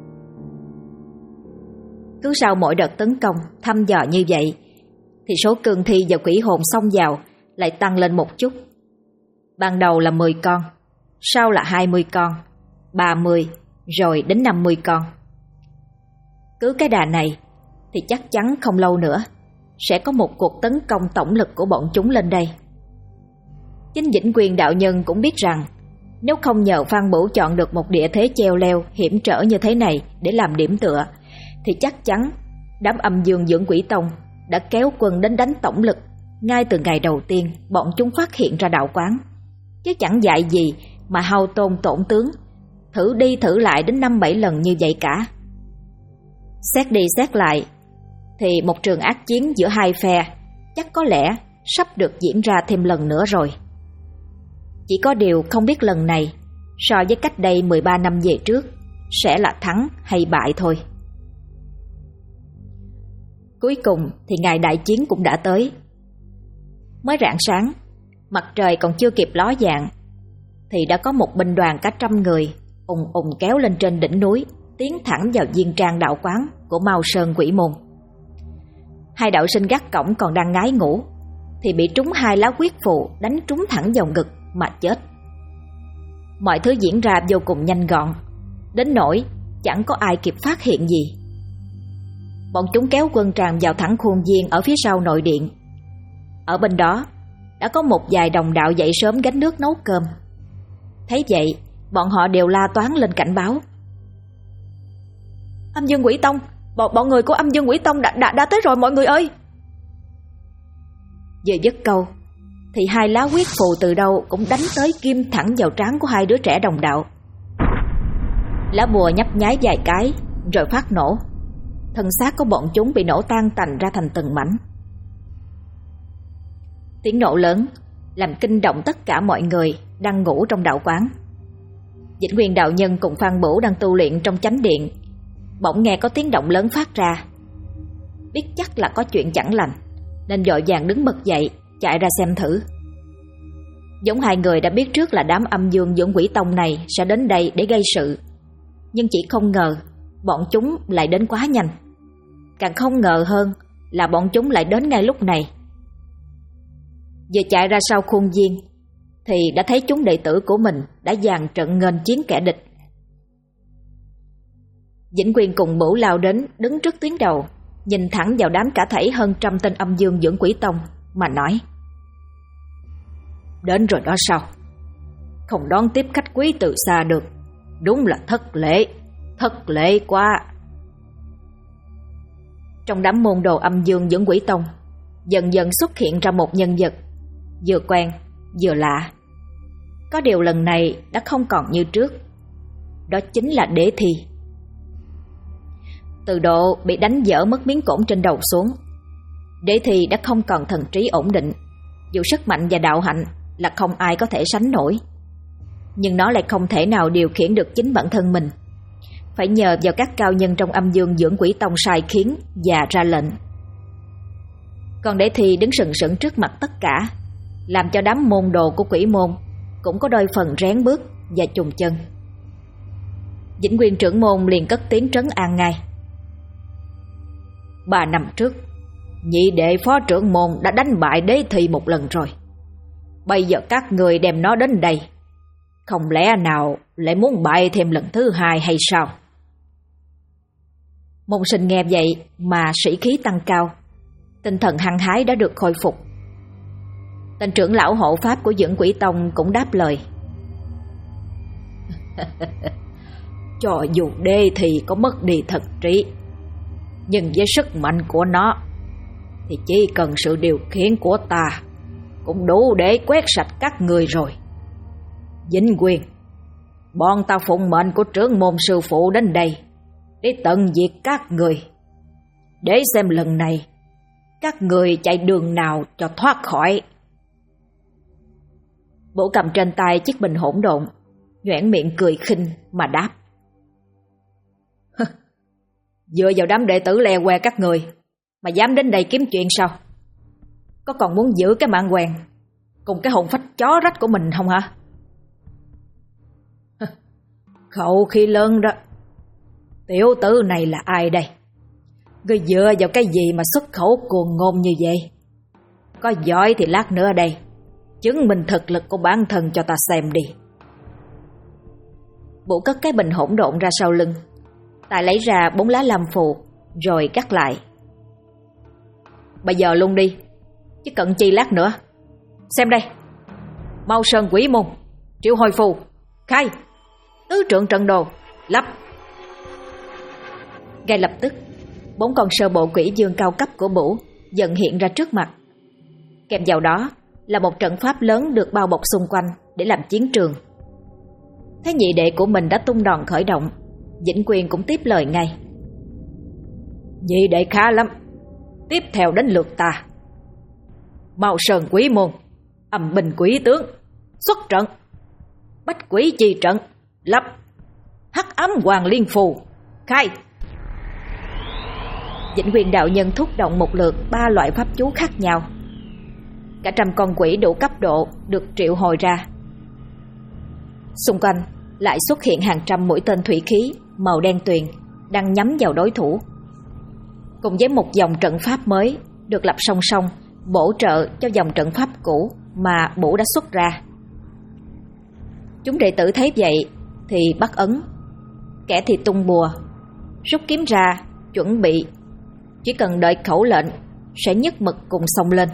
Cứ sau mỗi đợt tấn công thăm dò như vậy thì số cương thi và quỷ hồn xông vào lại tăng lên một chút. Ban đầu là 10 con, sau là 20 con, 30 rồi đến 50 con. Cứ cái đà này thì chắc chắn không lâu nữa sẽ có một cuộc tấn công tổng lực của bọn chúng lên đây. Chính Vĩnh Quyền đạo nhân cũng biết rằng nếu không nhờ Phan Bửu chọn được một địa thế cheo leo hiểm trở như thế này để làm điểm tựa, thì chắc chắn đám Âm Dương Dưỡng Quỷ Tông đã kéo quân đến đánh tổng lực ngay từ ngày đầu tiên bọn chúng phát hiện ra đạo quán, chứ chẳng dạy gì mà hao tôn tổn tướng, thử đi thử lại đến 5-7 lần như vậy cả. Xét đi xét lại thì một trường ác chiến giữa hai phe chắc có lẽ sắp được diễn ra thêm lần nữa rồi. Chỉ có điều không biết lần này so với cách đây 13 năm về trước sẽ là thắng hay bại thôi. Cuối cùng thì ngày đại chiến cũng đã tới. Mới rạng sáng, mặt trời còn chưa kịp ló dạng thì đã có một binh đoàn cả 100 người ùng ùng kéo lên trên đỉnh núi, tiến thẳng vào viên trang đạo quán của Mao Sơn Quỷ Môn. Hai đạo sinh gác cổng còn đang ngái ngủ thì bị trúng 2 lá huyết phù đánh trúng thẳng vào ngực mà chết. Mọi thứ diễn ra vô cùng nhanh gọn, đến nỗi chẳng có ai kịp phát hiện gì. Bọn chúng kéo quân tràn vào thẳng khuôn viên ở phía sau nội điện. Ở bên đó đã có một vài đồng đạo dậy sớm gánh nước nấu cơm. Thấy vậy, bọn họ đều la toáng lên cảnh báo. Âm Dương Quỷ Tông, bọn người của Âm Dương Quỷ Tông đã tới rồi mọi người ơi. Vừa dứt câu thì 2 lá huyết phù từ đâu cũng đánh tới kim thẳng vào trán của 2 đứa trẻ đồng đạo. Lá bùa nhấp nháy vài cái rồi phát nổ. Thân xác của bọn chúng bị nổ tan tành ra thành từng mảnh. Tiếng nổ lớn làm kinh động tất cả mọi người đang ngủ trong đạo quán. Vĩnh Quyền đạo nhân cùng Phan Bửu đang tu luyện trong chánh điện bỗng nghe có tiếng động lớn phát ra. Biết chắc là có chuyện chẳng lành nên vội vàng đứng bật dậy chạy ra xem thử. Giống 2 người đã biết trước là đám Âm Dương Dưỡng Quỷ Tông này sẽ đến đây để gây sự, nhưng chỉ không ngờ bọn chúng lại đến quá nhanh. Càng không ngờ hơn là bọn chúng lại đến ngay lúc này. Vừa chạy ra sau khuôn viên thì đã thấy chúng đệ tử của mình đã dàn trận nghênh chiến kẻ địch. Vĩnh Quyền cùng Bửu lao đến đứng trước tuyến đầu, nhìn thẳng vào đám cả thảy hơn 100 tên Âm Dương Dưỡng Quỷ Tông mà nói: Đến rồi đó sao? Không đón tiếp khách quý từ xa được, đúng là thất lễ quá. Trong đám môn đồ Âm Dương Dưỡng Quỷ Tông dần dần xuất hiện ra một nhân vật vừa quen vừa lạ. Có điều lần này đã không còn như trước. Đó chính là Đế Thi. Từ độ bị đánh dở mất miếng cổn trên đầu xuống, Đế Thi đã không còn thần trí ổn định. Dù sức mạnh và đạo hạnh là không ai có thể sánh nổi, nhưng nó lại không thể nào điều khiển được chính bản thân mình, phải nhờ vào các cao nhân trong Âm Dương Dưỡng Quỷ Tông sai khiến và ra lệnh. Còn Đế Thi đứng sừng sững trước mặt tất cả, làm cho đám môn đồ của Quỷ Môn cũng có đôi phần rén bước và chùng chân. Vĩnh Quyền trưởng môn liền cất tiếng trấn an ngay: 3 năm trước, nhị đệ phó trưởng môn đã đánh bại Đế Thi một lần rồi. Bây giờ các người đem nó đến đây, không lẽ nào lại muốn bại thêm lần thứ 2 hay sao? Môn sinh nghe vậy mà sĩ khí tăng cao, tinh thần hăng hái đã được khôi phục. Tên trưởng lão hộ pháp của Dưỡng Quỷ Tông cũng đáp lời: Cho dù Đế Thi có mất đi thần trí, nhưng với sức mạnh của nó thì chỉ cần sự điều khiển của ta cũng đủ để quét sạch các người rồi. Vĩnh Quyền, bọn ta phụng mệnh của trưởng môn sư phụ đến đây để tận diệt các người, để xem lần này các người chạy đường nào cho thoát khỏi. Bổ cầm trên tay chiếc bình hỗn độn, nhoẻn miệng cười khinh mà đáp: Dựa vào đám đệ tử lè que các người mà dám đến đây kiếm chuyện sao? Có còn muốn giữ cái mạng quen cùng cái hồn phách chó rách của mình không hả? Khẩu khí lớn đó. Tiểu tử này là ai đây? Ngươi dựa vào cái gì mà xuất khẩu cuồng ngôn như vậy? Có giỏi thì lát nữa đây chứng minh thực lực của bản thân cho ta xem đi. Vũ cất cái bình hỗn độn ra sau lưng, tài lấy ra 4 lá lam phù rồi cắt lại. Bây giờ luôn đi, chứ cần chi lát nữa. Xem đây, mau sơn quỷ môn, triệu hồi phù, khai, tứ trượng trận đồ, lắp. Ngay lập tức 4 con sơ bộ quỷ dương cao cấp của Bửu dần hiện ra trước mặt. Kèm vào đó là một trận pháp lớn được bao bọc xung quanh để làm chiến trường. Thấy nhị đệ của mình đã tung đòn khởi động, Vĩnh Quyền cũng tiếp lời ngay. Nhị đệ khá lắm, tiếp theo đến lượt ta. Mao Sơn Quý Môn, Âm Binh Quỷ Tướng, xuất trận. Bách Quỷ Chi Trận, lập. Hắc Ám Hoàng Liên Phù, khai. Vĩnh Quyền đạo nhân thúc động một lượt 3 loại pháp chú khác nhau. Cả trăm con quỷ đủ cấp độ được triệu hồi ra. Xung quanh lại xuất hiện hàng trăm mũi tên thủy khí màu đen tuyền đang nhắm vào đối thủ, cùng với một dòng trận pháp mới được lập song song bổ trợ cho dòng trận pháp cũ mà Bửu đã xuất ra. Chúng đệ tử thấy vậy thì bắt ấn, kẻ thì tung bùa, rút kiếm ra chuẩn bị, chỉ cần đợi khẩu lệnh sẽ nhất mực cùng xông lên.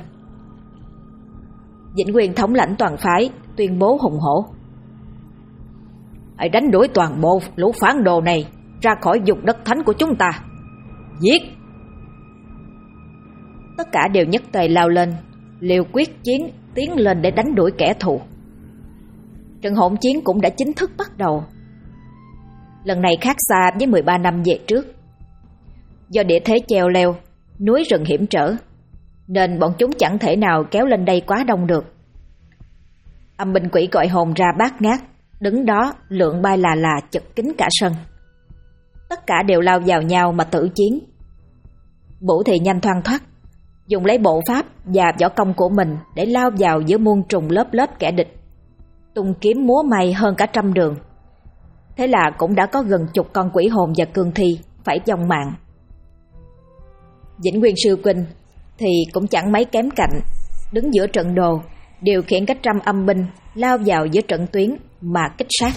Vĩnh Quyền thống lãnh toàn phái tuyên bố hùng hổ: hãy đánh đuổi toàn bộ lũ phản đồ này ra khỏi vùng đất thánh của chúng ta, giết! Tất cả đều nhất tề lao lên, liều quyết chiến tiến lên để đánh đuổi kẻ thù. Trận hỗn chiến cũng đã chính thức bắt đầu. Lần này khác xa với 13 năm về trước. Do địa thế chèo leo, núi rừng hiểm trở, nên bọn chúng chẳng thể nào kéo lên đây quá đông được. Âm binh quỷ gọi hồn ra bát ngát, đứng đó lượn bay là chật kín cả sân. Tất cả đều lao vào nhau mà tử chiến. Bửu thì nhanh thoăn thoắt, dùng lấy bộ pháp và võ công của mình để lao vào giữa muôn trùng lớp lớp kẻ địch, tung kiếm múa may hơn cả trăm đường. Thế là cũng đã có gần chục con quỷ hồn và cương thi phải vong mạng. Vĩnh Quyền sư huynh thì cũng chẳng mấy kém cạnh, đứng giữa trận đồ, điều khiển các trăm âm binh lao vào giữa trận tuyến mà kích sát.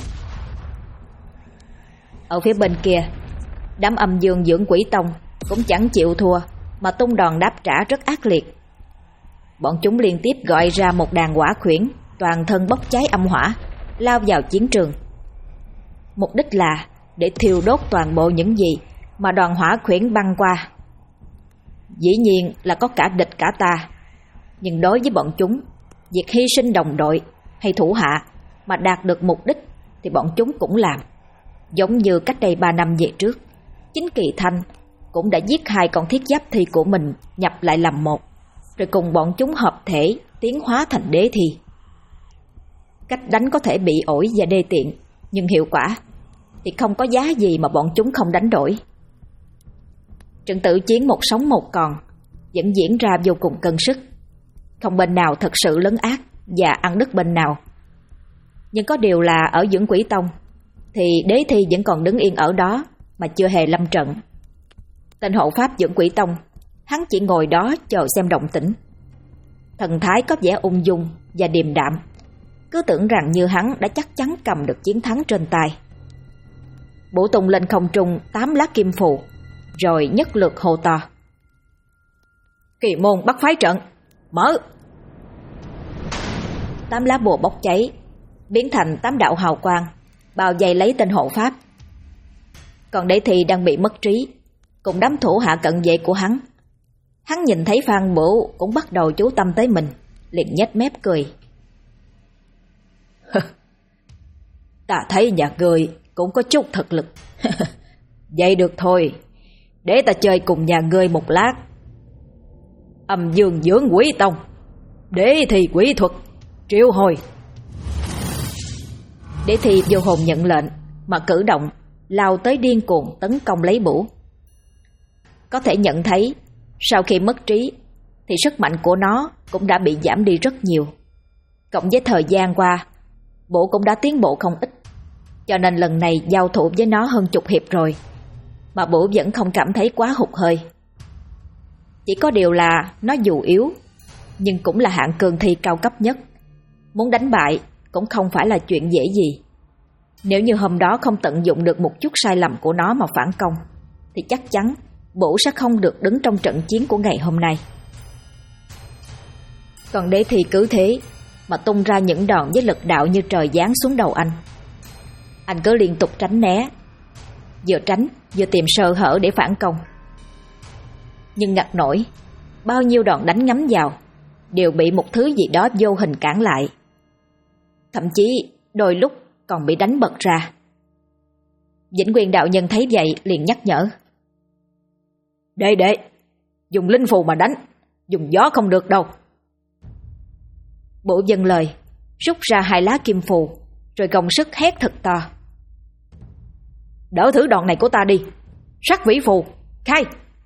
Ở phía bên kia, đám âm dương dưỡng quỷ tông cũng chẳng chịu thua mà tung đòn đáp trả rất ác liệt. Bọn chúng liên tiếp gọi ra một đàn hỏa khuyển toàn thân bốc cháy âm hỏa lao vào chiến trường. Mục đích là để thiêu đốt toàn bộ những gì mà đoàn hỏa khuyển băng qua. Dĩ nhiên là có cả địch cả ta, nhưng đối với bọn chúng, việc hy sinh đồng đội hay thủ hạ mà đạt được mục đích thì bọn chúng cũng làm. Giống như cách đây 3 năm về trước, chính Kỳ Thanh cũng đã giết 2 con thiết giáp thi của mình nhập lại làm một, rồi cùng bọn chúng hợp thể tiến hóa thành đế thi. Cách đánh có thể bị ổi và đê tiện, nhưng hiệu quả thì không có giá gì mà bọn chúng không đánh đổi. Trận tử chiến một sống một còn vẫn diễn ra vô cùng cân sức, không bên nào thật sự lấn át và ăn đứt bên nào. Nhưng có điều là ở Dưỡng Quỷ Tông thì đế thi vẫn còn đứng yên ở đó mà chưa hề lâm trận. Tên hộ pháp Dưỡng Quỷ Tông, hắn chỉ ngồi đó chờ xem động tĩnh. Thần thái có vẻ ung dung và điềm đạm, cứ tưởng rằng như hắn đã chắc chắn cầm được chiến thắng trên tay. Bổ tung lên không trung 8 lá kim phù, rồi nhất lượt hô to: Kỳ môn bắt phái trận, mở! 8 lá bùa bốc cháy, biến thành 8 đạo hào quang, bao vây lấy tên hộ pháp. Còn đế thi đang bị mất trí, cùng đám thủ hạ cận vệ của hắn. Hắn nhìn thấy Phan Bửu cũng bắt đầu chú tâm tới mình, liền nhếch mép cười. Ta thấy nhà ngươi cũng có chút thực lực. Vậy được thôi, để ta chơi cùng nhà ngươi một lát. Âm dương dưỡng quỷ tông, đế thi quỷ thuật, triệu hồi. Đế thi vô hồn nhận lệnh mà cử động, lao tới điên cuồng tấn công lấy Bửu. Có thể nhận thấy sau khi mất trí thì sức mạnh của nó cũng đã bị giảm đi rất nhiều. Cộng với thời gian qua, Bửu cũng đã tiến bộ không ít, cho nên lần này giao thủ với nó hơn chục hiệp rồi mà Bửu vẫn không cảm thấy quá hụt hơi. Chỉ có điều là nó dù yếu nhưng cũng là hạng cường thi cao cấp nhất, muốn đánh bại cũng không phải là chuyện dễ gì. Nếu như hôm đó không tận dụng được một chút sai lầm của nó mà phản công, thì chắc chắn Bủ sẽ không được đứng trong trận chiến của ngày hôm nay. Còn Đế Thi cứ thế mà tung ra những đòn với lực đạo như trời giáng xuống đầu anh. Anh cứ liên tục tránh né, vừa tránh vừa tìm sơ hở để phản công. Nhưng ngặt nổi, bao nhiêu đòn đánh ngắm vào đều bị một thứ gì đó vô hình cản lại. Thậm chí đôi lúc còn bị đánh bật ra. Vĩnh Quyền đạo nhân thấy vậy liền nhắc nhở: Đệ, dùng linh phù mà đánh, dùng gió không được đâu. Bổ dâng lời, rút ra 2 lá kim phù, rồi gồng sức hét thật to: Đỡ thử đòn này của ta đi, Sắc Vĩ phù, khai!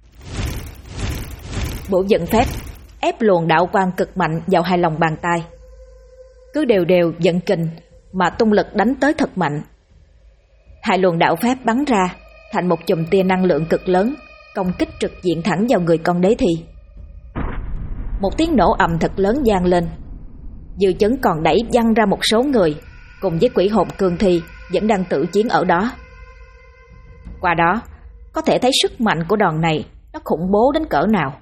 Bổ dẫn phép, ép luồng đạo quang cực mạnh vào 2 lòng bàn tay. Cứ đều đều vận kình mà tung lực đánh tới thật mạnh. 2 luồng đạo pháp bắn ra thành một chùm tia năng lượng cực lớn, công kích trực diện thẳng vào người con Đế Thi. Một tiếng nổ ầm thật lớn vang lên, dư chấn còn đẩy văng ra một số người cùng với quỷ hồn cương thi vẫn đang tự chiến ở đó. Qua đó có thể thấy sức mạnh của đòn này nó khủng bố đến cỡ nào.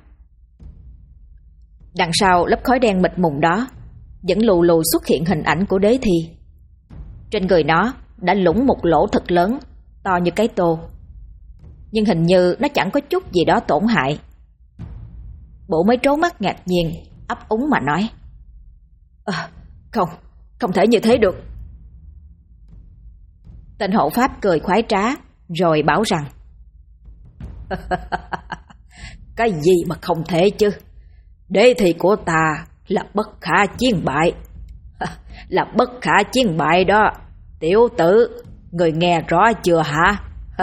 Đằng sau lớp khói đen mịt mùng đó vẫn lù lù xuất hiện hình ảnh của Đế Thi. Trên người nó đã lủng một lỗ thật lớn, to như cái tô, nhưng hình như nó chẳng có chút gì đó tổn hại. Bộ mới trố mắt ngạc nhiên, ấp úng mà nói: Không thể như thế được. Tên hộ pháp cười khoái trá rồi bảo rằng: Cái gì mà không thể chứ? Đế Thi của ta là bất khả chiến bại. Là bất khả chiến bại đó. Tiểu tử, người nghe rõ chưa hả?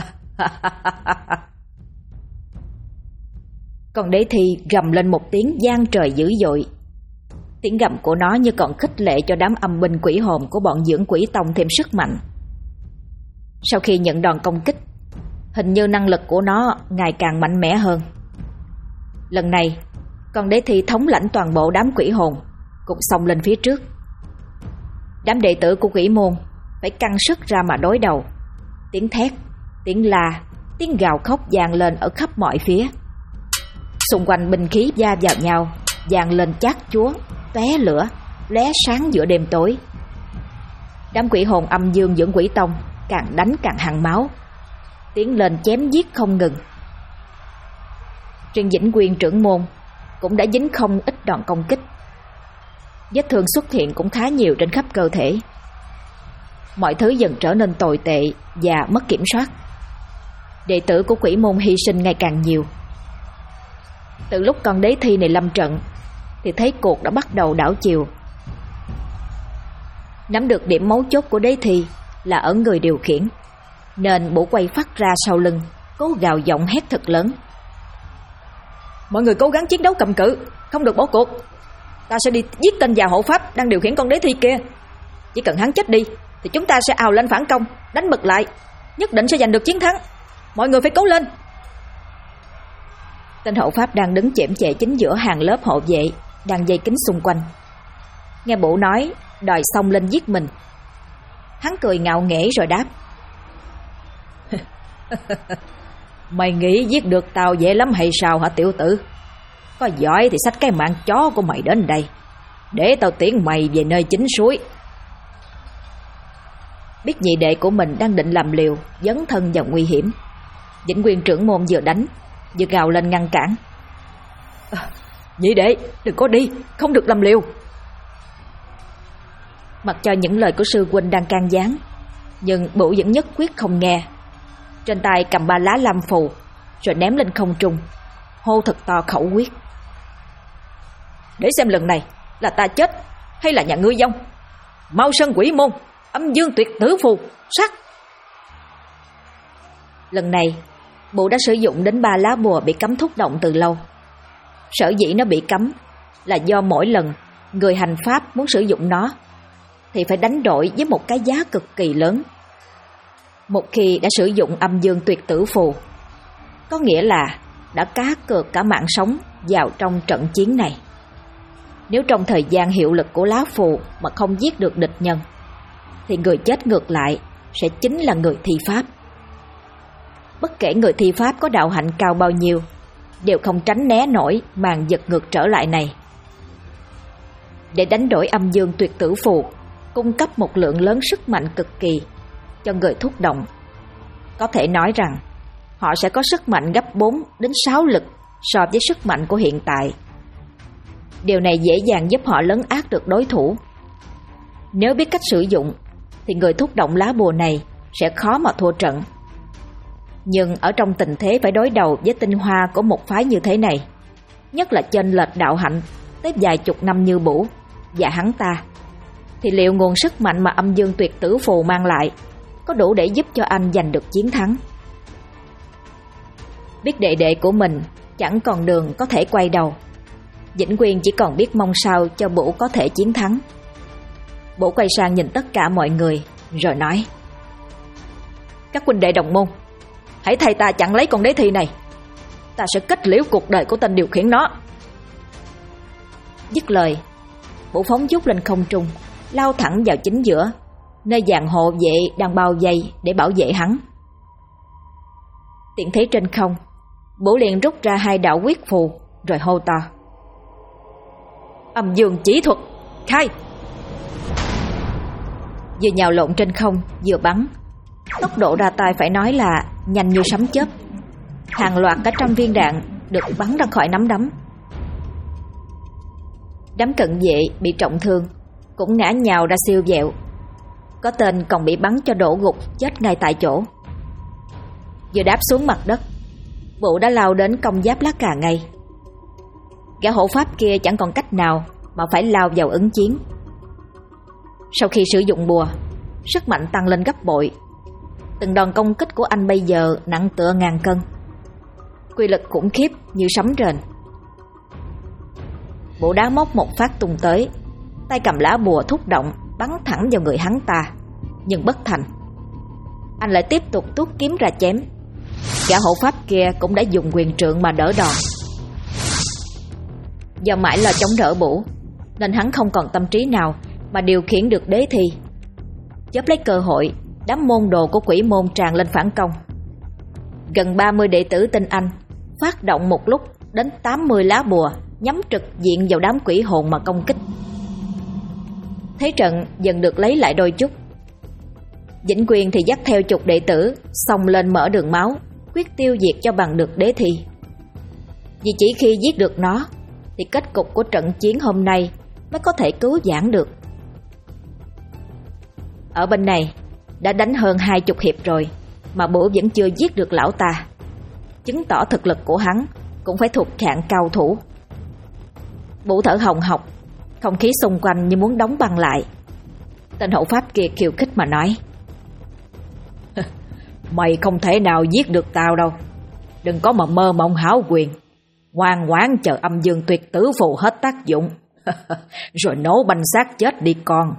Còn Đế Thi gầm lên một tiếng vang trời dữ dội. Tiếng gầm của nó như còn khích lệ cho đám âm binh quỷ hồn của bọn dưỡng quỷ tông thêm sức mạnh. Sau khi nhận đòn công kích, hình như năng lực của nó ngày càng mạnh mẽ hơn. Lần này, con Đế Thi thống lãnh toàn bộ đám quỷ hồn, cùng xông lên phía trước. Đám đệ tử của quỷ môn phải căng sức ra mà đối đầu. Tiếng thét, tiếng la, tiếng gào khóc vang lên ở khắp mọi phía. Xung quanh binh khí va vào nhau, vang lên chát chúa, tóe lửa, lóe sáng giữa đêm tối. Đám quỷ hồn âm dương dưỡng quỷ tông càng đánh càng hằn máu, tiến lên chém giết không ngừng. Riêng Vĩnh Quyền trưởng môn cũng đã dính không ít đòn công kích. Vết thương xuất hiện cũng khá nhiều trên khắp cơ thể. Mọi thứ dần trở nên tồi tệ và mất kiểm soát. Đệ tử của quỷ môn hy sinh ngày càng nhiều. Từ lúc con Đế Thi này lâm trận thì thấy cuộc đã bắt đầu đảo chiều. Nắm được điểm mấu chốt của Đế Thi là ở người điều khiển, nên Bổ quay phát ra sau lưng, cố gào giọng hét thật lớn: Mọi người cố gắng chiến đấu cầm cự, không được bỏ cuộc. Ta sẽ đi giết tên già hộ pháp đang điều khiển con Đế Thi kia. Chỉ cần hắn chết đi thì chúng ta sẽ ào lên phản công, đánh bật lại, nhất định sẽ giành được chiến thắng. Mọi người phải cố lên. Tên hộ pháp đang đứng chễm chệ chính giữa hàng lớp hộ vệ đang vây kín xung quanh. Nghe Bổ nói đòi xông lên giết mình, hắn cười ngạo nghễ rồi đáp: Mày nghĩ giết được tao dễ lắm hay sao hả tiểu tử? Có giỏi thì xách cái mạng chó của mày đến đây, để tao tiễn mày về nơi chính suối. Biết nhị đệ của mình đang định làm liều, dấn thân vào nguy hiểm, Vĩnh Quyền trưởng môn vừa đánh vừa gào lên ngăn cản: Nhị đệ, đừng có đi, không được làm liều. Mặc cho những lời của sư huynh đang can gián, nhưng Bửu vẫn nhất quyết không nghe. Trên tay cầm 3 lá lam phù, rồi ném lên không trung, hô thật to khẩu quyết: Để xem lần này là ta chết hay là nhà ngươi vong. Mau sân quỷ môn, âm dương tuyệt tử phù, sát. Lần này Bửu đã sử dụng đến 3 lá bùa bị cấm thúc động từ lâu. Sở dĩ nó bị cấm là do mỗi lần người hành pháp muốn sử dụng nó thì phải đánh đổi với một cái giá cực kỳ lớn. Một khi đã sử dụng âm dương tuyệt tử phù, có nghĩa là đã cá cược cả mạng sống vào trong trận chiến này. Nếu trong thời gian hiệu lực của lá phù mà không giết được địch nhân, thì người chết ngược lại sẽ chính là người thi pháp. Bất kể người thi pháp có đạo hạnh cao bao nhiêu, đều không tránh né nổi màn giật ngược trở lại này. Để đánh đổi âm dương tuyệt tử phù, cung cấp một lượng lớn sức mạnh cực kỳ cho người thúc động, có thể nói rằng họ sẽ có sức mạnh gấp 4 đến 6 lực so với sức mạnh của hiện tại. Điều này dễ dàng giúp họ lấn át được đối thủ. Nếu biết cách sử dụng thì người thúc động lá bùa này sẽ khó mà thua trận. Nhưng ở trong tình thế phải đối đầu với tinh hoa của một phái như thế này, nhất là chênh lệch đạo hạnh tới vài chục năm như Bủ và hắn ta, thì liệu nguồn sức mạnh mà âm dương tuyệt tử phù mang lại có đủ để giúp cho anh giành được chiến thắng? Biết đệ đệ của mình chẳng còn đường có thể quay đầu, Vĩnh Quyên chỉ còn biết mong sao cho Bủ có thể chiến thắng. Bủ quay sang nhìn tất cả mọi người rồi nói: "Các huynh đệ đồng môn, hãy thay ta chặn lấy con đế thi này. Ta sẽ kết liễu cuộc đời của tên điều khiển nó." Dứt lời, Bủ phóng vút lên không trung, lao thẳng vào chính giữa, nơi dàn hộ vệ đang bao vây để bảo vệ hắn. Tiện thế trên không, Bủ liền rút ra 2 đạo quyết phù rồi hô to: "Âm dương chỉ thuật, khai!" Vừa nhào lộn trên không vừa bắn, tốc độ ra tay phải nói là nhanh như sấm chớp. Hàng loạt cả trăm viên đạn được bắn ra khỏi nắm đấm. Đám cận vệ bị trọng thương cũng ngã nhào ra siêu vẹo, có tên còn bị bắn cho đổ gục chết ngay tại chỗ. Vừa đáp xuống mặt đất, Bủ đã lao đến công giáp lá cà ngay. Gã hộ pháp kia chẳng còn cách nào mà phải lao vào ứng chiến. Sau khi sử dụng bùa, sức mạnh tăng lên gấp bội. Từng đòn công kích của anh bây giờ nặng tựa ngàn cân, quy lực khủng khiếp như sấm rền. Bủ đá móc một phát tung tới, tay cầm lá bùa thúc động bắn thẳng vào người hắn ta, nhưng bất thành. Anh lại tiếp tục tuốt kiếm ra chém. Gã hộ pháp kia cũng đã dùng quyền trượng mà đỡ đòn. Do mãi là chống đỡ Bủ, nên hắn không còn tâm trí nào mà điều khiển được đế thi. Chớp lấy cơ hội, đám môn đồ của quỷ môn tràn lên phản công. Gần 30 đệ tử tinh anh phát động một lúc đến 80 lá bùa nhắm trực diện vào đám quỷ hồn mà công kích. Thế trận dần được lấy lại đôi chút. Vĩnh Quyên thì dắt theo chục đệ tử xông lên mở đường máu, quyết tiêu diệt cho bằng được đế thi. Vì chỉ khi giết được nó thì kết cục của trận chiến hôm nay mới có thể cứu vãn được. Ở bên này đã đánh hơn 20 hiệp rồi mà Bủ vẫn chưa giết được lão ta, chứng tỏ thực lực của hắn cũng phải thuộc hạng cao thủ. Bủ thở hồng hộc, không khí xung quanh như muốn đóng băng lại. Tên hộ pháp kia khiêu khích mà nói: "Mày không thể nào giết được tao đâu. Đừng có mà mơ mộng hão quyền. Ngoan ngoãn chờ âm dương tuyệt tử phù hết tác dụng rồi nổ banh xác chết đi con."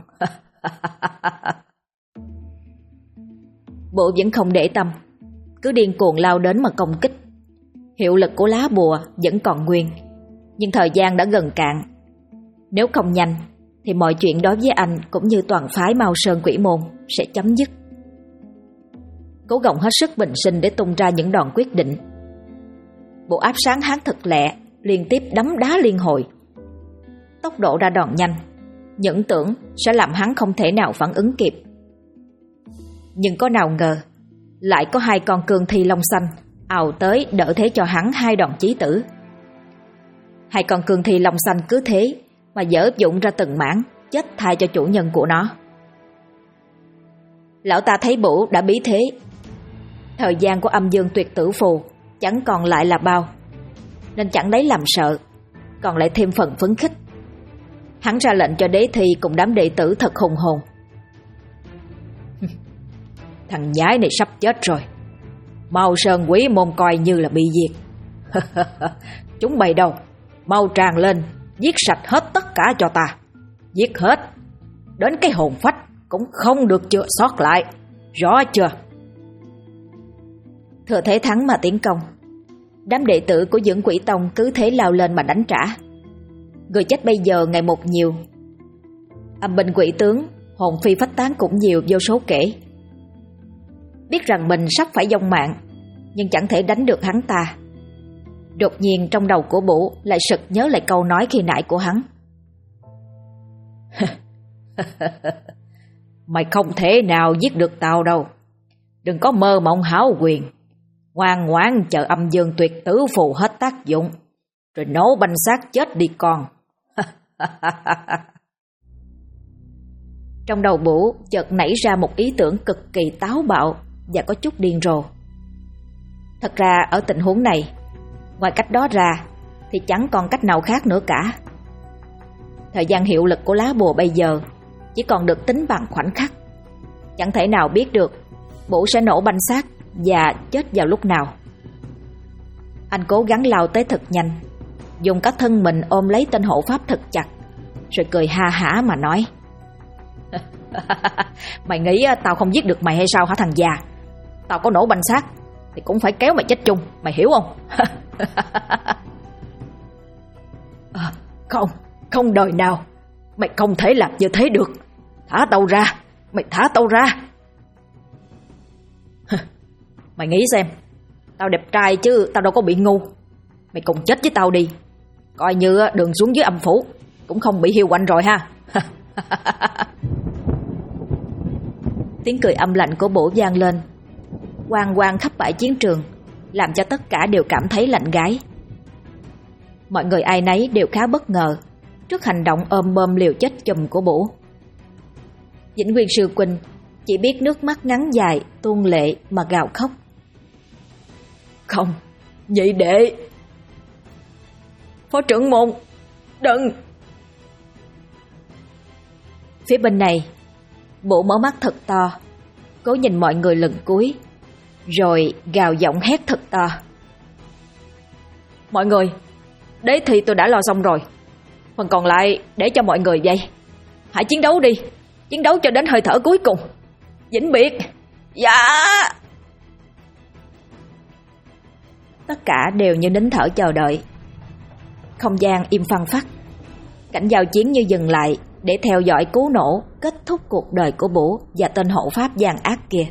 Bộ vẫn không để tâm, cứ điên cuồng lao đến mà công kích. Hiệu lực của lá bùa vẫn còn nguyên, nhưng thời gian đã gần cạn. Nếu không nhanh thì mọi chuyện đối với anh cũng như toàn phái Mao Sơn Quỷ Môn sẽ chấm dứt. Cố gồng hết sức bình sinh để tung ra những đòn quyết định. Bộ áp sáng hắn thật lẹ, liên tiếp đấm đá liên hồi. Tốc độ ra đòn nhanh, những tưởng sẽ làm hắn không thể nào phản ứng kịp. Nhưng có nào ngờ, lại có 2 con cương thi lông xanh ào tới đỡ thế cho hắn 2 đòn chí tử. 2 con cương thi lông xanh cứ thế mà dở dụng ra từng mảng, chết thay cho chủ nhân của nó. Lão ta thấy Bủ đã bí thế, thời gian của âm dương tuyệt tử phù chẳng còn lại là bao, nên chẳng lấy làm sợ, còn lại thêm phần phấn khích. Hắn ra lệnh cho đế thi cùng đám đệ tử thật hùng hồn: "Thằng nhái này sắp chết rồi, Mao Sơn Quỷ Môn coi như là bị diệt. Chúng bay đâu, mau tràn lên, giết sạch hết tất cả cho ta. Giết hết, đến cái hồn phách cũng không được chừa sót lại, rõ chưa?" Thừa thế thắng mà tiến công, đám đệ tử của Dưỡng Quỷ Tông cứ thế lao lên mà đánh trả. Người chết bây giờ ngày một nhiều, âm binh quỷ tướng, hồn phi phách tán cũng nhiều vô số kể. biết rằng mình sắp phải vong mạng, nhưng chẳng thể đánh được hắn ta. Đột nhiên trong đầu của Bủ lại sực nhớ lại câu nói khi nãy của hắn. Mày không thể nào giết được tao đâu. Đừng có mơ mộng hão quyền. Ngoan ngoãn chờ âm dương tuyệt tử phù hết tác dụng, rồi nổ banh xác chết đi con. Trong đầu Bủ chợt nảy ra một ý tưởng cực kỳ táo bạo và có chút điên rồ. Thật ra ở tình huống này, ngoài cách đó ra thì chẳng còn cách nào khác nữa cả. Thời gian hiệu lực của lá bùa bây giờ chỉ còn được tính bằng khoảnh khắc. Chẳng thể nào biết được Bủ sẽ nổ banh xác và chết vào lúc nào. Anh cố gắng lao tới thật nhanh, dùng cả thân mình ôm lấy tên hộ pháp thật chặt, rồi cười ha hả mà nói. Mày nghĩ tao không giết được mày hay sao hả thằng già? Tao có nổ banh xác thì cũng phải kéo mày chết chung, mày hiểu không? Không đời nào. Mày không thể làm như thế được. Thả tao ra. Mày thả tao ra. Mày nghĩ xem, tao đẹp trai chứ tao đâu có bị ngu. Mày cùng chết với tao đi, coi như đường xuống dưới âm phủ cũng không bị hiu quạnh rồi ha. Tiếng cười âm lạnh của Bổ vang lên, oang oang khắp bãi chiến trường, làm cho tất cả đều cảm thấy lạnh gáy. Mọi người ai nấy đều khá bất ngờ trước hành động ôm bơm liều chết chùm của Bủ. Vĩnh Nguyên sư huynh chỉ biết nước mắt ngắn dài tuôn lệ mà gào khóc. Không, nhị đệ. Phó trưởng môn, đừng. Phía bên này, Bủ mở mắt thật to, cố nhìn mọi người lần cuối, rồi gào giọng hét thật to. Mọi người, đế thi tôi đã lo xong rồi, phần còn lại để cho mọi người vậy. Hãy chiến đấu đi, chiến đấu cho đến hơi thở cuối cùng. Vĩnh biệt. Dạ. Tất cả đều như nín thở chờ đợi. Không gian im phăng phắc. Cảnh giao chiến như dừng lại để theo dõi cú nổ kết thúc cuộc đời của Bủ và tên hộ pháp gian ác kia.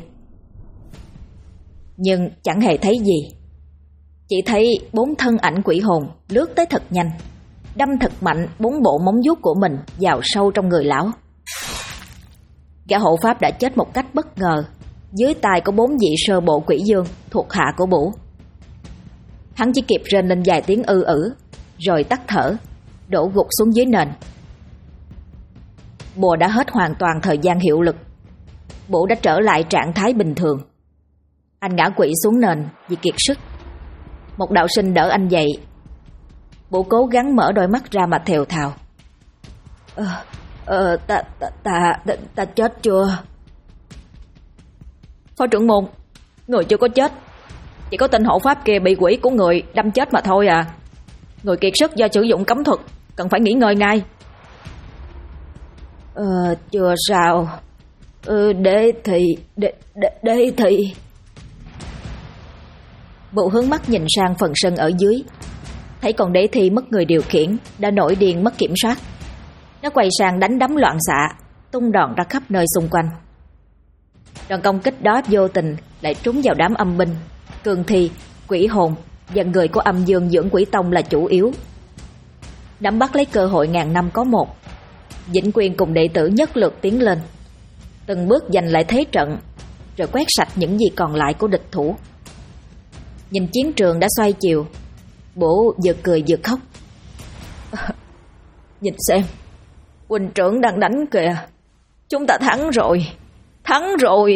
Nhưng chẳng hề thấy gì. Chỉ thấy 4 thân ảnh quỷ hồn lướt tới thật nhanh, đâm thật mạnh 4 bộ móng vuốt của mình vào sâu trong người lão. Gã hộ pháp đã chết một cách bất ngờ dưới tay của 4 vị sơ bộ quỷ dương thuộc hạ của Bủ. Hắn chỉ kịp rên lên vài tiếng ư, rồi tắt thở, đổ gục xuống dưới nền. Bùa đã hết hoàn toàn thời gian hiệu lực. Bủ đã trở lại trạng thái bình thường. Anh ngã quỵ xuống nền vì kiệt sức. Một đạo sinh đỡ anh dậy. Bủ cố gắng mở đôi mắt ra mà thều thào. Ta chết chưa? Phó trưởng môn, người chưa có chết. Chỉ có tên hộ pháp kia bị quỷ của người đâm chết mà thôi à. Người kiệt sức do sử dụng cấm thuật, cần phải nghỉ ngơi ngay. Chưa sao. Đế thị. Bộ hướng mắt nhìn sang phần sân ở dưới, thấy con đế thi mất người điều khiển đã nổi điên mất kiểm soát. Nó quay sang đánh đấm loạn xạ, tung đòn ra khắp nơi xung quanh. Đòn công kích đó vô tình lại trúng vào đám âm binh, cường thi, quỷ hồn và người của âm dương dưỡng quỷ tông là chủ yếu. Nắm bắt lấy cơ hội ngàn năm có một, Vĩnh Quyên cùng đệ tử nhất lượt tiến lên, từng bước giành lại thế trận, rồi quét sạch những gì còn lại của địch thủ. Nhìn chiến trường đã xoay chiều, Bố vừa cười vừa khóc. Nhìn xem, huynh trưởng đang đánh kìa. Chúng ta thắng rồi. Thắng rồi.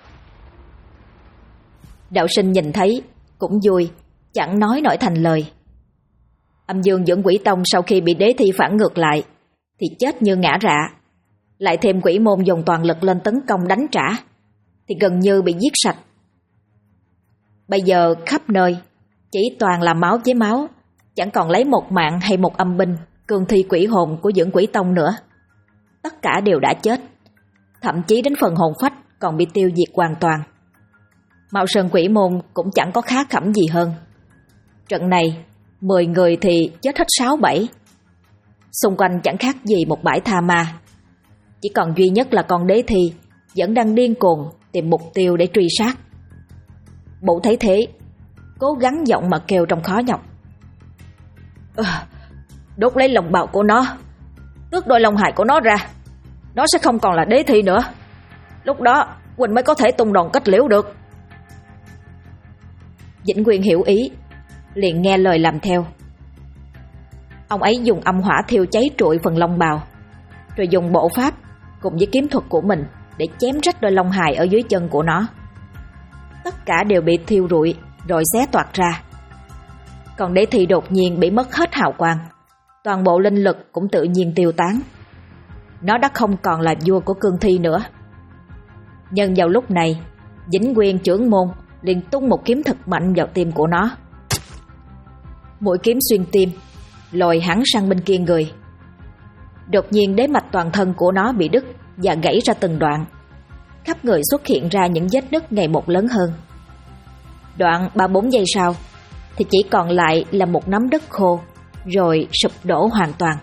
Đạo sinh nhìn thấy cũng vui, chẳng nói nổi thành lời. Âm dương dưỡng quỷ tông sau khi bị đế thi phản ngược lại thì chết như ngã rạ. Lại thêm quỷ môn dùng toàn lực lên tấn công đánh trả thì gần như bị giết sạch. Bây giờ khắp nơi chỉ toàn là máu với máu, chẳng còn lấy một mạng hay một âm binh, cường thi quỷ hồn của dưỡng quỷ tông nữa. Tất cả đều đã chết, thậm chí đến phần hồn phách còn bị tiêu diệt hoàn toàn. Mạo Sơn quỷ môn cũng chẳng có khá khẩm gì hơn. Trận này 10 người thì chết hết 6-7. Xung quanh chẳng khác gì một bãi tha ma. Chỉ còn duy nhất là con đế thi vẫn đang điên cuồng tìm mục tiêu để truy sát. Bộ thấy thế, cố gắng giọng mà kêu trong khó nhọc. Đốt lấy lòng bào của nó, tước đôi long hài của nó ra, nó sẽ không còn là đế thi nữa. Lúc đó Quỳnh mới có thể tung đòn kết liễu được. Vĩnh Nguyên hiểu ý, liền nghe lời làm theo. Ông ấy dùng âm hỏa thiêu cháy trụi phần long bào, rồi dùng bộ pháp cùng với kiếm thuật của mình để chém rách đôi long hài ở dưới chân của nó. Tất cả đều bị thiêu rụi rồi xé toạc ra. Còn đế thi đột nhiên bị mất hết hào quang, toàn bộ linh lực cũng tự nhiên tiêu tán. Nó đã không còn là vua của cương thi nữa. Nhưng vào lúc này, Vĩnh Nguyên trưởng môn liền tung một kiếm thật mạnh vào tim của nó. Mũi kiếm xuyên tim, lồi hắn sang bên kia người. Đột nhiên đế mạch toàn thân của nó bị đứt và gãy ra từng đoạn. Khắp người xuất hiện ra những vết nứt ngày một lớn hơn. Đoạn 3-4 giây sau thì chỉ còn lại là một nắm đất khô, rồi sụp đổ hoàn toàn.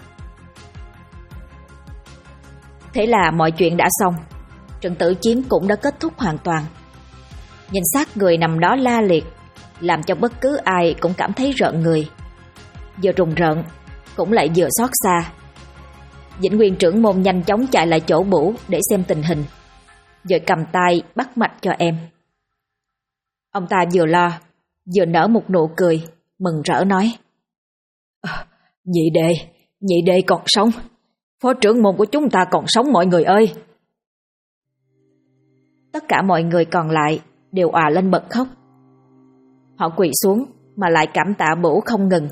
Thế là mọi chuyện đã xong, trận tử chiến cũng đã kết thúc hoàn toàn. Nhìn xác người nằm đó la liệt, làm cho bất cứ ai cũng cảm thấy rợn người, vừa rùng rợn cũng lại vừa xót xa. Vĩnh Nguyên trưởng môn nhanh chóng chạy lại chỗ Bửu để xem tình hình, rồi cầm tay bắt mạch cho em. Ông ta vừa lo vừa nở một nụ cười mừng rỡ nói: Nhị đệ còn sống, phó trưởng môn của chúng ta còn sống mọi người ơi. Tất cả mọi người còn lại đều òa lên bật khóc. Họ quỳ xuống mà lại cảm tạ Bửu không ngừng.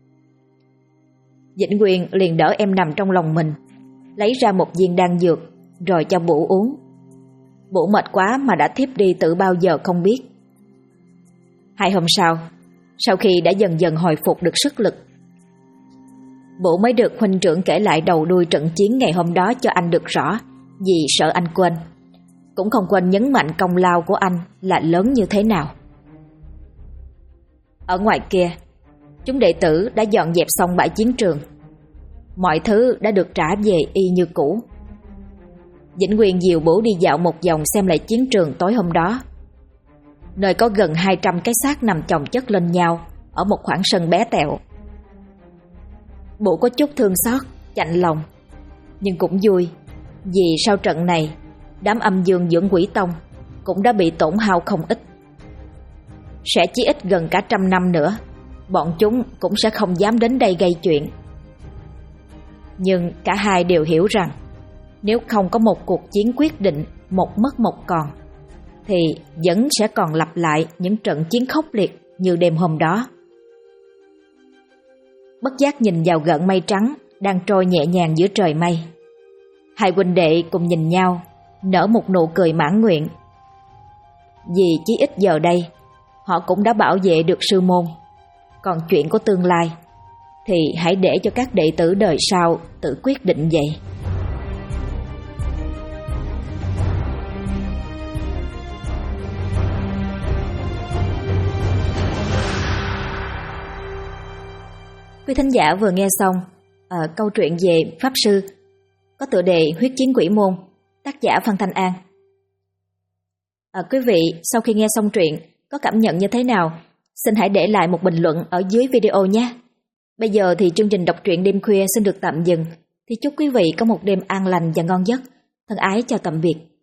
Vĩnh Nguyên liền đỡ em nằm trong lòng mình, lấy ra một viên đan dược rồi cho Bửu uống. Bửu mệt quá mà đã thiếp đi từ bao giờ không biết. 2 hôm sau khi đã dần dần hồi phục được sức lực, Bửu mới được huynh trưởng kể lại đầu đuôi trận chiến ngày hôm đó cho anh được rõ, vì sợ anh quên. Cũng không quên nhấn mạnh công lao của anh là lớn như thế nào. Ở ngoài kia, chúng đệ tử đã dọn dẹp xong bãi chiến trường. Mọi thứ đã được trả về y như cũ. Vĩnh Nguyên dìu Bửu đi dạo một vòng xem lại chiến trường tối hôm đó, nơi có gần 200 cái xác nằm chồng chất lên nhau ở một khoảng sân bé tẹo. Bửu có chút thương xót, chạnh lòng, nhưng cũng vui, vì sau trận này, đám âm dương dưỡng quỷ tông cũng đã bị tổn hao không ít. Sẽ chỉ ít gần cả 100 năm nữa, bọn chúng cũng sẽ không dám đến đây gây chuyện. Nhưng cả hai đều hiểu rằng, nếu không có một cuộc chiến quyết định, một mất một còn, thì vẫn sẽ còn lặp lại những trận chiến khốc liệt như đêm hôm đó. Bất giác nhìn vào gợn mây trắng đang trôi nhẹ nhàng giữa trời mây. Hai huynh đệ cùng nhìn nhau, nở một nụ cười mãn nguyện. Vì chí ít giờ đây, họ cũng đã bảo vệ được sư môn. Còn chuyện của tương lai thì hãy để cho các đệ tử đời sau tự quyết định vậy. Quý thính giả vừa nghe xong câu truyện về Pháp Sư có tựa đề Huyết Chiến Quỷ Môn, tác giả Phan Thanh An. Quý vị sau khi nghe xong truyện có cảm nhận như thế nào? Xin hãy để lại một bình luận ở dưới video nhé. Bây giờ thì chương trình đọc truyện đêm khuya xin được tạm dừng. Thì chúc quý vị có một đêm an lành và ngon giấc. Thân ái chào tạm biệt.